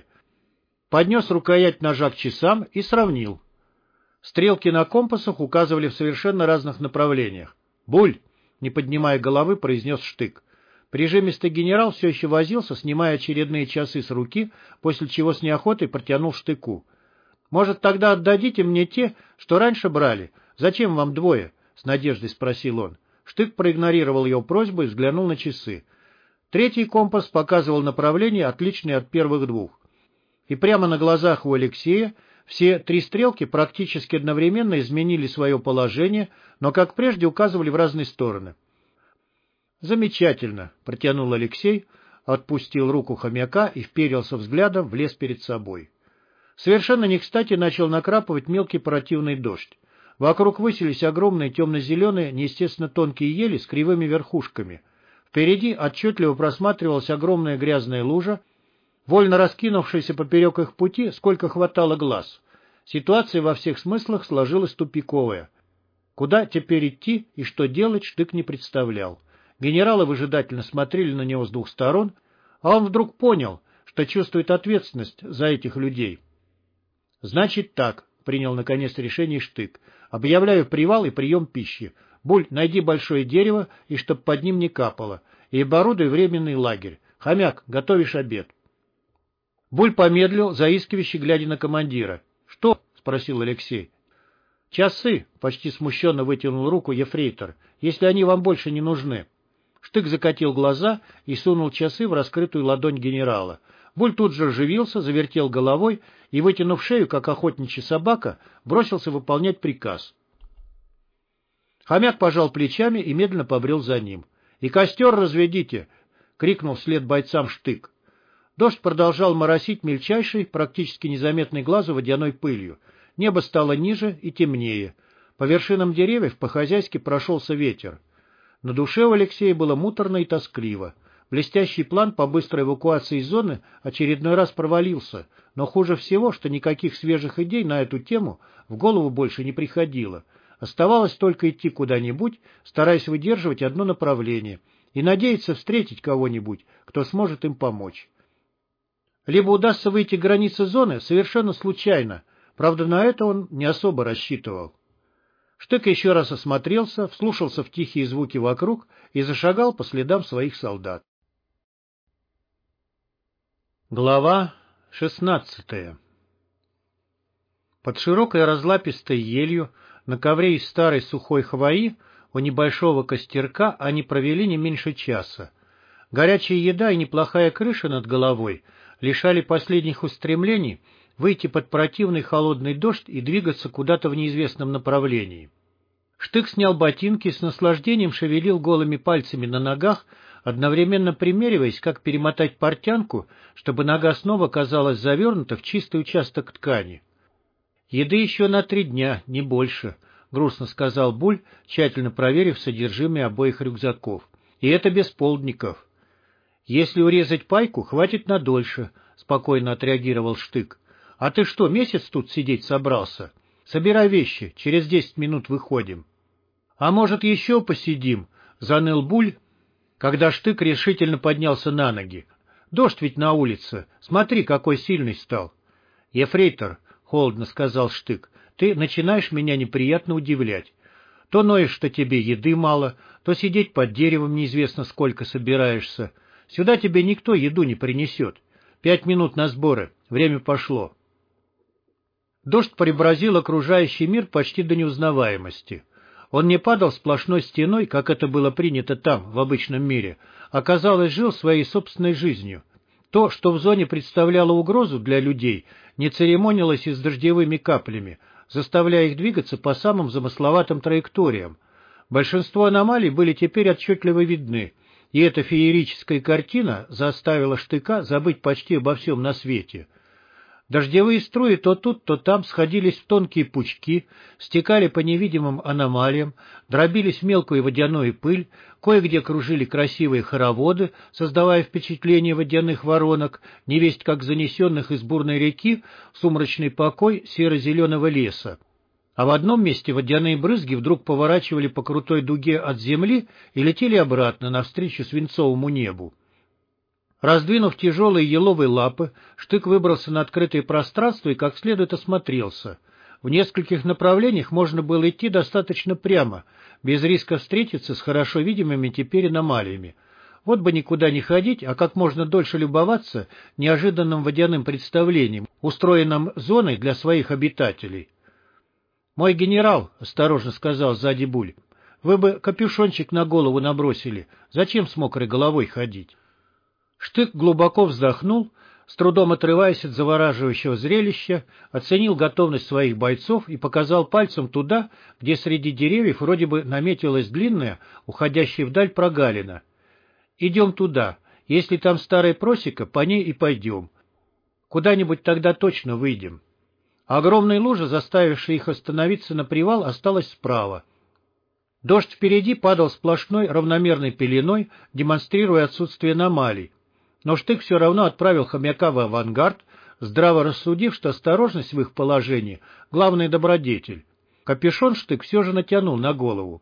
Поднес рукоять ножа к часам и сравнил. Стрелки на компасах указывали в совершенно разных направлениях. «Буль!» — не поднимая головы, произнес Штык. Прижимистый генерал все еще возился, снимая очередные часы с руки, после чего с неохотой протянул Штыку. — Может, тогда отдадите мне те, что раньше брали? Зачем вам двое? — с надеждой спросил он. Штык проигнорировал его просьбу и взглянул на часы. Третий компас показывал направление, отличное от первых двух. И прямо на глазах у Алексея все три стрелки практически одновременно изменили свое положение, но, как прежде, указывали в разные стороны. «Замечательно», — протянул Алексей, отпустил руку хомяка и вперился взглядом в лес перед собой. Совершенно не кстати начал накрапывать мелкий противный дождь. Вокруг высились огромные темно-зеленые, неестественно тонкие ели с кривыми верхушками. Впереди отчетливо просматривалась огромная грязная лужа, вольно раскинувшаяся поперек их пути, сколько хватало глаз. Ситуация во всех смыслах сложилась тупиковая. Куда теперь идти и что делать, Штык не представлял. Генералы выжидательно смотрели на него с двух сторон, а он вдруг понял, что чувствует ответственность за этих людей. «Значит так», — принял наконец решение Штык, — «объявляю привал и прием пищи. Буль, найди большое дерево, и чтоб под ним не капало, и оборудуй временный лагерь. Хомяк, готовишь обед». Буль помедлил, заискивающе глядя на командира. «Что?» — спросил Алексей. «Часы», — почти смущенно вытянул руку ефрейтор, — «если они вам больше не нужны». Штык закатил глаза и сунул часы в раскрытую ладонь генерала. Буль тут же оживился, завертел головой и, вытянув шею, как охотничья собака, бросился выполнять приказ. Хомяк пожал плечами и медленно побрел за ним. «И костер разведите!» — крикнул вслед бойцам Штык. Дождь продолжал моросить мельчайшей, практически незаметной глазу водяной пылью. Небо стало ниже и темнее. По вершинам деревьев по-хозяйски прошелся ветер. На душе у Алексея было муторно и тоскливо. Блестящий план по быстрой эвакуации из зоны очередной раз провалился, но хуже всего, что никаких свежих идей на эту тему в голову больше не приходило. Оставалось только идти куда-нибудь, стараясь выдерживать одно направление, и надеяться встретить кого-нибудь, кто сможет им помочь. Либо удастся выйти к границе зоны совершенно случайно, правда, на это он не особо рассчитывал. Штык еще раз осмотрелся, вслушался в тихие звуки вокруг и зашагал по следам своих солдат. Глава шестнадцатая. Под широкой разлапистой елью на ковре из старой сухой хвои у небольшого костерка они провели не меньше часа. Горячая еда и неплохая крыша над головой лишали последних устремлений выйти под противный холодный дождь и двигаться куда-то в неизвестном направлении. Штык снял ботинки, с наслаждением шевелил голыми пальцами на ногах, одновременно примериваясь, как перемотать портянку, чтобы нога снова казалась завернута в чистый участок ткани. «Еды еще на три дня, не больше», — грустно сказал Буль, тщательно проверив содержимое обоих рюкзаков. «И это без полдников». «Если урезать пайку, хватит надольше», — спокойно отреагировал Штык. «А ты что, месяц тут сидеть собрался? Собирай вещи, через десять минут выходим». «А может, еще посидим?» — заныл Буль, когда Штык решительно поднялся на ноги. «Дождь ведь на улице. Смотри, какой сильный стал». «Ефрейтор», — холодно сказал Штык, — «ты начинаешь меня неприятно удивлять. То ноешь, что тебе еды мало, то сидеть под деревом неизвестно сколько собираешься. Сюда тебе никто еду не принесет. Пять минут на сборы, время пошло». Дождь преобразил окружающий мир почти до неузнаваемости. Он не падал сплошной стеной, как это было принято там, в обычном мире, а, казалось, жил своей собственной жизнью. То, что в зоне представляло угрозу для людей, не церемонилось и с дождевыми каплями, заставляя их двигаться по самым замысловатым траекториям. Большинство аномалий были теперь отчетливо видны, и эта феерическая картина заставила Штыка забыть почти обо всем на свете. Дождевые струи то тут, то там сходились в тонкие пучки, стекали по невидимым аномалиям, дробились в мелкую водяную пыль, кое-где кружили красивые хороводы, создавая впечатление водяных воронок, невесть как занесенных из бурной реки в сумрачный покой серо-зеленого леса. А в одном месте водяные брызги вдруг поворачивали по крутой дуге от земли и летели обратно, навстречу свинцовому небу. Раздвинув тяжелые еловые лапы, Штык выбрался на открытое пространство и как следует осмотрелся. В нескольких направлениях можно было идти достаточно прямо, без риска встретиться с хорошо видимыми теперь аномалиями. Вот бы никуда не ходить, а как можно дольше любоваться неожиданным водяным представлением, устроенным зоной для своих обитателей. «Мой генерал», — осторожно сказал сзади Буль, — «вы бы капюшончик на голову набросили. Зачем с мокрой головой ходить?» Штык глубоко вздохнул, с трудом отрываясь от завораживающего зрелища, оценил готовность своих бойцов и показал пальцем туда, где среди деревьев вроде бы наметилась длинная, уходящая вдаль прогалина. «Идем туда. Если там старая просека, по ней и пойдем. Куда-нибудь тогда точно выйдем». Огромная лужа, заставившая их остановиться на привал, осталась справа. Дождь впереди падал сплошной равномерной пеленой, демонстрируя отсутствие аномалий. Но Штык все равно отправил хомяка в авангард, здраво рассудив, что осторожность в их положении — главный добродетель. Капюшон Штык все же натянул на голову.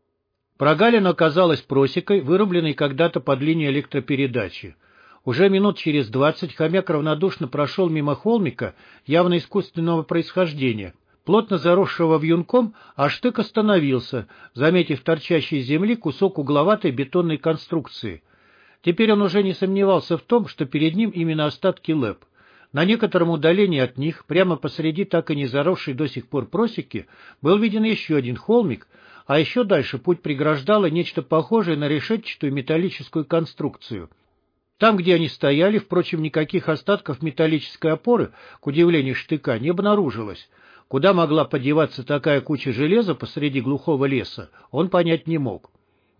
Прогалина оказалась просекой, вырубленной когда-то под линией электропередачи. Уже минут через двадцать хомяк равнодушно прошел мимо холмика явно искусственного происхождения, плотно заросшего вьюнком, а Штык остановился, заметив торчащий из земли кусок угловатой бетонной конструкции. Теперь он уже не сомневался в том, что перед ним именно остатки ЛЭП. На некотором удалении от них, прямо посреди так и не заросшей до сих пор просеки, был виден еще один холмик, а еще дальше путь преграждало нечто похожее на решетчатую металлическую конструкцию. Там, где они стояли, впрочем, никаких остатков металлической опоры, к удивлению Штыка, не обнаружилось. Куда могла подеваться такая куча железа посреди глухого леса, он понять не мог.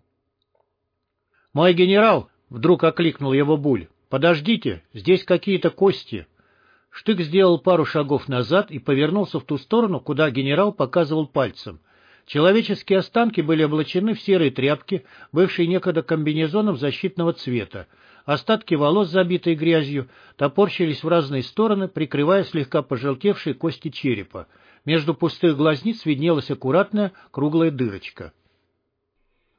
«Мой генерал!» — вдруг окликнул его Буль. «Подождите, здесь какие-то кости». Штык сделал пару шагов назад и повернулся в ту сторону, куда генерал показывал пальцем. Человеческие останки были облачены в серые тряпки, бывшие некогда комбинезоном защитного цвета. Остатки волос, забитые грязью, топорщились в разные стороны, прикрывая слегка пожелтевшие кости черепа. Между пустых глазниц виднелась аккуратная круглая дырочка.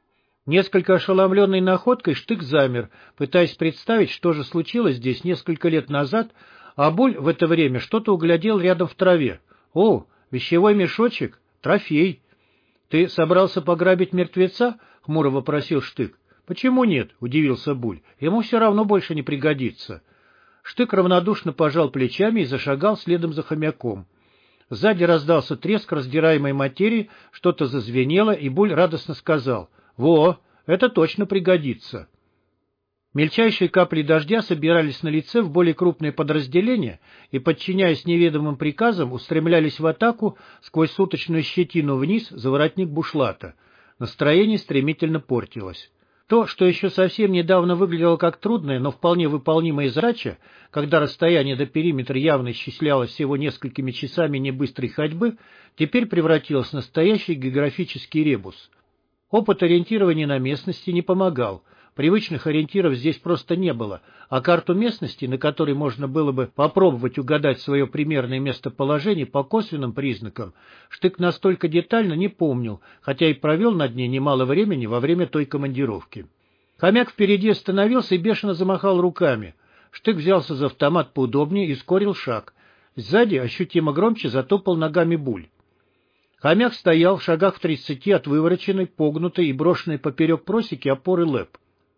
Несколько ошеломленный находкой, Штык замер, пытаясь представить, что же случилось здесь несколько лет назад, а Буль в это время что-то углядел рядом в траве. «О, вещевой мешочек? Трофей!» «Ты собрался пограбить мертвеца?» — хмуро вопросил Штык. «Почему нет?» — удивился Буль. «Ему все равно больше не пригодится». Штык равнодушно пожал плечами и зашагал следом за хомяком. Сзади раздался треск раздираемой материи, что-то зазвенело, и Буль радостно сказал: «Во, это точно пригодится». Мельчайшие капли дождя собирались на лице в более крупные подразделения и, подчиняясь неведомым приказам, устремлялись в атаку сквозь суточную щетину вниз за воротник бушлата. Настроение стремительно портилось. То, что еще совсем недавно выглядело как трудная, но вполне выполнимая задача, когда расстояние до периметра явно исчислялось всего несколькими часами небыстрой ходьбы, теперь превратилось в настоящий географический ребус. Опыт ориентирования на местности не помогал. Привычных ориентиров здесь просто не было, а карту местности, на которой можно было бы попробовать угадать свое примерное местоположение по косвенным признакам, Штык настолько детально не помнил, хотя и провел над ней немало времени во время той командировки. Хомяк впереди остановился и бешено замахал руками. Штык взялся за автомат поудобнее и ускорил шаг. Сзади ощутимо громче затопал ногами Буль. Хомяк стоял в шагах в тридцати от вывороченной, погнутой и брошенной поперек просеки опоры ЛЭП.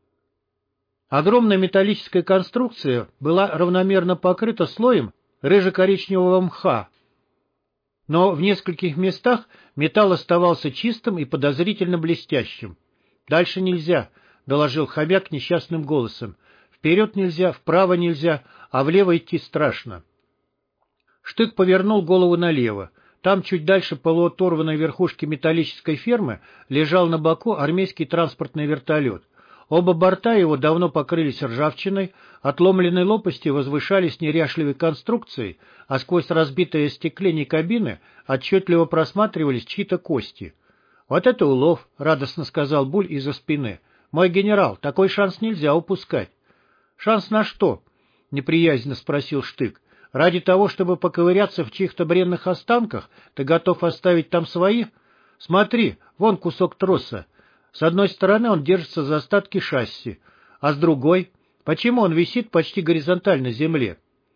Огромная металлическая конструкция была равномерно покрыта слоем рыже-коричневого мха, но в нескольких местах металл оставался чистым и подозрительно блестящим. «Дальше нельзя», — доложил хомяк несчастным голосом. «Вперед нельзя, вправо нельзя, а влево идти страшно». Штык повернул голову налево. Там, чуть дальше полуоторванной верхушки металлической фермы, лежал на боку армейский транспортный вертолет. Оба борта его давно покрылись ржавчиной, отломленные лопасти возвышались неряшливой конструкцией, а сквозь разбитое остекление кабины отчетливо просматривались чьи-то кости. «Вот это улов!» — радостно сказал Буль из-за спины. «Мой генерал, такой шанс нельзя упускать». «Шанс на что?» — неприязненно спросил Штык. «Ради того, чтобы поковыряться в чьих-то бренных останках, ты готов оставить там свои? Смотри, вон кусок троса. С одной стороны он держится за остатки шасси, а с другой... Почему он висит почти горизонтально земле?»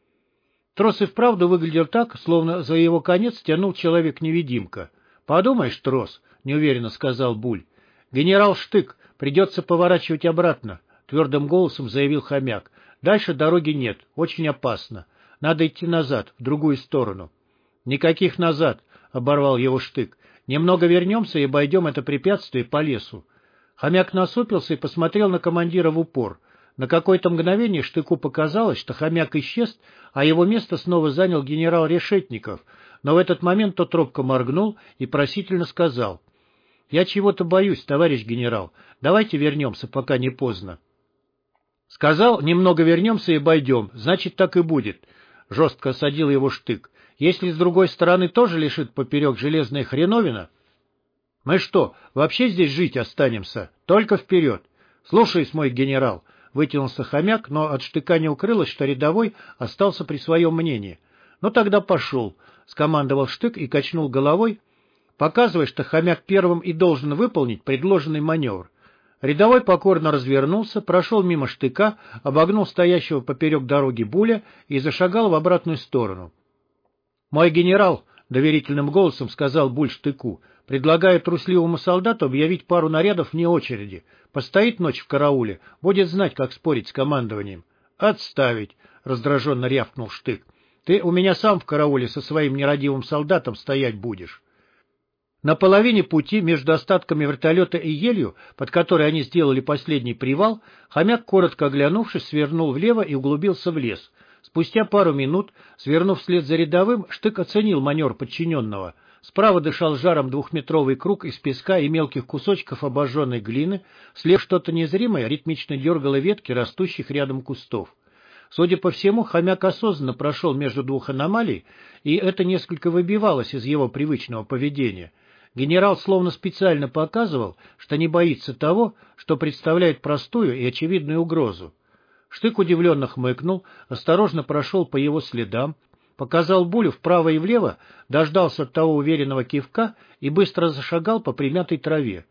Трос и вправду выглядел так, словно за его конец тянул человек-невидимка. «Подумаешь, трос», — неуверенно сказал Буль. «Генерал Штык, придется поворачивать обратно», — твердым голосом заявил хомяк. «Дальше дороги нет, очень опасно. Надо идти назад, в другую сторону». «Никаких назад», — оборвал его Штык. «Немного вернемся и обойдем это препятствие по лесу». Хомяк насупился и посмотрел на командира в упор. На какое-то мгновение Штыку показалось, что хомяк исчез, а его место снова занял генерал Решетников, но в этот момент тот робко моргнул и просительно сказал: «Я чего-то боюсь, товарищ генерал. Давайте вернемся, пока не поздно». «Сказал, немного вернемся и обойдем, значит, так и будет», — жестко осадил его Штык. «Если с другой стороны тоже лежит поперек железная хреновина, мы что, вообще здесь жить останемся? Только вперед!» «Слушаюсь, мой генерал», — вытянулся хомяк, но от Штыка не укрылось, что рядовой остался при своем мнении. «Ну тогда пошел», — скомандовал Штык и качнул головой, показывая, что хомяк первым и должен выполнить предложенный маневр. Рядовой покорно развернулся, прошел мимо Штыка, обогнул стоящего поперек дороги Буля и зашагал в обратную сторону. «Мой генерал», — доверительным голосом сказал Буль Штыку, — «предлагаю трусливому солдату объявить пару нарядов вне очереди. Постоит ночь в карауле, будет знать, как спорить с командованием». «Отставить», — раздраженно рявкнул Штык. «Ты у меня сам в карауле со своим нерадивым солдатом стоять будешь». На половине пути между остатками вертолета и елью, под которой они сделали последний привал, хомяк, коротко оглянувшись, свернул влево и углубился в лес. Спустя пару минут, свернув вслед за рядовым, Штык оценил маневр подчиненного. Справа дышал жаром двухметровый круг из песка и мелких кусочков обожженной глины, слева что-то незримое ритмично дергало ветки растущих рядом кустов. Судя по всему, хомяк осознанно прошел между двух аномалий, и это несколько выбивалось из его привычного поведения. Генерал словно специально показывал, что не боится того, что представляет простую и очевидную угрозу. Штык удивленно хмыкнул, осторожно прошел по его следам, показал Булю вправо и влево, дождался от того уверенного кивка и быстро зашагал по примятой траве.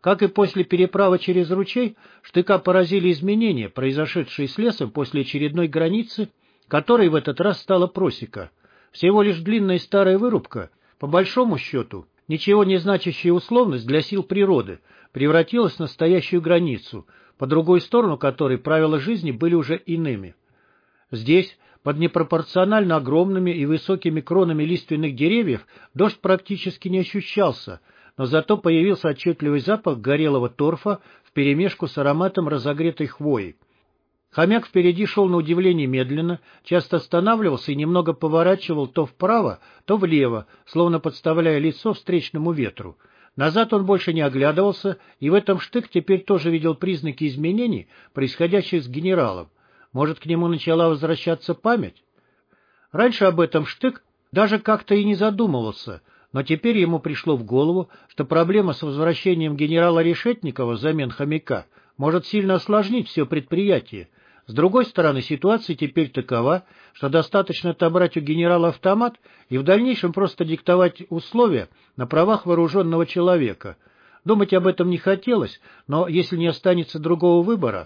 Как и после переправы через ручей, Штыка поразили изменения, произошедшие с лесом после очередной границы, которой в этот раз стала просека. Всего лишь длинная старая вырубка, по большому счету, ничего не значащая условность для сил природы, превратилась в настоящую границу, по другой сторону которой правила жизни были уже иными. Здесь, под непропорционально огромными и высокими кронами лиственных деревьев, дождь практически не ощущался, но зато появился отчетливый запах горелого торфа вперемешку с ароматом разогретой хвои. Хомяк впереди шел на удивление медленно, часто останавливался и немного поворачивал то вправо, то влево, словно подставляя лицо встречному ветру. Назад он больше не оглядывался, и в этом Штык теперь тоже видел признаки изменений, происходящих с генералом. Может, к нему начала возвращаться память? Раньше об этом Штык даже как-то и не задумывался, но теперь ему пришло в голову, что проблема с возвращением генерала Решетникова взамен хомяка может сильно осложнить все предприятие. С другой стороны, ситуация теперь такова, что достаточно отобрать у генерала автомат и в дальнейшем просто диктовать условия на правах вооруженного человека. Думать об этом не хотелось, но если не останется другого выбора...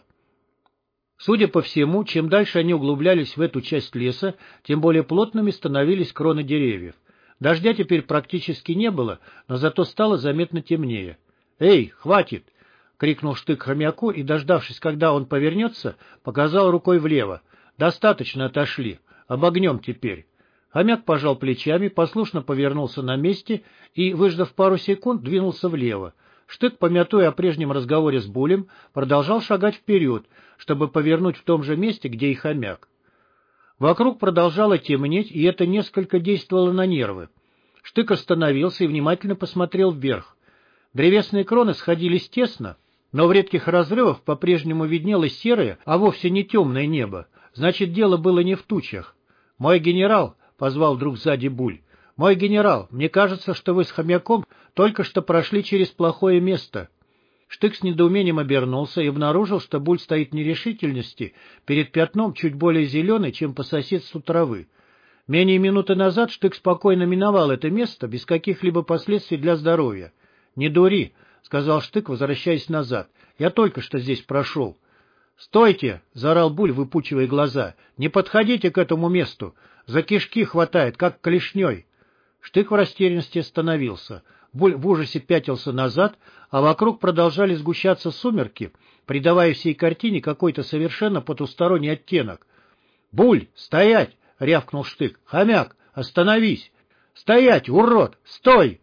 Судя по всему, чем дальше они углублялись в эту часть леса, тем более плотными становились кроны деревьев. Дождя теперь практически не было, но зато стало заметно темнее. «Эй, хватит!» — крикнул Штык хомяку и, дождавшись, когда он повернется, показал рукой влево. «Достаточно отошли. Обогнем теперь». Хомяк пожал плечами, послушно повернулся на месте и, выждав пару секунд, двинулся влево. Штык, помятуя о прежнем разговоре с Булем, продолжал шагать вперед, чтобы повернуть в том же месте, где и хомяк. Вокруг продолжало темнеть, и это несколько действовало на нервы. Штык остановился и внимательно посмотрел вверх. Древесные кроны сходились тесно, но в редких разрывах по-прежнему виднелось серое, а вовсе не темное небо. Значит, дело было не в тучах. «Мой генерал!» — позвал вдруг сзади Буль. «Мой генерал, мне кажется, что вы с хомяком только что прошли через плохое место». Штык с недоумением обернулся и обнаружил, что Буль стоит в нерешительности перед пятном чуть более зеленой, чем по соседству травы. Менее минуты назад Штык спокойно миновал это место без каких-либо последствий для здоровья. «Не дури», — сказал Штык, возвращаясь назад. «Я только что здесь прошел». «Стойте!» — заорал Буль, выпучивая глаза. «Не подходите к этому месту! За кишки хватает, как клешней!» Штык в растерянности остановился. Буль в ужасе пятился назад, а вокруг продолжали сгущаться сумерки, придавая всей картине какой-то совершенно потусторонний оттенок. «Буль, стоять!» — рявкнул Штык. «Хомяк, остановись! Стоять, урод! Стой!»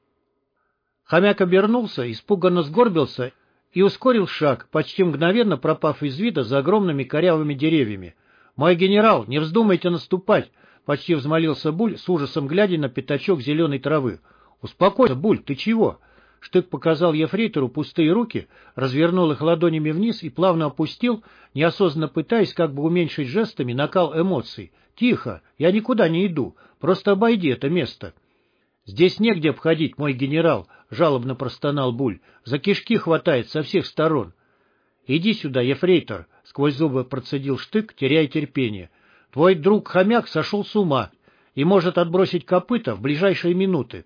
Хомяк обернулся, испуганно сгорбился и ускорил шаг, почти мгновенно пропав из вида за огромными корявыми деревьями. «Мой генерал, не вздумайте наступать!» — почти взмолился Буль, с ужасом глядя на пятачок зеленой травы. «Успокойся, Буль, ты чего?» Штык показал ефрейтору пустые руки, развернул их ладонями вниз и плавно опустил, неосознанно пытаясь как бы уменьшить жестами накал эмоций. «Тихо, я никуда не иду, просто обойди это место». «Здесь негде обходить, мой генерал», — жалобно простонал Буль. «За кишки хватает со всех сторон». «Иди сюда, ефрейтор», — сквозь зубы процедил Штык, теряя терпение. «Твой друг хомяк сошел с ума и может отбросить копыта в ближайшие минуты.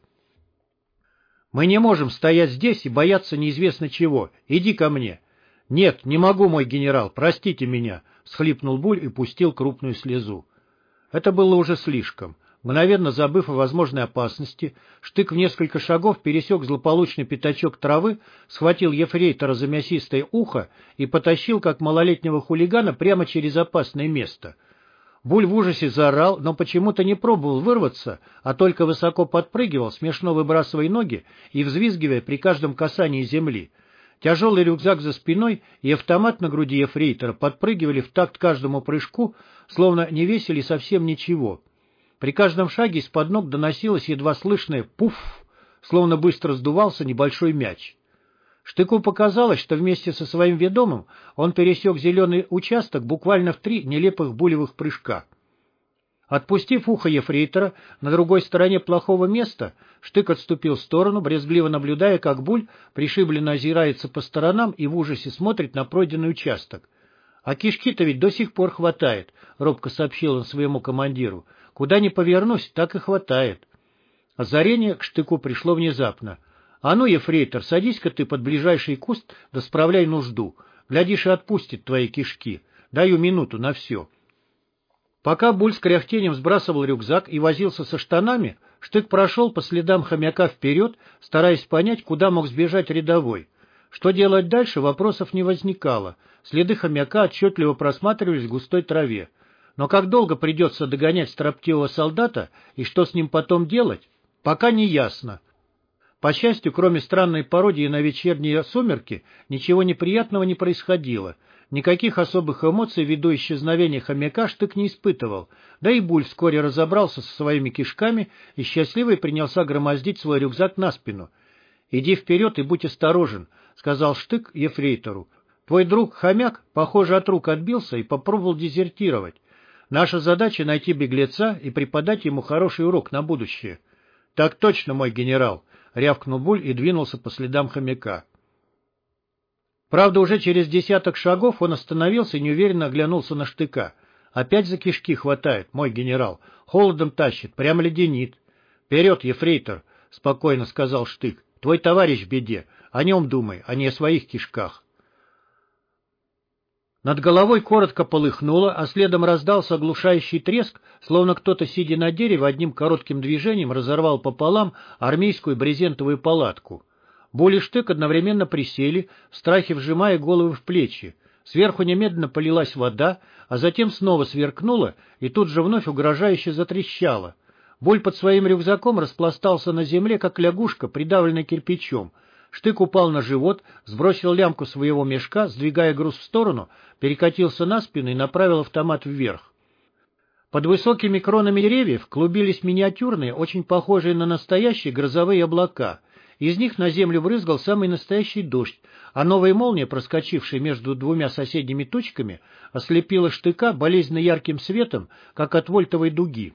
Мы не можем стоять здесь и бояться неизвестно чего. Иди ко мне». «Нет, не могу, мой генерал, простите меня», — всхлипнул Буль и пустил крупную слезу. Это было уже слишком. Мгновенно забыв о возможной опасности, Штык в несколько шагов пересек злополучный пятачок травы, схватил ефрейтора за мясистое ухо и потащил, как малолетнего хулигана, прямо через опасное место. Буль в ужасе заорал, но почему-то не пробовал вырваться, а только высоко подпрыгивал, смешно выбрасывая ноги и взвизгивая при каждом касании земли. Тяжелый рюкзак за спиной и автомат на груди ефрейтора подпрыгивали в такт каждому прыжку, словно не весили совсем ничего. При каждом шаге из-под ног доносилось едва слышное «пуф», словно быстро сдувался небольшой мяч. Штыку показалось, что вместе со своим ведомым он пересек зеленый участок буквально в три нелепых булевых прыжка. Отпустив ухо ефрейтора на другой стороне плохого места, Штык отступил в сторону, брезгливо наблюдая, как Буль пришибленно озирается по сторонам и в ужасе смотрит на пройденный участок. «А кишки-то ведь до сих пор хватает», — робко сообщил он своему командиру. «Куда ни повернусь, так и хватает». Озарение к Штыку пришло внезапно. А ну, ефрейтор, садись-ка ты под ближайший куст, да справляй нужду. Глядишь, и отпустит твои кишки. Даю минуту на все. Пока Буль с кряхтением сбрасывал рюкзак и возился со штанами, Штык прошел по следам хомяка вперед, стараясь понять, куда мог сбежать рядовой. Что делать дальше, вопросов не возникало. Следы хомяка отчетливо просматривались в густой траве. Но как долго придется догонять строптивого солдата и что с ним потом делать, пока не ясно. По счастью, кроме странной пародии на вечерние сумерки, ничего неприятного не происходило. Никаких особых эмоций ввиду исчезновения хомяка Штык не испытывал, да и Буль вскоре разобрался со своими кишками и счастливый принялся громоздить свой рюкзак на спину. — Иди вперед и будь осторожен, — сказал Штык ефрейтору. — Твой друг хомяк, похоже, от рук отбился и попробовал дезертировать. Наша задача — найти беглеца и преподать ему хороший урок на будущее. — Так точно, мой генерал, — рявкнул Буль и двинулся по следам хомяка. Правда, уже через десяток шагов он остановился и неуверенно оглянулся на Штыка. «Опять за кишки хватает, мой генерал. Холодом тащит, прям леденит». «Вперед, ефрейтор», — спокойно сказал Штык. «Твой товарищ в беде. О нем думай, а не о своих кишках». Над головой коротко полыхнуло, а следом раздался оглушающий треск, словно кто-то, сидя на дереве, одним коротким движением разорвал пополам армейскую брезентовую палатку. Буль и Штык одновременно присели, в страхе вжимая головы в плечи. Сверху немедленно полилась вода, а затем снова сверкнула и тут же вновь угрожающе затрещала. Буль под своим рюкзаком распластался на земле, как лягушка, придавленная кирпичом. Штык упал на живот, сбросил лямку своего мешка, сдвигая груз в сторону, перекатился на спину и направил автомат вверх. Под высокими кронами деревьев клубились миниатюрные, очень похожие на настоящие грозовые облака. Из них на землю брызгал самый настоящий дождь, а новая молния, проскочившая между двумя соседними тучками, ослепила Штыка болезненно ярким светом, как от вольтовой дуги.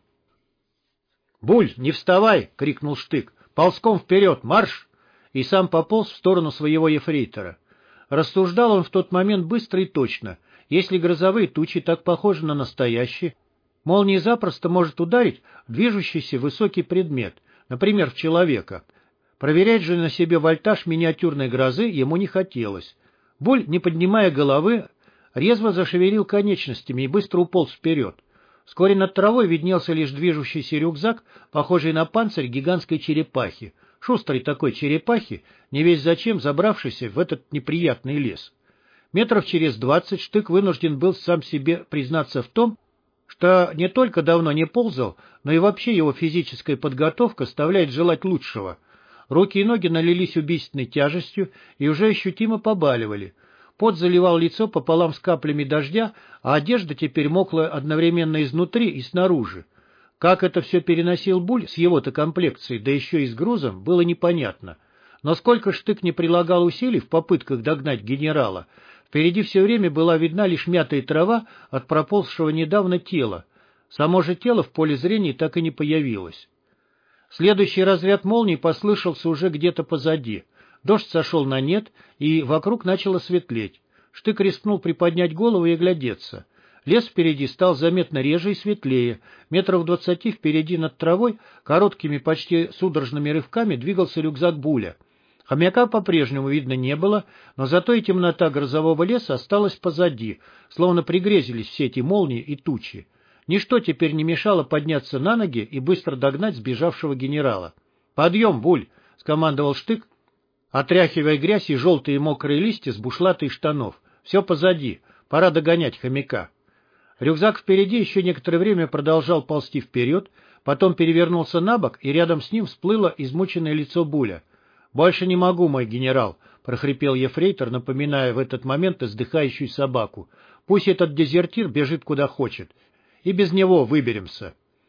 — Буль, не вставай! — крикнул Штык. — Ползком вперед, марш! И сам пополз в сторону своего ефрейтора. Рассуждал он в тот момент быстро и точно. Если грозовые тучи так похожи на настоящие, молния запросто может ударить в движущийся высокий предмет, например, в человека. Проверять же на себе вольтаж миниатюрной грозы ему не хотелось. Буль, не поднимая головы, резво зашевелил конечностями и быстро уполз вперед. Вскоре над травой виднелся лишь движущийся рюкзак, похожий на панцирь гигантской черепахи, шустрой такой черепахи, не весь зачем забравшейся в этот неприятный лес. Метров через двадцать Штык вынужден был сам себе признаться в том, что не только давно не ползал, но и вообще его физическая подготовка оставляет желать лучшего. Руки и ноги налились убийственной тяжестью и уже ощутимо побаливали. Пот заливал лицо пополам с каплями дождя, а одежда теперь мокла одновременно изнутри и снаружи. Как это все переносил Буль с его-то комплекцией, да еще и с грузом, было непонятно. Но сколько Штык не прилагал усилий в попытках догнать генерала, впереди все время была видна лишь мятая трава от проползшего недавно тела. Само же тело в поле зрения так и не появилось. Следующий разряд молний послышался уже где-то позади. Дождь сошел на нет, и вокруг начало светлеть. Штык рискнул приподнять голову и оглядеться. Лес впереди стал заметно реже и светлее. Метров двадцати впереди над травой короткими, почти судорожными рывками двигался рюкзак Буля. Хомяка по-прежнему видно не было, но зато и темнота грозового леса осталась позади, словно пригрезились все эти молнии и тучи. Ничто теперь не мешало подняться на ноги и быстро догнать сбежавшего генерала. — Подъем, Буль! — скомандовал Штык, отряхивая грязь и желтые мокрые листья с бушлата и штанов. — Все позади, пора догонять хомяка. Рюкзак впереди еще некоторое время продолжал ползти вперед, потом перевернулся на бок, и рядом с ним всплыло измученное лицо Буля. — Больше не могу, мой генерал! — прохрипел ефрейтор, напоминая в этот момент издыхающую собаку. — Пусть этот дезертир бежит куда хочет. И без него выберемся.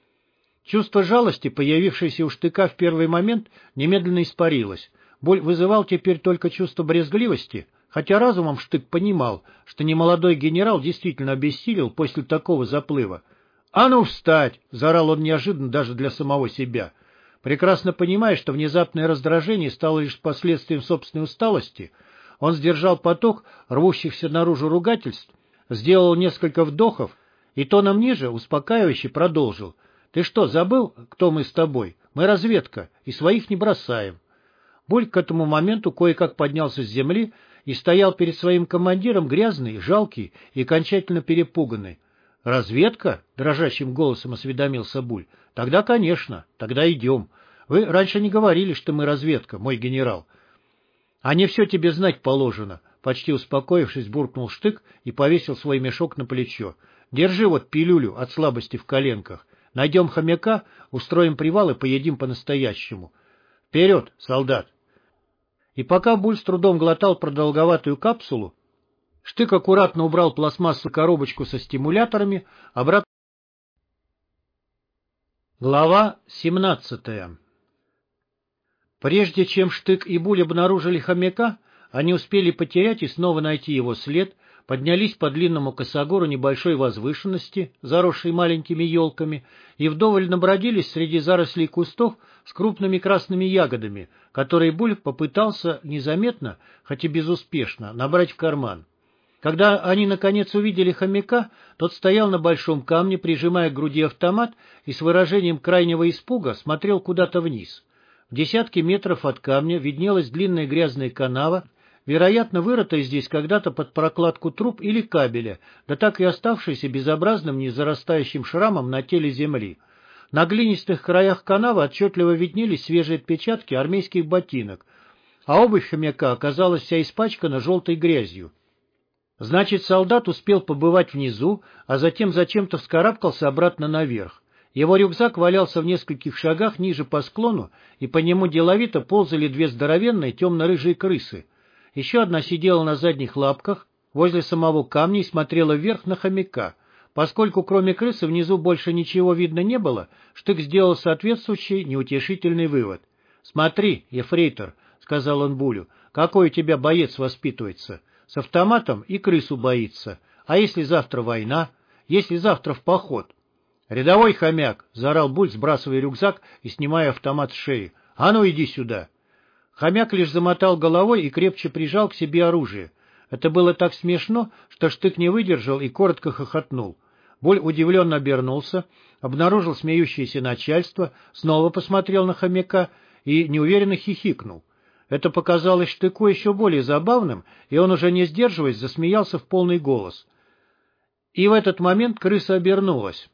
Чувство жалости, появившееся у Штыка в первый момент, немедленно испарилось. Буль вызывал теперь только чувство брезгливости, хотя разумом Штык понимал, что немолодой генерал действительно обессилел после такого заплыва. «А ну встать!» — заорал он неожиданно даже для самого себя. Прекрасно понимая, что внезапное раздражение стало лишь последствием собственной усталости, он сдержал поток рвущихся наружу ругательств, сделал несколько вдохов, и тоном ниже, успокаивающе продолжил. — Ты что, забыл, кто мы с тобой? Мы разведка, и своих не бросаем. Буль к этому моменту кое-как поднялся с земли и стоял перед своим командиром грязный, жалкий и окончательно перепуганный. «Разведка?» — дрожащим голосом осведомился Буль. «Тогда, конечно, тогда идем. Вы раньше не говорили, что мы разведка, мой генерал». «А не все тебе знать положено», — почти успокоившись, буркнул Штык и повесил свой мешок на плечо. «Держи вот пилюлю от слабости в коленках. Найдем хомяка, устроим привал и поедим по-настоящему. Вперед, солдат!» И пока Буль с трудом глотал продолговатую капсулу, Штык аккуратно убрал пластмассовую коробочку со стимуляторами, обратно. Глава семнадцатая. Прежде чем Штык и Буль обнаружили хомяка, они успели потерять и снова найти его след, поднялись по длинному косогору небольшой возвышенности, заросшей маленькими елками, и вдоволь набродились среди зарослей кустов с крупными красными ягодами, которые Буль попытался незаметно, хоть и безуспешно, набрать в карман. Когда они, наконец, увидели хомяка, тот стоял на большом камне, прижимая к груди автомат, и с выражением крайнего испуга смотрел куда-то вниз. В десятке метров от камня виднелась длинная грязная канава, вероятно, вырытая здесь когда-то под прокладку труб или кабеля, да так и оставшаяся безобразным незарастающим шрамом на теле земли. На глинистых краях канавы отчетливо виднелись свежие отпечатки армейских ботинок, а обувь хомяка оказалась вся испачкана желтой грязью. Значит, солдат успел побывать внизу, а затем зачем-то вскарабкался обратно наверх. Его рюкзак валялся в нескольких шагах ниже по склону, и по нему деловито ползали две здоровенные темно-рыжие крысы. Еще одна сидела на задних лапках возле самого камня и смотрела вверх на хомяка. Поскольку кроме крысы внизу больше ничего видно не было, Штык сделал соответствующий неутешительный вывод. «Смотри, ефрейтор», — сказал он Булю, — «какой у тебя боец воспитывается. С автоматом и крысу боится. А если завтра война? Если завтра в поход?» «Рядовой хомяк!» — заорал Буль, сбрасывая рюкзак и снимая автомат с шеи. «А ну, иди сюда!» Хомяк лишь замотал головой и крепче прижал к себе оружие. Это было так смешно, что Штык не выдержал и коротко хохотнул. Буль удивленно обернулся, обнаружил смеющееся начальство, снова посмотрел на хомяка и неуверенно хихикнул. Это показалось Штыку еще более забавным, и он, уже не сдерживаясь, засмеялся в полный голос. И в этот момент крыса обернулась.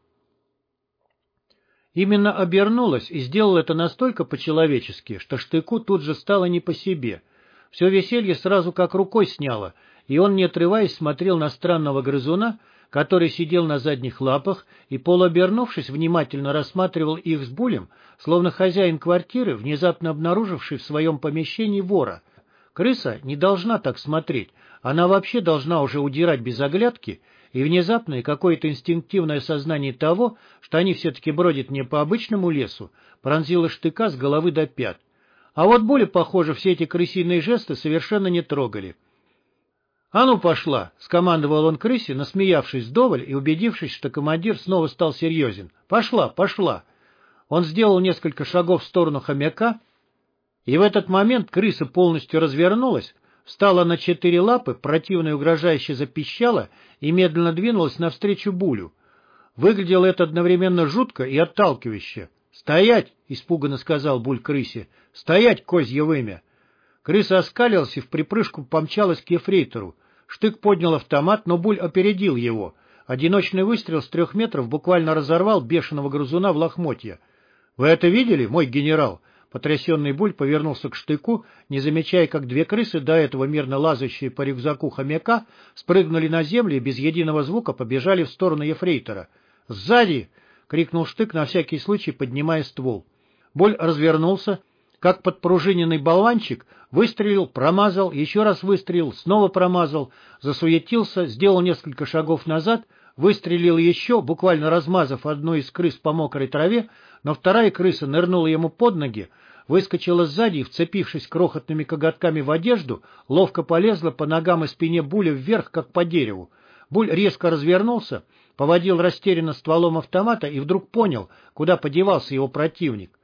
Именно обернулась и сделала это настолько по-человечески, что Штыку тут же стало не по себе. Все веселье сразу как рукой сняло, и он, не отрываясь, смотрел на странного грызуна, который сидел на задних лапах и, полуобернувшись, внимательно рассматривал их с Булем, словно хозяин квартиры, внезапно обнаруживший в своем помещении вора. Крыса не должна так смотреть, она вообще должна уже удирать без оглядки, и внезапное какое-то инстинктивное сознание того, что они все-таки бродят не по обычному лесу, пронзило Штыка с головы до пят. А вот Буля, похоже, все эти крысиные жесты совершенно не трогали. «А ну пошла!» — скомандовал он крысе, насмеявшись вдоволь и убедившись, что командир снова стал серьезен. «Пошла, пошла!» Он сделал несколько шагов в сторону хомяка, и в этот момент крыса полностью развернулась, встала на четыре лапы, противно и угрожающе запищала и медленно двинулась навстречу Булю. Выглядело это одновременно жутко и отталкивающе. «Стоять!» — испуганно сказал Буль крысе. «Стоять, козье вымя!» Крыса оскалилась и в припрыжку помчалась к ефрейтору. Штык поднял автомат, но Буль опередил его. Одиночный выстрел с трех метров буквально разорвал бешеного грызуна в лохмотья. «Вы это видели, мой генерал?» Потрясенный Буль повернулся к Штыку, не замечая, как две крысы, до этого мирно лазающие по рюкзаку хомяка, спрыгнули на землю и без единого звука побежали в сторону ефрейтора. «Сзади!» — крикнул Штык, на всякий случай поднимая ствол. Буль развернулся, как подпружиненный болванчик, выстрелил, промазал, еще раз выстрелил, снова промазал, засуетился, сделал несколько шагов назад, выстрелил еще, буквально размазав одну из крыс по мокрой траве, но вторая крыса нырнула ему под ноги, выскочила сзади и, вцепившись крохотными коготками в одежду, ловко полезла по ногам и спине Буля вверх, как по дереву. Буль резко развернулся, поводил растерянно стволом автомата и вдруг понял, куда подевался его противник.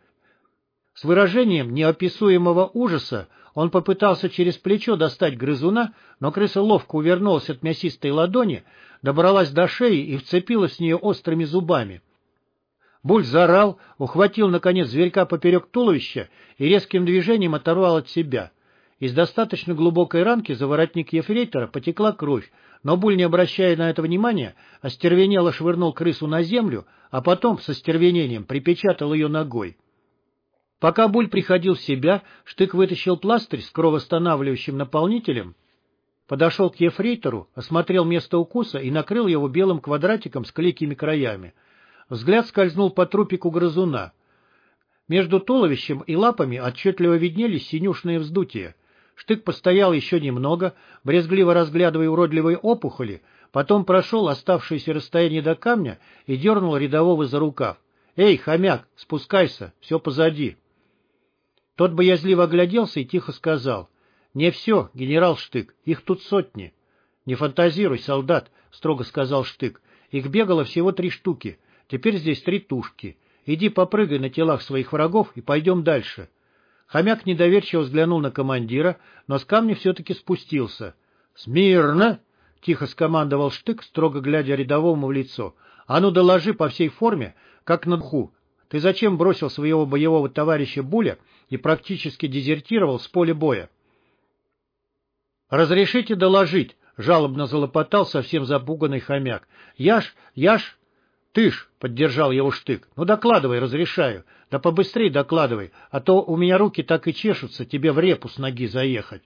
С выражением неописуемого ужаса он попытался через плечо достать грызуна, но крыса ловко увернулась от мясистой ладони, добралась до шеи и вцепилась в нее острыми зубами. Буль заорал, ухватил, наконец, зверька поперек туловища и резким движением оторвал от себя. Из достаточно глубокой ранки за воротник ефрейтора потекла кровь, но Буль, не обращая на это внимания, остервенело швырнул крысу на землю, а потом со стервенением припечатал ее ногой. Пока Буль приходил в себя, Штык вытащил пластырь с кровоостанавливающим наполнителем, подошел к ефрейтору, осмотрел место укуса и накрыл его белым квадратиком с клейкими краями. Взгляд скользнул по трупику грызуна. Между туловищем и лапами отчетливо виднелись синюшные вздутия. Штык постоял еще немного, брезгливо разглядывая уродливые опухоли, потом прошел оставшееся расстояние до камня и дернул рядового за рукав. «Эй, хомяк, спускайся, все позади». Тот боязливо огляделся и тихо сказал: «Не все, генерал Штык, их тут сотни». «Не фантазируй, солдат», — строго сказал Штык. «Их бегало всего три штуки, теперь здесь три тушки. Иди попрыгай на телах своих врагов и пойдем дальше». Хомяк недоверчиво взглянул на командира, но с камня все-таки спустился. «Смирно!» — тихо скомандовал Штык, строго глядя рядовому в лицо. «А ну доложи по всей форме, как на духу. Ты зачем бросил своего боевого товарища Буля и практически дезертировал с поля боя?» «Разрешите доложить», — жалобно залопотал совсем запуганный хомяк. «Я ж, я ж...» «Ты ж», — поддержал его Штык. «Ну докладывай, разрешаю. Да побыстрей докладывай, а то у меня руки так и чешутся тебе в репу с ноги заехать».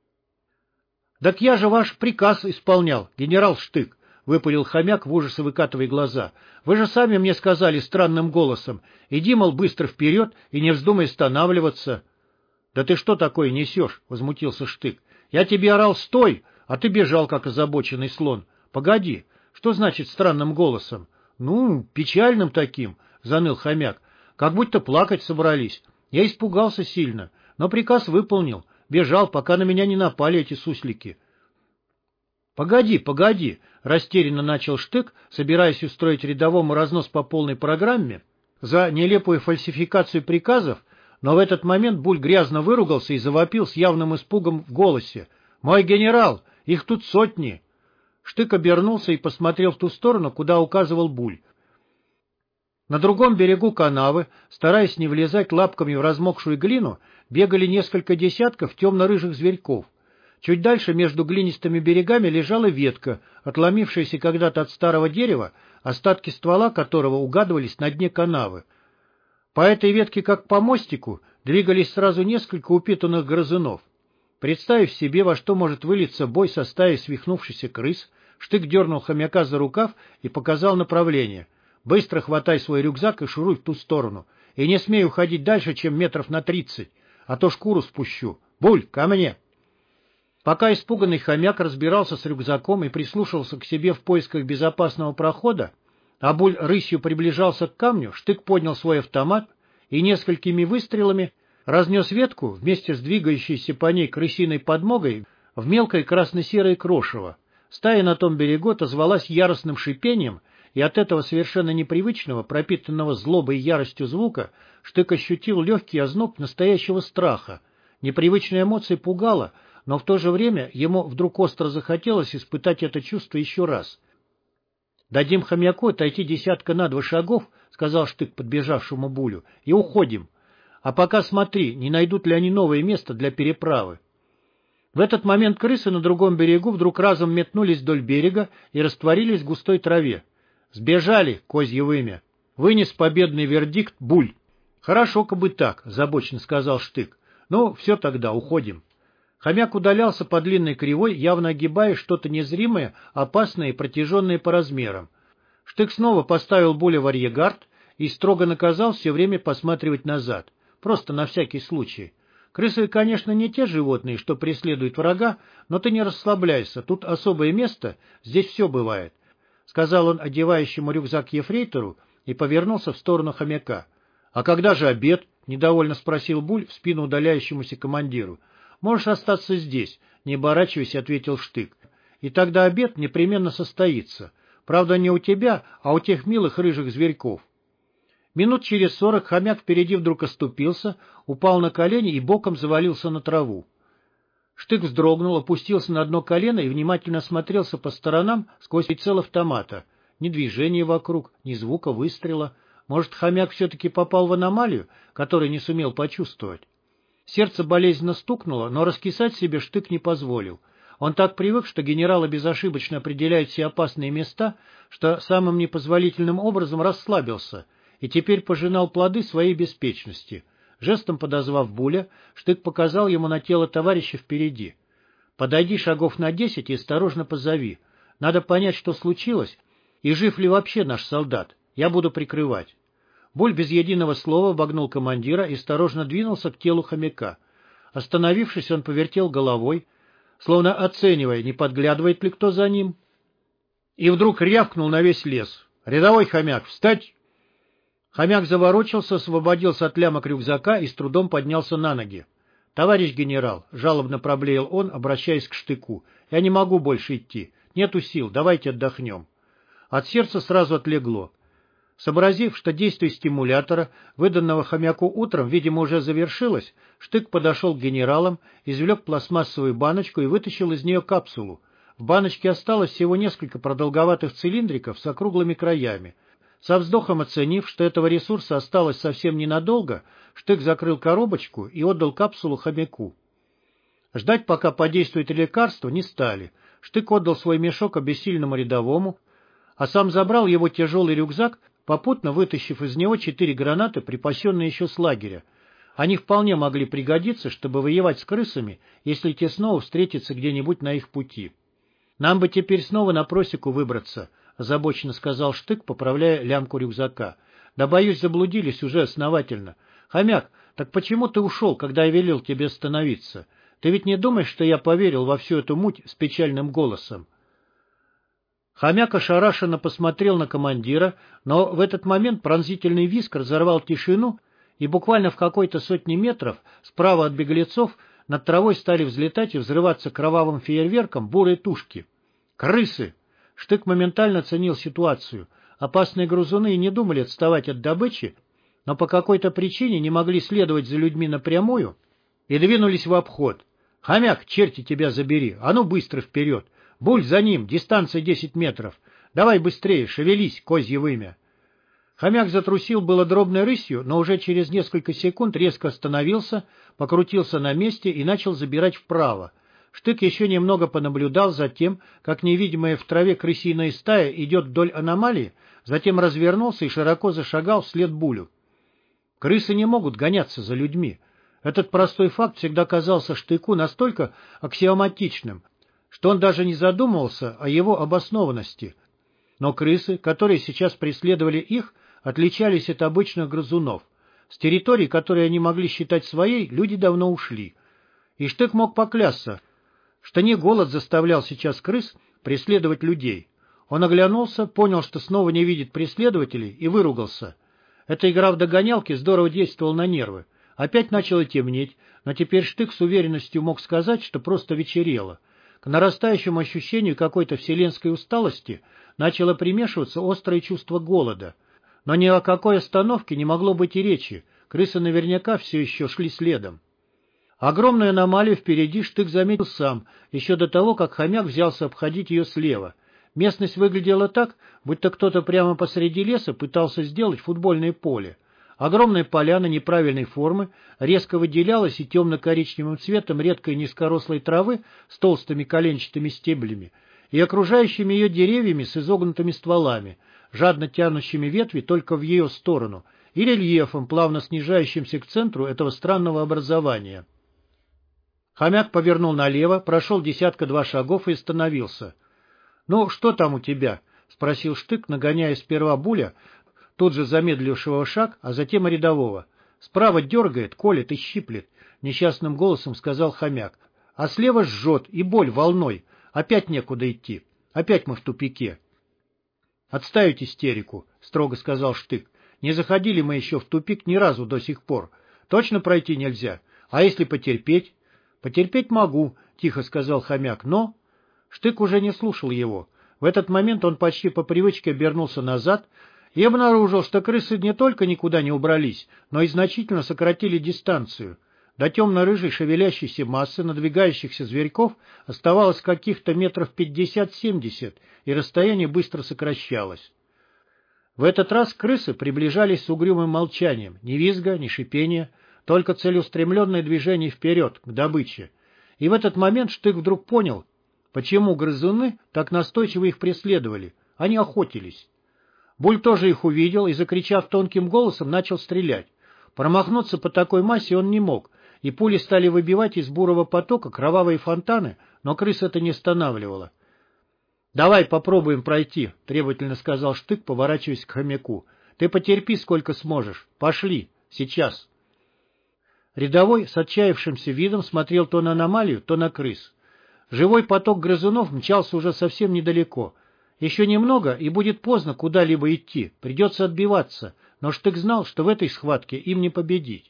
«Так я же ваш приказ исполнял, генерал Штык», — выпалил хомяк в ужасе, выкатывая глаза. «Вы же сами мне сказали странным голосом: иди, мол, быстро вперед и не вздумай останавливаться». «Да ты что такое несешь?» — возмутился Штык. «Я тебе орал «стой», а ты бежал, как озабоченный слон. Погоди, что значит странным голосом?» «Ну, печальным таким», — заныл хомяк. «Как будто плакать собрались. Я испугался сильно, но приказ выполнил. Бежал, пока на меня не напали эти суслики». «Погоди, погоди», — растерянно начал Штык, собираясь устроить рядовому разнос по полной программе за нелепую фальсификацию приказов, но в этот момент Буль грязно выругался и завопил с явным испугом в голосе: «Мой генерал, их тут сотни!» Штык обернулся и посмотрел в ту сторону, куда указывал Буль. На другом берегу канавы, стараясь не влезать лапками в размокшую глину, бегали несколько десятков темно-рыжих зверьков. Чуть дальше между глинистыми берегами лежала ветка, отломившаяся когда-то от старого дерева, остатки ствола которого угадывались на дне канавы. По этой ветке, как по мостику, двигались сразу несколько упитанных грызунов. Представив себе, во что может вылиться бой со стаей свихнувшихся крыс, Штык дернул хомяка за рукав и показал направление. «Быстро хватай свой рюкзак и шуруй в ту сторону. И не смей уходить дальше, чем метров на тридцать, а то шкуру спущу. Буль, ко мне!» Пока испуганный хомяк разбирался с рюкзаком и прислушивался к себе в поисках безопасного прохода, а Буль рысью приближался к камню, Штык поднял свой автомат и несколькими выстрелами разнес ветку вместе с двигающейся по ней крысиной подмогой в мелкое красно-серое крошево. Стая на том берегу отозвалась яростным шипением, и от этого совершенно непривычного, пропитанного злобой и яростью звука, Штык ощутил легкий озноб настоящего страха. Непривычная эмоция пугала, но в то же время ему вдруг остро захотелось испытать это чувство еще раз. «Дадим хомяку отойти десятка на два шагов», — сказал Штык подбежавшему Булю, — «и уходим. А пока смотри, не найдут ли они новое место для переправы». В этот момент крысы на другом берегу вдруг разом метнулись вдоль берега и растворились в густой траве. «Сбежали, козье вымя!» — вынес победный вердикт Буль. «Хорошо-ка бы так», — озабоченно сказал Штык. «Ну, все тогда, уходим». Хомяк удалялся по длинной кривой, явно огибая что-то незримое, опасное и протяженное по размерам. Штык снова поставил Буля в арьегард и строго наказал все время посматривать назад, просто на всякий случай. Крысы, конечно, не те животные, что преследуют врага, но ты не расслабляйся, тут особое место, здесь все бывает, — сказал он одевающему рюкзак ефрейтору и повернулся в сторону хомяка. — А когда же обед? — недовольно спросил Буль в спину удаляющемуся командиру. — Можешь остаться здесь, — не оборачиваясь, ответил Штык. — И тогда обед непременно состоится. Правда, не у тебя, а у тех милых рыжих зверьков. Минут через сорок хомяк впереди вдруг оступился, упал на колени и боком завалился на траву. Штык вздрогнул, опустился на одно колено и внимательно осмотрелся по сторонам сквозь прицел автомата. Ни движения вокруг, ни звука выстрела. Может, хомяк все-таки попал в аномалию, которую не сумел почувствовать? Сердце болезненно стукнуло, но раскисать себе Штык не позволил. Он так привык, что генералы безошибочно определяют все опасные места, что самым непозволительным образом расслабился и теперь пожинал плоды своей беспечности. Жестом подозвав Буля, Штык показал ему на тело товарища впереди. «Подойди шагов на десять и осторожно позови. Надо понять, что случилось, и жив ли вообще наш солдат. Я буду прикрывать». Буль без единого слова обогнул командира и осторожно двинулся к телу хомяка. Остановившись, он повертел головой, словно оценивая, не подглядывает ли кто за ним, и вдруг рявкнул на весь лес. «Рядовой хомяк, встать!» Хомяк заворочился, освободился от лямок рюкзака и с трудом поднялся на ноги. «Товарищ генерал», — жалобно проблеял он, обращаясь к Штыку, — «я не могу больше идти. Нету сил, давайте отдохнем». От сердца сразу отлегло. Сообразив, что действие стимулятора, выданного хомяку утром, видимо, уже завершилось, Штык подошел к генералам, извлек пластмассовую баночку и вытащил из нее капсулу. В баночке осталось всего несколько продолговатых цилиндриков с округлыми краями. Со вздохом оценив, что этого ресурса осталось совсем ненадолго, Штык закрыл коробочку и отдал капсулу хомяку. Ждать, пока подействует лекарство, не стали. Штык отдал свой мешок обессильному рядовому, а сам забрал его тяжелый рюкзак, попутно вытащив из него четыре гранаты, припасенные еще с лагеря. Они вполне могли пригодиться, чтобы воевать с крысами, если те снова встретятся где-нибудь на их пути. «Нам бы теперь снова на просеку выбраться», — озабоченно сказал Штык, поправляя лямку рюкзака. «Да, боюсь, заблудились уже основательно. Хомяк, так почему ты ушел, когда я велел тебе остановиться? Ты ведь не думаешь, что я поверил во всю эту муть с печальным голосом?» Хомяк ошарашенно посмотрел на командира, но в этот момент пронзительный визг разорвал тишину, и буквально в какой-то сотне метров справа от беглецов над травой стали взлетать и взрываться кровавым фейерверком бурые тушки. «Крысы!» Штык моментально оценил ситуацию. Опасные грызуны и не думали отставать от добычи, но по какой-то причине не могли следовать за людьми напрямую и двинулись в обход. «Хомяк, черти тебя забери! А ну быстро вперед! Буль за ним, дистанция десять метров. Давай быстрее, шевелись, козье вымя». Хомяк затрусил было дробной рысью, но уже через несколько секунд резко остановился, покрутился на месте и начал забирать вправо. Штык еще немного понаблюдал за тем, как невидимая в траве крысиная стая идет вдоль аномалии, затем развернулся и широко зашагал вслед Булю. Крысы не могут гоняться за людьми. Этот простой факт всегда казался Штыку настолько аксиоматичным, что он даже не задумывался о его обоснованности. Но крысы, которые сейчас преследовали их, отличались от обычных грызунов. С территории, которые они могли считать своей, люди давно ушли. И Штык мог поклясться, что не голод заставлял сейчас крыс преследовать людей. Он оглянулся, понял, что снова не видит преследователей, и выругался. Эта игра в догонялки здорово действовала на нервы. Опять начало темнеть, но теперь Штык с уверенностью мог сказать, что просто вечерело. К нарастающему ощущению какой-то вселенской усталости начало примешиваться острое чувство голода. Но ни о какой остановке не могло быть и речи, крысы наверняка все еще шли следом. Огромную аномалию впереди Штык заметил сам, еще до того, как хомяк взялся обходить ее слева. Местность выглядела так, будто кто-то прямо посреди леса пытался сделать футбольное поле. Огромная поляна неправильной формы резко выделялась и темно-коричневым цветом редкой низкорослой травы с толстыми коленчатыми стеблями и окружающими ее деревьями с изогнутыми стволами, жадно тянущими ветви только в ее сторону, и рельефом, плавно снижающимся к центру этого странного образования. Хомяк повернул налево, прошел десятка-два шагов и остановился. — Ну, что там у тебя? — спросил Штык, нагоняя сперва Буля, тут же замедлившего шаг, а затем и рядового. — Справа дергает, колет и щиплет, — несчастным голосом сказал хомяк. — А слева жжет, и боль волной. Опять некуда идти. Опять мы в тупике. — Отставить истерику, — строго сказал Штык. — Не заходили мы еще в тупик ни разу до сих пор. Точно пройти нельзя. А если потерпеть? — Потерпеть могу, — тихо сказал хомяк, — но... Штык уже не слушал его. В этот момент он почти по привычке обернулся назад и обнаружил, что крысы не только никуда не убрались, но и значительно сократили дистанцию. До темно-рыжей шевелящейся массы надвигающихся зверьков оставалось каких-то метров пятьдесят-семьдесят, и расстояние быстро сокращалось. В этот раз крысы приближались с угрюмым молчанием, ни визга, ни шипения, только целеустремленное движение вперед, к добыче. И в этот момент Штык вдруг понял, почему грызуны так настойчиво их преследовали. Они охотились. Буль тоже их увидел и, закричав тонким голосом, начал стрелять. Промахнуться по такой массе он не мог, и пули стали выбивать из бурого потока кровавые фонтаны, но крыс это не останавливало. — Давай попробуем пройти, — требовательно сказал Штык, поворачиваясь к хомяку. — Ты потерпи сколько сможешь. Пошли. Сейчас. Рядовой с отчаявшимся видом смотрел то на аномалию, то на крыс. Живой поток грызунов мчался уже совсем недалеко. Еще немного, и будет поздно куда-либо идти, придется отбиваться, но Штык знал, что в этой схватке им не победить.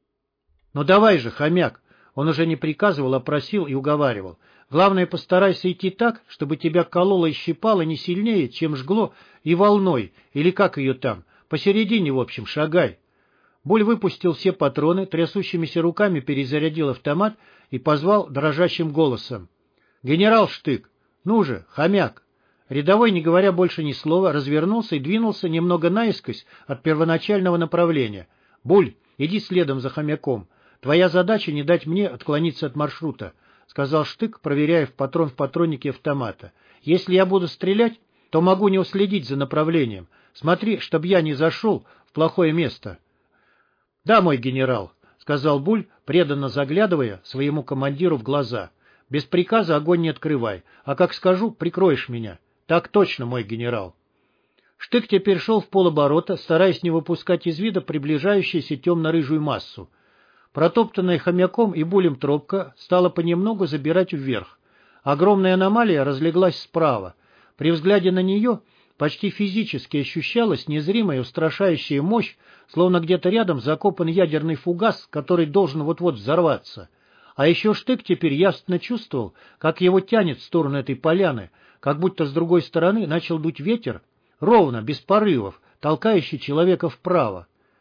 — Ну давай же, хомяк! Он уже не приказывал, а просил и уговаривал. Главное, постарайся идти так, чтобы тебя кололо и щипало не сильнее, чем жгло и волной, или как ее там, посередине, в общем, шагай. Буль выпустил все патроны, трясущимися руками перезарядил автомат и позвал дрожащим голосом. — Генерал Штык, ну же, хомяк! Рядовой, не говоря больше ни слова, развернулся и двинулся немного наискось от первоначального направления. — Буль, иди следом за хомяком. Твоя задача не дать мне отклониться от маршрута, — сказал Штык, проверяя в патрон в патроннике автомата. — Если я буду стрелять, то могу не уследить за направлением. Смотри, чтоб я не зашел в плохое место. — Да, мой генерал, — сказал Буль, преданно заглядывая своему командиру в глаза. — Без приказа огонь не открывай, а как скажу, прикроешь меня. — Так точно, мой генерал. Штык теперь шел в полоборота, стараясь не выпускать из вида приближающуюся темно-рыжую массу. Протоптанная хомяком и Булем тропка стала понемногу забирать вверх. Огромная аномалия разлеглась справа. При взгляде на нее почти физически ощущалась незримая устрашающая мощь, словно где-то рядом закопан ядерный фугас, который должен вот-вот взорваться. А еще Штык теперь ясно чувствовал, как его тянет в сторону этой поляны, как будто с другой стороны начал дуть ветер, ровно, без порывов, толкающий человека вправо.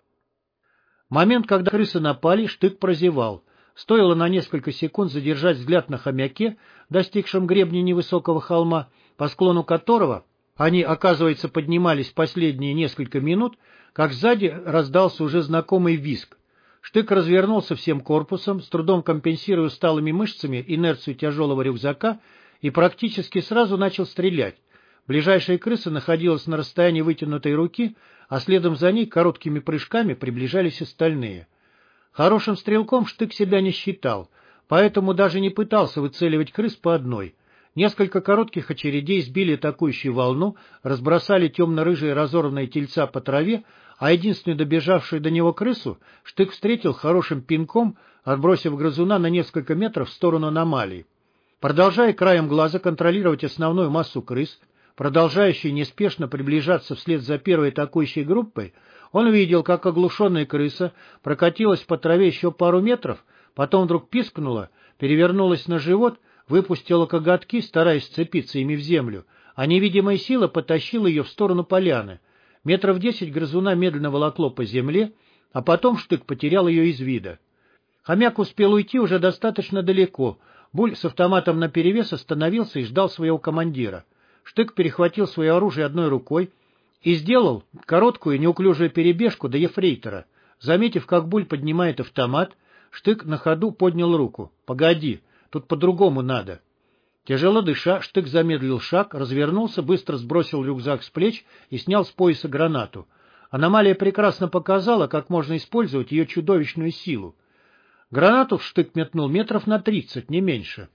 Момент, когда крысы напали, Штык прозевал. Стоило на несколько секунд задержать взгляд на хомяке, достигшем гребня невысокого холма, по склону которого они, оказывается, поднимались последние несколько минут, как сзади раздался уже знакомый визг. Штык развернулся всем корпусом, с трудом компенсируя усталыми мышцами инерцию тяжелого рюкзака, и практически сразу начал стрелять. Ближайшая крыса находилась на расстоянии вытянутой руки, а следом за ней короткими прыжками приближались остальные. Хорошим стрелком Штык себя не считал, поэтому даже не пытался выцеливать крыс по одной. Несколько коротких очередей сбили атакующую волну, разбросали темно-рыжие разорванные тельца по траве, а единственную добежавшую до него крысу Штык встретил хорошим пинком, отбросив грызуна на несколько метров в сторону аномалии. Продолжая краем глаза контролировать основную массу крыс, продолжающий неспешно приближаться вслед за первой атакующей группой, он видел, как оглушенная крыса прокатилась по траве еще пару метров, потом вдруг пискнула, перевернулась на живот, выпустила коготки, стараясь сцепиться ими в землю, а невидимая сила потащила ее в сторону поляны. Метров десять грызуна медленно волокло по земле, а потом Штык потерял ее из вида. Хомяк успел уйти уже достаточно далеко. Буль с автоматом наперевес остановился и ждал своего командира. Штык перехватил свое оружие одной рукой и сделал короткую неуклюжую перебежку до ефрейтора. Заметив, как Буль поднимает автомат, Штык на ходу поднял руку. — Погоди, тут по-другому надо. Тяжело дыша, Штык замедлил шаг, развернулся, быстро сбросил рюкзак с плеч и снял с пояса гранату. Аномалия прекрасно показала, как можно использовать ее чудовищную силу. Гранату Штык метнул метров на тридцать, не меньше.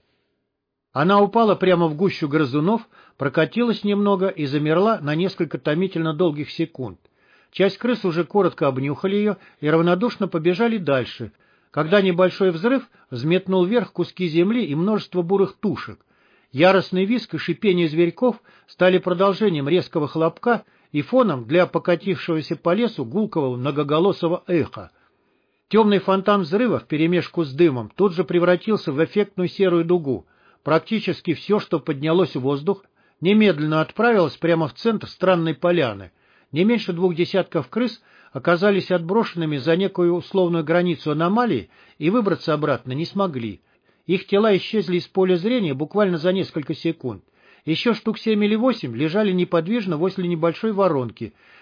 Она упала прямо в гущу грызунов, прокатилась немного и замерла на несколько томительно долгих секунд. Часть крыс уже коротко обнюхали ее и равнодушно побежали дальше, когда небольшой взрыв взметнул вверх куски земли и множество бурых тушек. Яростный визг и шипение зверьков стали продолжением резкого хлопка и фоном для покатившегося по лесу гулкого многоголосого эха. Темный фонтан взрыва вперемешку с дымом тут же превратился в эффектную серую дугу. Практически все, что поднялось в воздух, немедленно отправилось прямо в центр странной поляны. Не меньше двух десятков крыс оказались отброшенными за некую условную границу аномалии и выбраться обратно не смогли. Их тела исчезли из поля зрения буквально за несколько секунд. Еще штук семь или восемь лежали неподвижно возле небольшой воронки,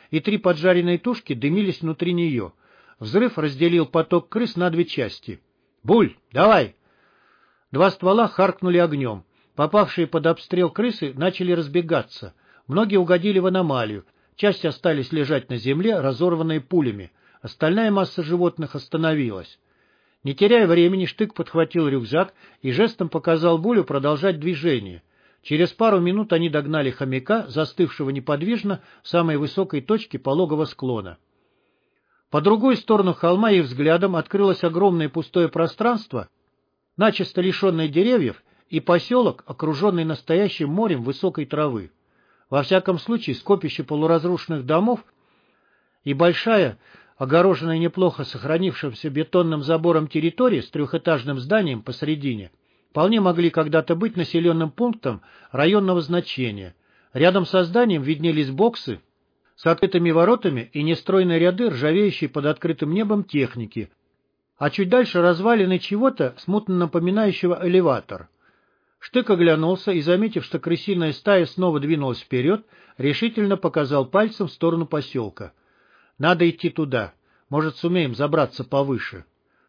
и три поджаренные тушки дымились внутри нее. Взрыв разделил поток крыс на две части. «Буль, давай!» Два ствола харкнули огнем. Попавшие под обстрел крысы начали разбегаться. Многие угодили в аномалию. Часть остались лежать на земле, разорванные пулями. Остальная масса животных остановилась. Не теряя времени, Штык подхватил рюкзак и жестом показал Булю продолжать движение. Через пару минут они догнали хомяка, застывшего неподвижно в самой высокой точке пологого склона. По другую сторону холма их взглядом открылось огромное пустое пространство, начисто лишенное деревьев, и поселок, окруженный настоящим морем высокой травы. Во всяком случае, скопище полуразрушенных домов и большая, огороженная неплохо сохранившимся бетонным забором территория с трехэтажным зданием посредине, вполне могли когда-то быть населенным пунктом районного значения. Рядом со зданием виднелись боксы с открытыми воротами и нестройные ряды, ржавеющей под открытым небом техники, а чуть дальше развалины чего-то, смутно напоминающего элеватор. Штык оглянулся и, заметив, что крысиная стая снова двинулась вперед, решительно показал пальцем в сторону поселка. «Надо идти туда. Может, сумеем забраться повыше».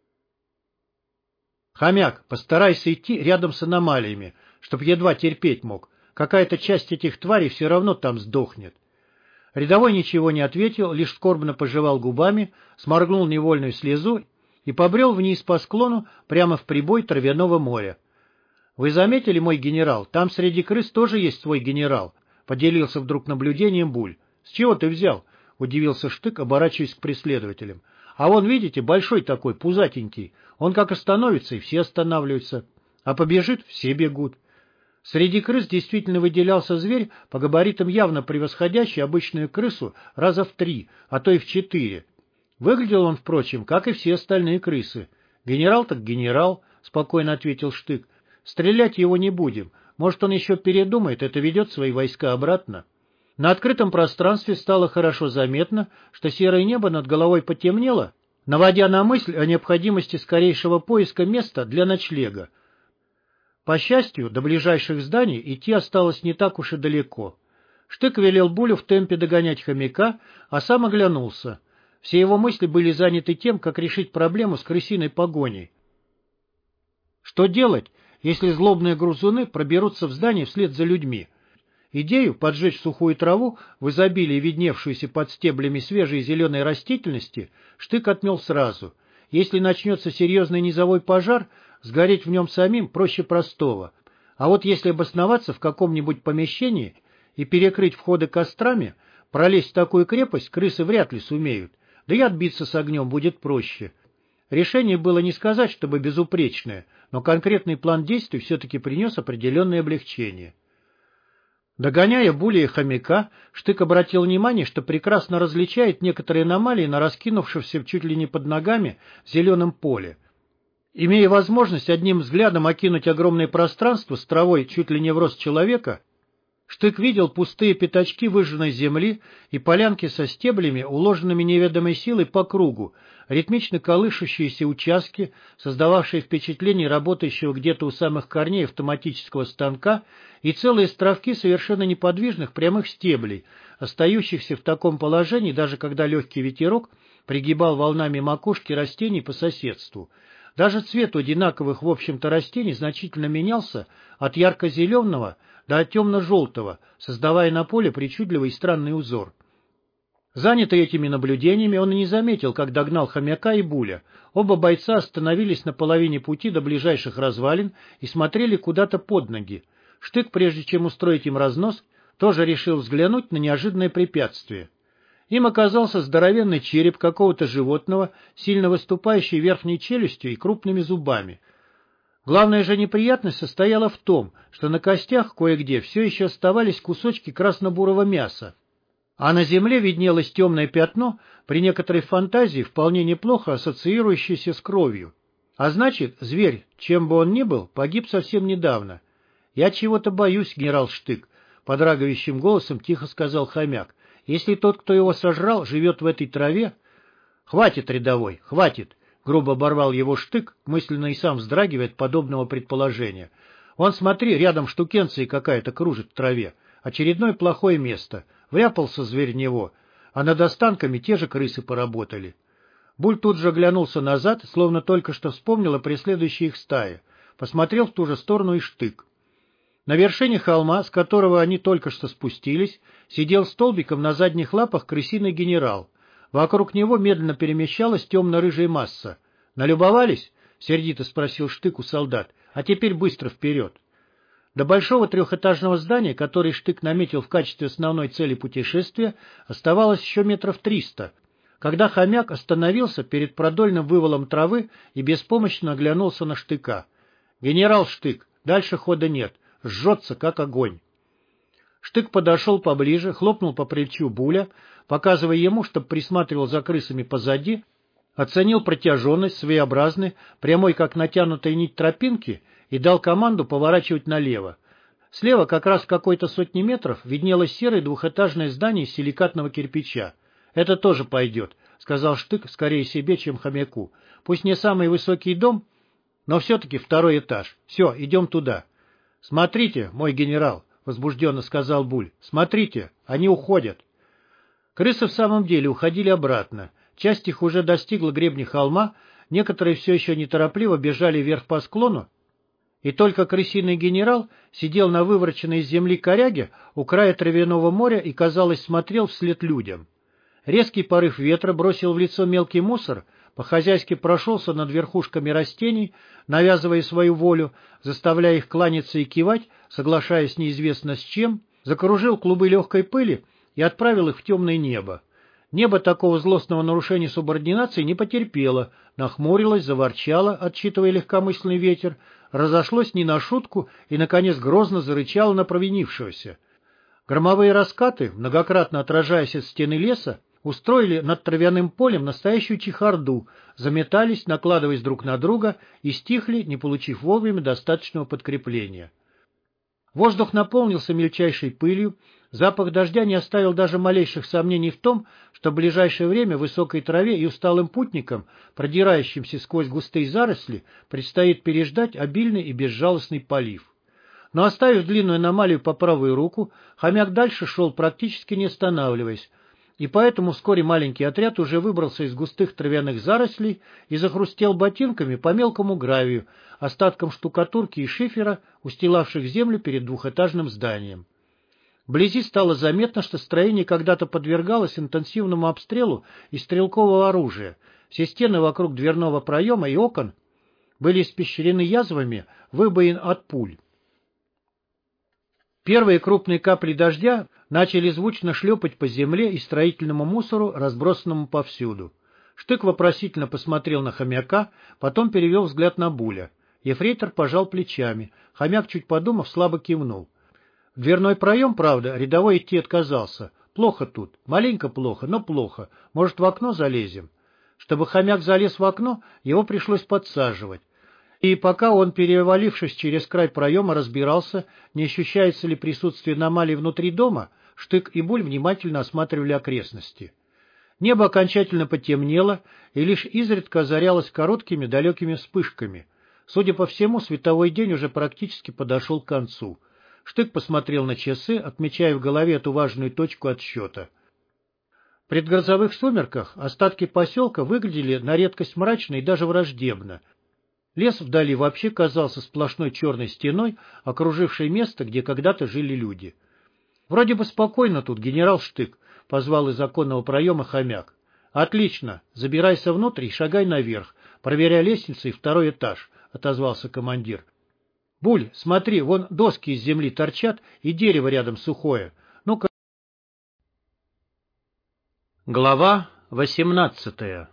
«Хомяк, постарайся идти рядом с аномалиями, чтоб едва терпеть мог. Какая-то часть этих тварей все равно там сдохнет». Рядовой ничего не ответил, лишь скорбно пожевал губами, сморгнул невольную слезу и побрел вниз по склону прямо в прибой травяного моря. «Вы заметили, мой генерал, там среди крыс тоже есть свой генерал», — поделился вдруг наблюдением Буль. «С чего ты взял?» — удивился Штык, оборачиваясь к преследователям. «А вон, видите, большой такой, пузатенький. Он как остановится, и все останавливаются. А побежит, все бегут». Среди крыс действительно выделялся зверь, по габаритам явно превосходящий обычную крысу раза в три, а то и в четыре. Выглядел он, впрочем, как и все остальные крысы. «Генерал так генерал», — спокойно ответил Штык. «Стрелять его не будем. Может, он еще передумает, это ведет свои войска обратно». На открытом пространстве стало хорошо заметно, что серое небо над головой потемнело, наводя на мысль о необходимости скорейшего поиска места для ночлега. По счастью, до ближайших зданий идти осталось не так уж и далеко. Штык велел Булю в темпе догонять хомяка, а сам оглянулся. Все его мысли были заняты тем, как решить проблему с крысиной погоней. Что делать, если злобные грызуны проберутся в здание вслед за людьми? Идею поджечь сухую траву, в изобилии видневшуюся под стеблями свежей зеленой растительности, Штык отмел сразу. Если начнется серьезный низовой пожар, сгореть в нем самим проще простого. А вот если обосноваться в каком-нибудь помещении и перекрыть входы кострами, пролезть в такую крепость крысы вряд ли сумеют, да и отбиться с огнем будет проще. Решение было не сказать, чтобы безупречное, но конкретный план действий все-таки принес определенное облегчение. Догоняя Буля и хомяка, Штык обратил внимание, что прекрасно различает некоторые аномалии на раскинувшемся чуть ли не под ногами зеленом поле. Имея возможность одним взглядом окинуть огромное пространство с травой чуть ли не в рост человека, Штык видел пустые пятачки выжженной земли и полянки со стеблями, уложенными неведомой силой по кругу, ритмично колышущиеся участки, создававшие впечатление работающего где-то у самых корней автоматического станка, и целые островки совершенно неподвижных прямых стеблей, остающихся в таком положении, даже когда легкий ветерок пригибал волнами макушки растений по соседству. Даже цвет у одинаковых, в общем-то, растений значительно менялся от ярко-зеленого до темно-желтого, создавая на поле причудливый и странный узор. Занятый этими наблюдениями, он и не заметил, как догнал хомяка и Буля. Оба бойца остановились на половине пути до ближайших развалин и смотрели куда-то под ноги. Штык, прежде чем устроить им разнос, тоже решил взглянуть на неожиданное препятствие. Им оказался здоровенный череп какого-то животного, сильно выступающий верхней челюстью и крупными зубами. Главная же неприятность состояла в том, что на костях кое-где все еще оставались кусочки красно-бурого мяса, а на земле виднелось темное пятно, при некоторой фантазии вполне неплохо ассоциирующееся с кровью. А значит, зверь, чем бы он ни был, погиб совсем недавно. «Я чего-то боюсь, генерал Штык», — подрагивающим голосом тихо сказал хомяк. «Если тот, кто его сожрал, живет в этой траве...» «Хватит, рядовой, хватит», — грубо оборвал его Штык, мысленно и сам вздрагивая от подобного предположения. «Вон, смотри, рядом штукенция какая-то кружит в траве. Очередное плохое место. Вряпался зверь в него. а над останками те же крысы поработали. Буль тут же оглянулся назад, словно только что вспомнил о преследующей их стае. Посмотрел в ту же сторону и Штык. На вершине холма, с которого они только что спустились, сидел столбиком на задних лапах крысиный генерал. Вокруг него медленно перемещалась темно-рыжая масса. «Налюбовались?» — сердито спросил Штык у солдат. «А теперь быстро вперед!» До большого трехэтажного здания, который Штык наметил в качестве основной цели путешествия, оставалось еще метров триста, когда хомяк остановился перед продольным вывалом травы и беспомощно оглянулся на Штыка. «Генерал Штык, дальше хода нет, жжется, как огонь». Штык подошел поближе, хлопнул по плечу Буля, показывая ему, чтобы присматривал за крысами позади, оценил протяженность, своеобразной, прямой как натянутая нить тропинки, и дал команду поворачивать налево. Слева, как раз в какой-то сотни метров, виднелось серое двухэтажное здание из силикатного кирпича. «Это тоже пойдет», — сказал Штык скорее себе, чем хомяку. «Пусть не самый высокий дом, но все-таки второй этаж. Все, идем туда». «Смотрите, мой генерал», — возбужденно сказал Буль. «Смотрите, они уходят». Крысы в самом деле уходили обратно. Часть их уже достигла гребня холма, некоторые все еще неторопливо бежали вверх по склону, и только крысиный генерал сидел на вывороченной из земли коряге у края травяного моря и, казалось, смотрел вслед людям. Резкий порыв ветра бросил в лицо мелкий мусор, по-хозяйски прошелся над верхушками растений, навязывая свою волю, заставляя их кланяться и кивать, соглашаясь неизвестно с чем, закружил клубы легкой пыли и отправил их в темное небо. Небо такого злостного нарушения субординации не потерпело, нахмурилось, заворчало, отчитывая легкомысленный ветер, разошлось не на шутку и, наконец, грозно зарычало на провинившегося. Громовые раскаты, многократно отражаясь от стены леса, устроили над травяным полем настоящую чехарду, заметались, накладываясь друг на друга, и стихли, не получив вовремя достаточного подкрепления. Воздух наполнился мельчайшей пылью, запах дождя не оставил даже малейших сомнений в том, что в ближайшее время высокой траве и усталым путникам, продирающимся сквозь густые заросли, предстоит переждать обильный и безжалостный полив. Но оставив длинную аномалию по правую руку, хомяк дальше шел, практически не останавливаясь, и поэтому вскоре маленький отряд уже выбрался из густых травяных зарослей и захрустел ботинками по мелкому гравию, остаткам штукатурки и шифера, устилавших землю перед двухэтажным зданием. Вблизи стало заметно, что строение когда-то подвергалось интенсивному обстрелу из стрелкового оружия. Все стены вокруг дверного проема и окон были испещрены язвами выбоин от пуль. Первые крупные капли дождя начали звучно шлепать по земле и строительному мусору, разбросанному повсюду. Штык вопросительно посмотрел на хомяка, потом перевел взгляд на Буля. Ефрейтор пожал плечами. Хомяк, чуть подумав, слабо кивнул. В дверной проем, правда, рядовой идти отказался. Плохо тут. Маленько плохо, но плохо. Может, в окно залезем? Чтобы хомяк залез в окно, его пришлось подсаживать. И пока он, перевалившись через край проема, разбирался, не ощущается ли присутствие аномалий внутри дома, Штык и Буль внимательно осматривали окрестности. Небо окончательно потемнело и лишь изредка озарялось короткими далекими вспышками. Судя по всему, световой день уже практически подошел к концу. Штык посмотрел на часы, отмечая в голове эту важную точку отсчета. В предгрозовых сумерках остатки поселка выглядели на редкость мрачно и даже враждебно. Лес вдали вообще казался сплошной черной стеной, окружившей место, где когда-то жили люди. «Вроде бы спокойно тут, генерал Штык», — позвал из оконного проема хомяк. «Отлично, забирайся внутрь и шагай наверх, проверяй лестницу и второй этаж», — отозвался командир. «Буль, смотри, вон доски из земли торчат и дерево рядом сухое. Ну-ка». Глава восемнадцатая.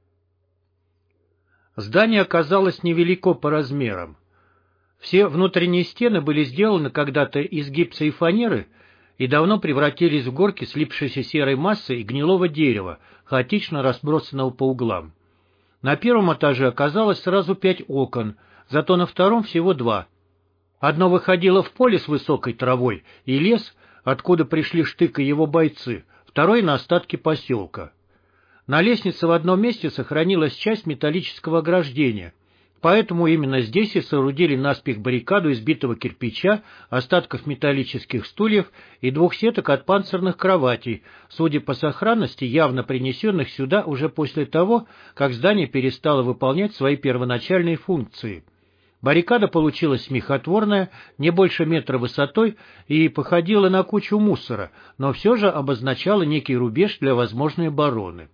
Здание оказалось невелико по размерам. Все внутренние стены были сделаны когда-то из гипса и фанеры и давно превратились в горки слипшейся серой массы и гнилого дерева, хаотично разбросанного по углам. На первом этаже оказалось сразу пять окон, зато на втором всего два. Одно выходило в поле с высокой травой и лес, откуда пришли Штык и его бойцы, второй на остатки поселка. На лестнице в одном месте сохранилась часть металлического ограждения. поэтому именно здесь и соорудили наспех баррикаду из битого кирпича, остатков металлических стульев и двух сеток от панцирных кроватей, судя по сохранности, явно принесенных сюда уже после того, как здание перестало выполнять свои первоначальные функции. Баррикада получилась смехотворная, не больше метра высотой, и походила на кучу мусора, но все же обозначала некий рубеж для возможной обороны.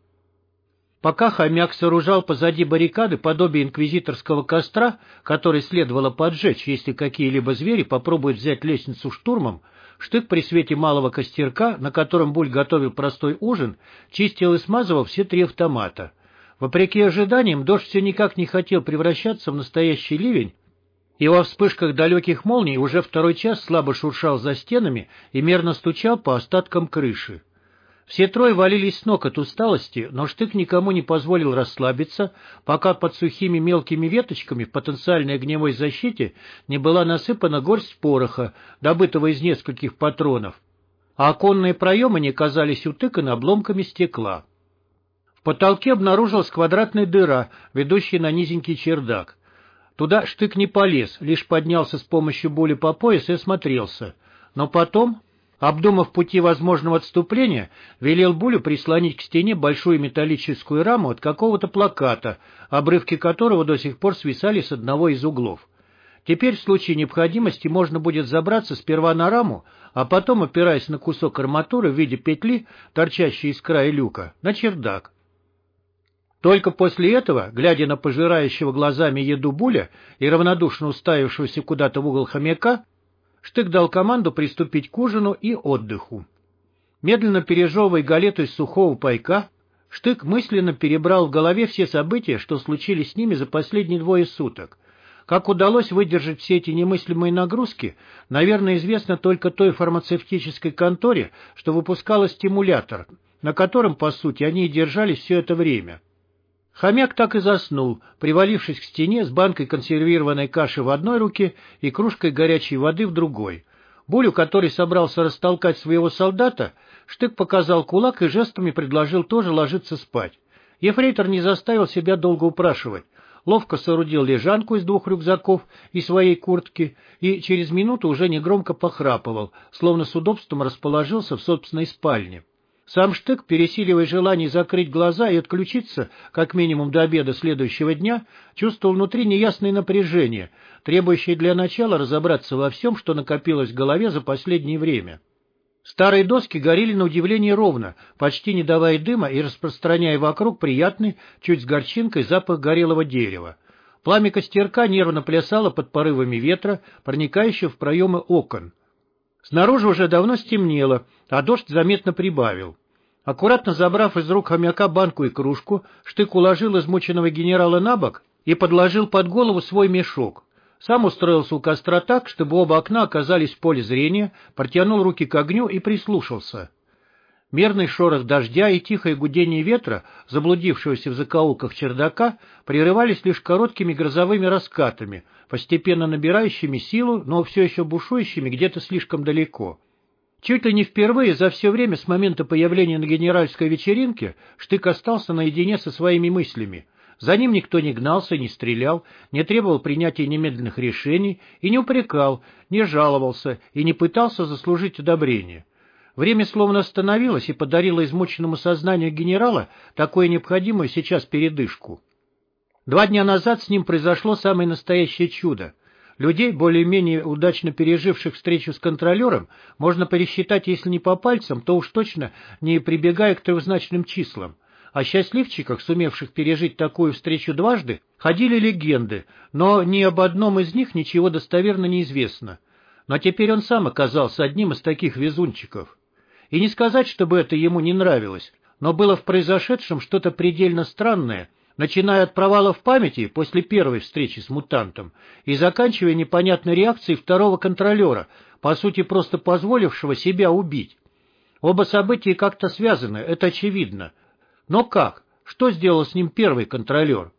Пока хомяк сооружал позади баррикады подобие инквизиторского костра, который следовало поджечь, если какие-либо звери попробуют взять лестницу штурмом, Штык при свете малого костерка, на котором Буль готовил простой ужин, чистил и смазывал все три автомата. Вопреки ожиданиям, дождь все никак не хотел превращаться в настоящий ливень, и во вспышках далеких молний уже второй час слабо шуршал за стенами и мерно стучал по остаткам крыши. Все трое валились с ног от усталости, но Штык никому не позволил расслабиться, пока под сухими мелкими веточками в потенциальной огневой защите не была насыпана горсть пороха, добытого из нескольких патронов, а оконные проемы не казались утыканы обломками стекла. В потолке обнаружилась квадратная дыра, ведущая на низенький чердак. Туда Штык не полез, лишь поднялся с помощью Були по пояс и осмотрелся. Но потом, обдумав пути возможного отступления, велел Булю прислонить к стене большую металлическую раму от какого-то плаката, обрывки которого до сих пор свисали с одного из углов. Теперь в случае необходимости можно будет забраться сперва на раму, а потом, опираясь на кусок арматуры в виде петли, торчащей из края люка, на чердак. Только после этого, глядя на пожирающего глазами еду Буля и равнодушно уставившегося куда-то в угол хомяка, Штык дал команду приступить к ужину и отдыху. Медленно пережевывая галету из сухого пайка, Штык мысленно перебрал в голове все события, что случились с ними за последние двое суток. Как удалось выдержать все эти немыслимые нагрузки, наверное, известно только той фармацевтической конторе, что выпускала стимулятор, на котором, по сути, они и держались все это время. Хомяк так и заснул, привалившись к стене с банкой консервированной каши в одной руке и кружкой горячей воды в другой. Булю, который собрался растолкать своего солдата, Штык показал кулак и жестами предложил тоже ложиться спать. Ефрейтор не заставил себя долго упрашивать. Ловко соорудил лежанку из двух рюкзаков и своей куртки и через минуту уже негромко похрапывал, словно с удобством расположился в собственной спальне. Сам Штык, пересиливая желание закрыть глаза и отключиться, как минимум до обеда следующего дня, чувствовал внутри неясное напряжение, требующее для начала разобраться во всем, что накопилось в голове за последнее время. Старые доски горели на удивление ровно, почти не давая дыма и распространяя вокруг приятный, чуть с горчинкой, запах горелого дерева. Пламя костерка нервно плясало под порывами ветра, проникающего в проемы окон. Снаружи уже давно стемнело, а дождь заметно прибавил. Аккуратно забрав из рук хомяка банку и кружку, Штык уложил измученного генерала на бок и подложил под голову свой мешок. Сам устроился у костра так, чтобы оба окна оказались в поле зрения, протянул руки к огню и прислушался. Мерный шорох дождя и тихое гудение ветра, заблудившегося в закоулках чердака, прерывались лишь короткими грозовыми раскатами, постепенно набирающими силу, но все еще бушующими где-то слишком далеко. Чуть ли не впервые за все время с момента появления на генеральской вечеринке Штык остался наедине со своими мыслями. За ним никто не гнался, не стрелял, не требовал принятия немедленных решений и не упрекал, не жаловался и не пытался заслужить одобрение. Время словно остановилось и подарило измученному сознанию генерала такую необходимую сейчас передышку. Два дня назад с ним произошло самое настоящее чудо. Людей, более-менее удачно переживших встречу с контролером, можно пересчитать, если не по пальцам, то уж точно не прибегая к трехзначным числам. О счастливчиках, сумевших пережить такую встречу дважды, ходили легенды, но ни об одном из них ничего достоверно не известно. Но теперь он сам оказался одним из таких везунчиков. И не сказать, чтобы это ему не нравилось, но было в произошедшем что-то предельно странное, начиная от провала в памяти после первой встречи с мутантом и заканчивая непонятной реакцией второго контролера, по сути просто позволившего себя убить. Оба события как-то связаны, это очевидно. Но как? Что сделал с ним первый контролер?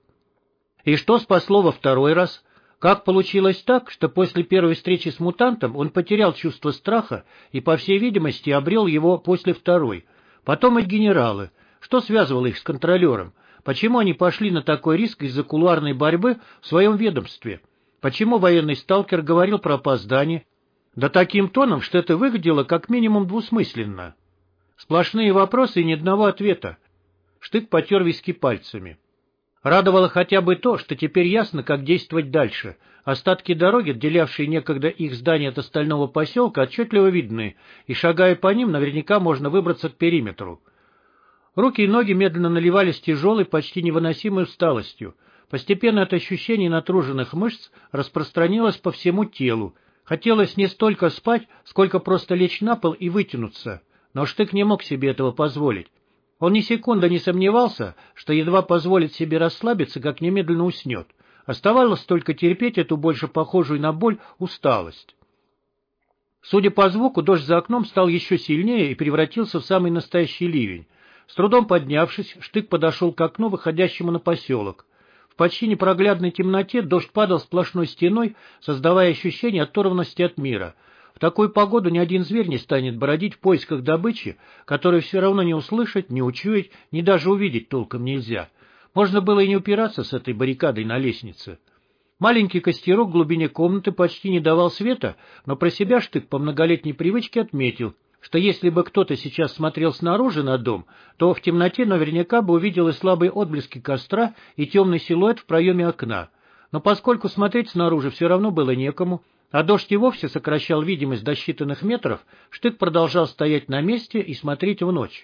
И что спасло во второй раз? Как получилось так, что после первой встречи с мутантом он потерял чувство страха и, по всей видимости, обрел его после второй? Потом и генералы. Что связывало их с контролером? Почему они пошли на такой риск из-за кулуарной борьбы в своем ведомстве? Почему военный сталкер говорил про опоздание? Да таким тоном, что это выглядело как минимум двусмысленно. Сплошные вопросы и ни одного ответа. Штык потер виски пальцами. Радовало хотя бы то, что теперь ясно, как действовать дальше. Остатки дороги, отделявшие некогда их здание от остального поселка, отчетливо видны, и, шагая по ним, наверняка можно выбраться к периметру. Руки и ноги медленно наливались тяжелой, почти невыносимой усталостью. Постепенно это ощущение натруженных мышц распространилось по всему телу. Хотелось не столько спать, сколько просто лечь на пол и вытянуться. Но Штык не мог себе этого позволить. Он ни секунды не сомневался, что едва позволит себе расслабиться, как немедленно уснет. Оставалось только терпеть эту больше похожую на боль усталость. Судя по звуку, дождь за окном стал еще сильнее и превратился в самый настоящий ливень. С трудом поднявшись, Штык подошел к окну, выходящему на поселок. В почти непроглядной темноте дождь падал сплошной стеной, создавая ощущение оторванности от мира. В такую погоду ни один зверь не станет бродить в поисках добычи, которую все равно не услышать, не учуять, ни даже увидеть толком нельзя. Можно было и не упираться с этой баррикадой на лестнице. Маленький костерок в глубине комнаты почти не давал света, но про себя Штык по многолетней привычке отметил, что если бы кто-то сейчас смотрел снаружи на дом, то в темноте наверняка бы увидел и слабые отблески костра, и темный силуэт в проеме окна. Но поскольку смотреть снаружи все равно было некому, а дождь и вовсе сокращал видимость до считанных метров, Штык продолжал стоять на месте и смотреть в ночь.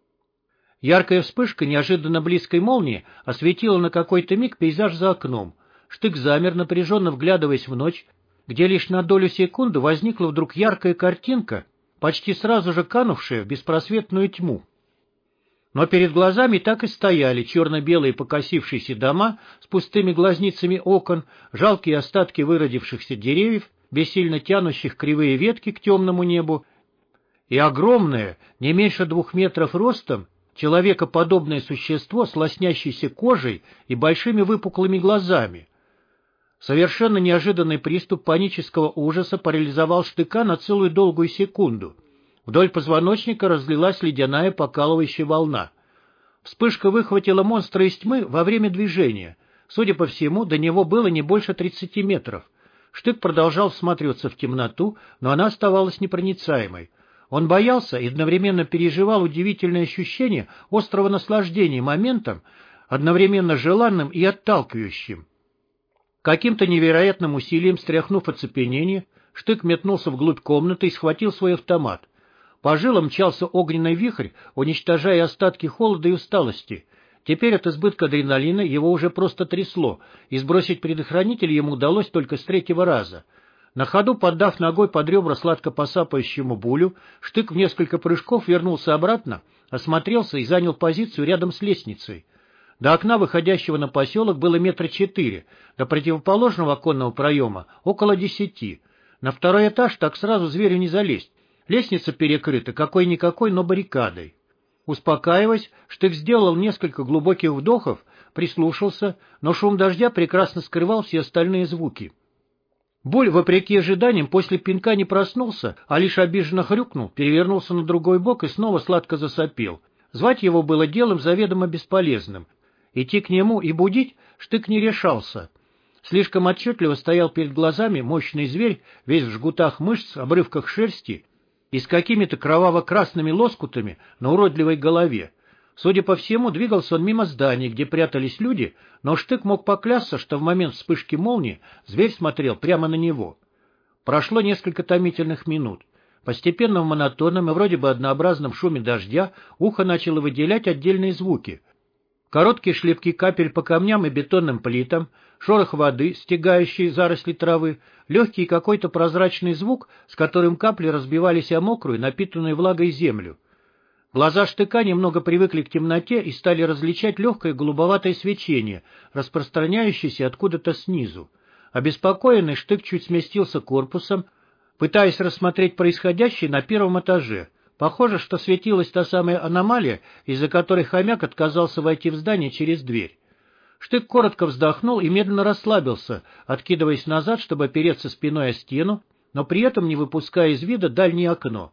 Яркая вспышка неожиданно близкой молнии осветила на какой-то миг пейзаж за окном. Штык замер, напряженно вглядываясь в ночь, где лишь на долю секунды возникла вдруг яркая картинка, почти сразу же канувшая в беспросветную тьму. Но перед глазами так и стояли черно-белые покосившиеся дома с пустыми глазницами окон, жалкие остатки выродившихся деревьев, бессильно тянущих кривые ветки к темному небу, и огромное, не меньше двух метров ростом, человекоподобное существо с лоснящейся кожей и большими выпуклыми глазами. Совершенно неожиданный приступ панического ужаса парализовал Штыка на целую долгую секунду. Вдоль позвоночника разлилась ледяная покалывающая волна. Вспышка выхватила монстра из тьмы во время движения. Судя по всему, до него было не больше тридцати метров. Штык продолжал всматриваться в темноту, но она оставалась непроницаемой. Он боялся и одновременно переживал удивительное ощущение острого наслаждения моментом, одновременно желанным и отталкивающим. Каким-то невероятным усилием, стряхнув оцепенение, Штык метнулся вглубь комнаты и схватил свой автомат. По жилам мчался огненный вихрь, уничтожая остатки холода и усталости. Теперь от избытка адреналина его уже просто трясло, и сбросить предохранитель ему удалось только с третьего раза. На ходу, поддав ногой под ребра сладко посапающему Булю, Штык в несколько прыжков вернулся обратно, осмотрелся и занял позицию рядом с лестницей. До окна, выходящего на поселок, было метра четыре, до противоположного оконного проема — около десяти. На второй этаж так сразу зверю не залезть. Лестница перекрыта какой-никакой, но баррикадой. Успокаиваясь, Штык сделал несколько глубоких вдохов, прислушался, но шум дождя прекрасно скрывал все остальные звуки. Буль, вопреки ожиданиям, после пинка не проснулся, а лишь обиженно хрюкнул, перевернулся на другой бок и снова сладко засопел. Звать его было делом заведомо бесполезным. Идти к нему и будить Штык не решался. Слишком отчетливо стоял перед глазами мощный зверь, весь в жгутах мышц, обрывках шерсти и с какими-то кроваво-красными лоскутами на уродливой голове. Судя по всему, двигался он мимо зданий, где прятались люди, но Штык мог поклясться, что в момент вспышки молнии зверь смотрел прямо на него. Прошло несколько томительных минут. Постепенно в монотонном и вроде бы однообразном шуме дождя ухо начало выделять отдельные звуки. Короткие шлепки капель по камням и бетонным плитам, шорох воды, стегающей заросли травы, легкий какой-то прозрачный звук, с которым капли разбивались о мокрую, напитанную влагой землю. Глаза Штыка немного привыкли к темноте и стали различать легкое голубоватое свечение, распространяющееся откуда-то снизу. Обеспокоенный, Штык чуть сместился корпусом, пытаясь рассмотреть происходящее на первом этаже. Похоже, что светилась та самая аномалия, из-за которой хомяк отказался войти в здание через дверь. Штык коротко вздохнул и медленно расслабился, откидываясь назад, чтобы опереться спиной о стену, но при этом не выпуская из вида дальнее окно.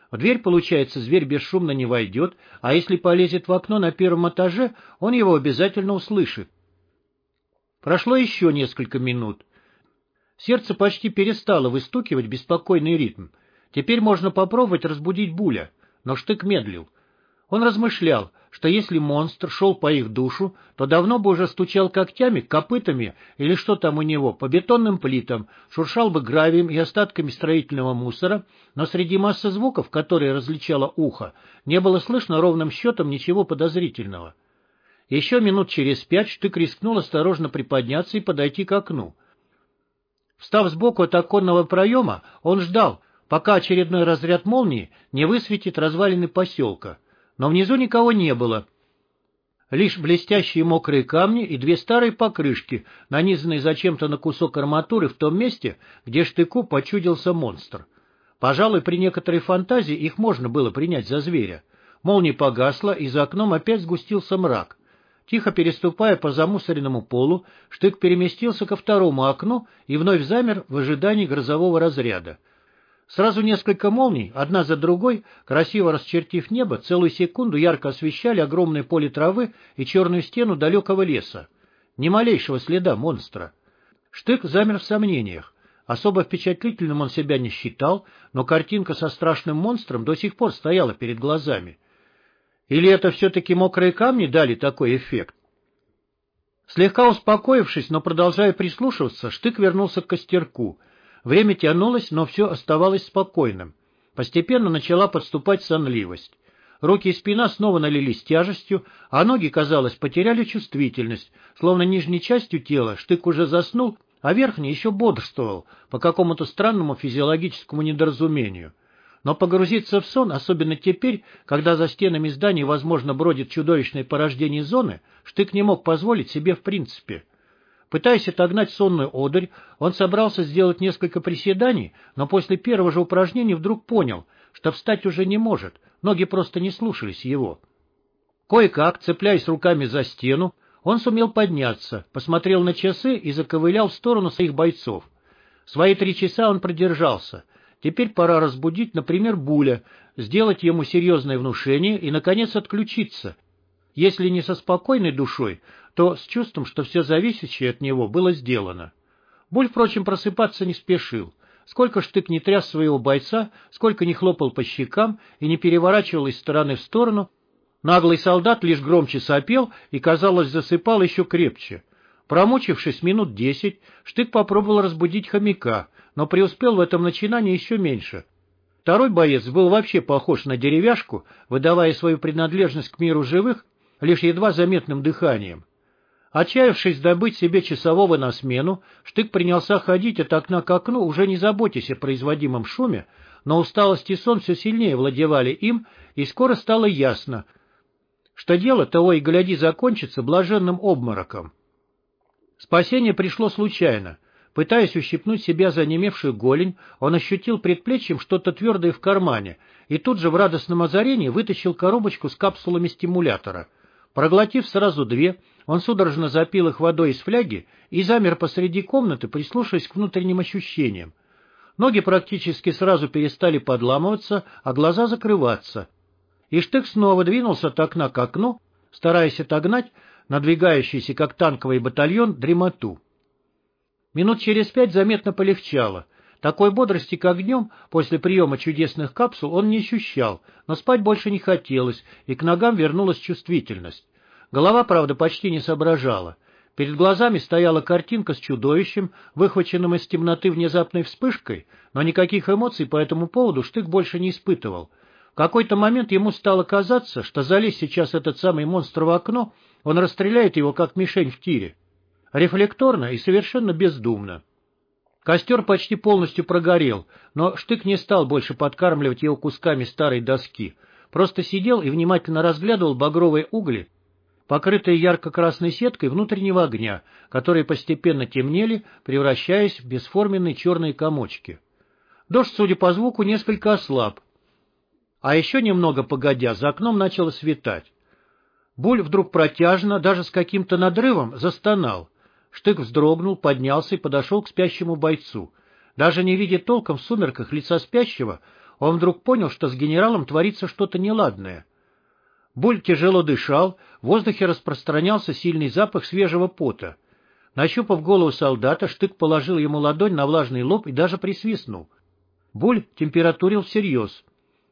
В дверь, получается, зверь бесшумно не войдет, а если полезет в окно на первом этаже, он его обязательно услышит. Прошло еще несколько минут. Сердце почти перестало выстукивать беспокойный ритм. Теперь можно попробовать разбудить Буля, но Штык медлил. Он размышлял, что если монстр шел по их душу, то давно бы уже стучал когтями, копытами или что там у него, по бетонным плитам, шуршал бы гравием и остатками строительного мусора, но среди массы звуков, которые различало ухо, не было слышно ровным счетом ничего подозрительного. Еще минут через пять Штык рискнул осторожно приподняться и подойти к окну. Встав сбоку от оконного проема, он ждал, пока очередной разряд молнии не высветит развалины поселка. Но внизу никого не было. Лишь блестящие мокрые камни и две старые покрышки, нанизанные зачем-то на кусок арматуры в том месте, где Штыку почудился монстр. Пожалуй, при некоторой фантазии их можно было принять за зверя. Молния погасла, и за окном опять сгустился мрак. Тихо переступая по замусоренному полу, Штык переместился ко второму окну и вновь замер в ожидании грозового разряда. Сразу несколько молний, одна за другой, красиво расчертив небо, целую секунду ярко освещали огромное поле травы и черную стену далекого леса. Ни малейшего следа монстра. Штык замер в сомнениях. Особо впечатлительным он себя не считал, но картинка со страшным монстром до сих пор стояла перед глазами. Или это все-таки мокрые камни дали такой эффект? Слегка успокоившись, но продолжая прислушиваться, Штык вернулся к костерку. Время тянулось, но все оставалось спокойным. Постепенно начала подступать сонливость. Руки и спина снова налились тяжестью, а ноги, казалось, потеряли чувствительность, словно нижней частью тела Штык уже заснул, а верхний еще бодрствовал по какому-то странному физиологическому недоразумению. Но погрузиться в сон, особенно теперь, когда за стенами зданий, возможно, бродит чудовищное порождение зоны, Штык не мог позволить себе в принципе. Пытаясь отогнать сонную одурь, он собрался сделать несколько приседаний, но после первого же упражнения вдруг понял, что встать уже не может, ноги просто не слушались его. Кое-как, цепляясь руками за стену, он сумел подняться, посмотрел на часы и заковылял в сторону своих бойцов. Свои три часа он продержался. Теперь пора разбудить, например, Буля, сделать ему серьезное внушение и, наконец, отключиться. Если не со спокойной душой, то с чувством, что все зависящее от него было сделано. Буль, впрочем, просыпаться не спешил. Сколько Штык не тряс своего бойца, сколько не хлопал по щекам и не переворачивал из стороны в сторону, наглый солдат лишь громче сопел и, казалось, засыпал еще крепче. Промучившись минут десять, Штык попробовал разбудить хомяка, но преуспел в этом начинании еще меньше. Второй боец был вообще похож на деревяшку, выдавая свою принадлежность к миру живых лишь едва заметным дыханием. Отчаявшись добыть себе часового на смену, Штык принялся ходить от окна к окну, уже не заботясь о производимом шуме, но усталость и сон все сильнее владевали им, и скоро стало ясно, что дело того и гляди закончится блаженным обмороком. Спасение пришло случайно. Пытаясь ущипнуть себя за онемевшую голень, он ощутил предплечьем что-то твердое в кармане и тут же в радостном озарении вытащил коробочку с капсулами стимулятора. Проглотив сразу две, он судорожно запил их водой из фляги и замер посреди комнаты, прислушиваясь к внутренним ощущениям. Ноги практически сразу перестали подламываться, а глаза закрываться. И Штык снова двинулся от окна к окну, стараясь отогнать надвигающийся, как танковый батальон, дремоту. Минут через пять заметно полегчало. Такой бодрости, как днем, после приема чудесных капсул он не ощущал, но спать больше не хотелось, и к ногам вернулась чувствительность. Голова, правда, почти не соображала. Перед глазами стояла картинка с чудовищем, выхваченным из темноты внезапной вспышкой, но никаких эмоций по этому поводу Штык больше не испытывал. В какой-то момент ему стало казаться, что залезть сейчас этот самый монстр в окно, он расстреляет его как мишень в тире. Рефлекторно и совершенно бездумно. Костер почти полностью прогорел, но Штык не стал больше подкармливать его кусками старой доски, просто сидел и внимательно разглядывал багровые угли, покрытые ярко-красной сеткой внутреннего огня, которые постепенно темнели, превращаясь в бесформенные черные комочки. Дождь, судя по звуку, несколько ослаб, а еще немного погодя, за окном начало светать. Буль вдруг протяжно, даже с каким-то надрывом, застонал. Штык вздрогнул, поднялся и подошел к спящему бойцу. Даже не видя толком в сумерках лица спящего, Он вдруг понял, что с генералом творится что-то неладное. Буль тяжело дышал, в воздухе распространялся сильный запах свежего пота. Нащупав голову солдата, Штык положил ему ладонь на влажный лоб и даже присвистнул. Буль температурил всерьез.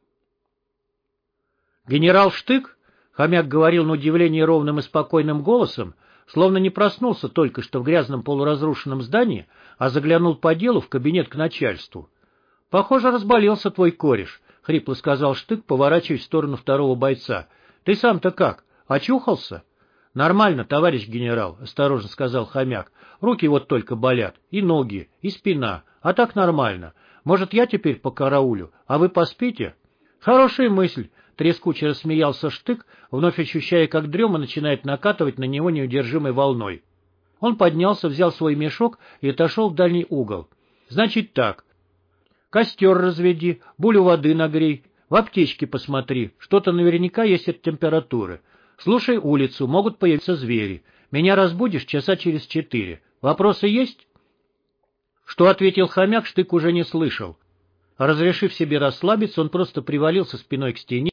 «Генерал Штык?» — хомяк говорил на удивление ровным и спокойным голосом, словно не проснулся только что в грязном полуразрушенном здании, а заглянул по делу в кабинет к начальству. — Похоже, разболелся твой кореш, — хрипло сказал Штык, поворачиваясь в сторону второго бойца. — Ты сам-то как? Очухался? — Нормально, товарищ генерал, — осторожно сказал хомяк. — Руки вот только болят, и ноги, и спина, а так нормально. Может, я теперь по караулю, а вы поспите? — Хорошая мысль, — трескуче рассмеялся Штык, вновь ощущая, как дрема начинает накатывать на него неудержимой волной. Он поднялся, взял свой мешок и отошел в дальний угол. — Значит так. Костер разведи, булю воды нагрей, в аптечке посмотри, что-то наверняка есть от температуры. Слушай улицу, могут появиться звери. Меня разбудишь часа через четыре. Вопросы есть? Что ответил хомяк, Штык уже не слышал. Разрешив себе расслабиться, он просто привалился спиной к стене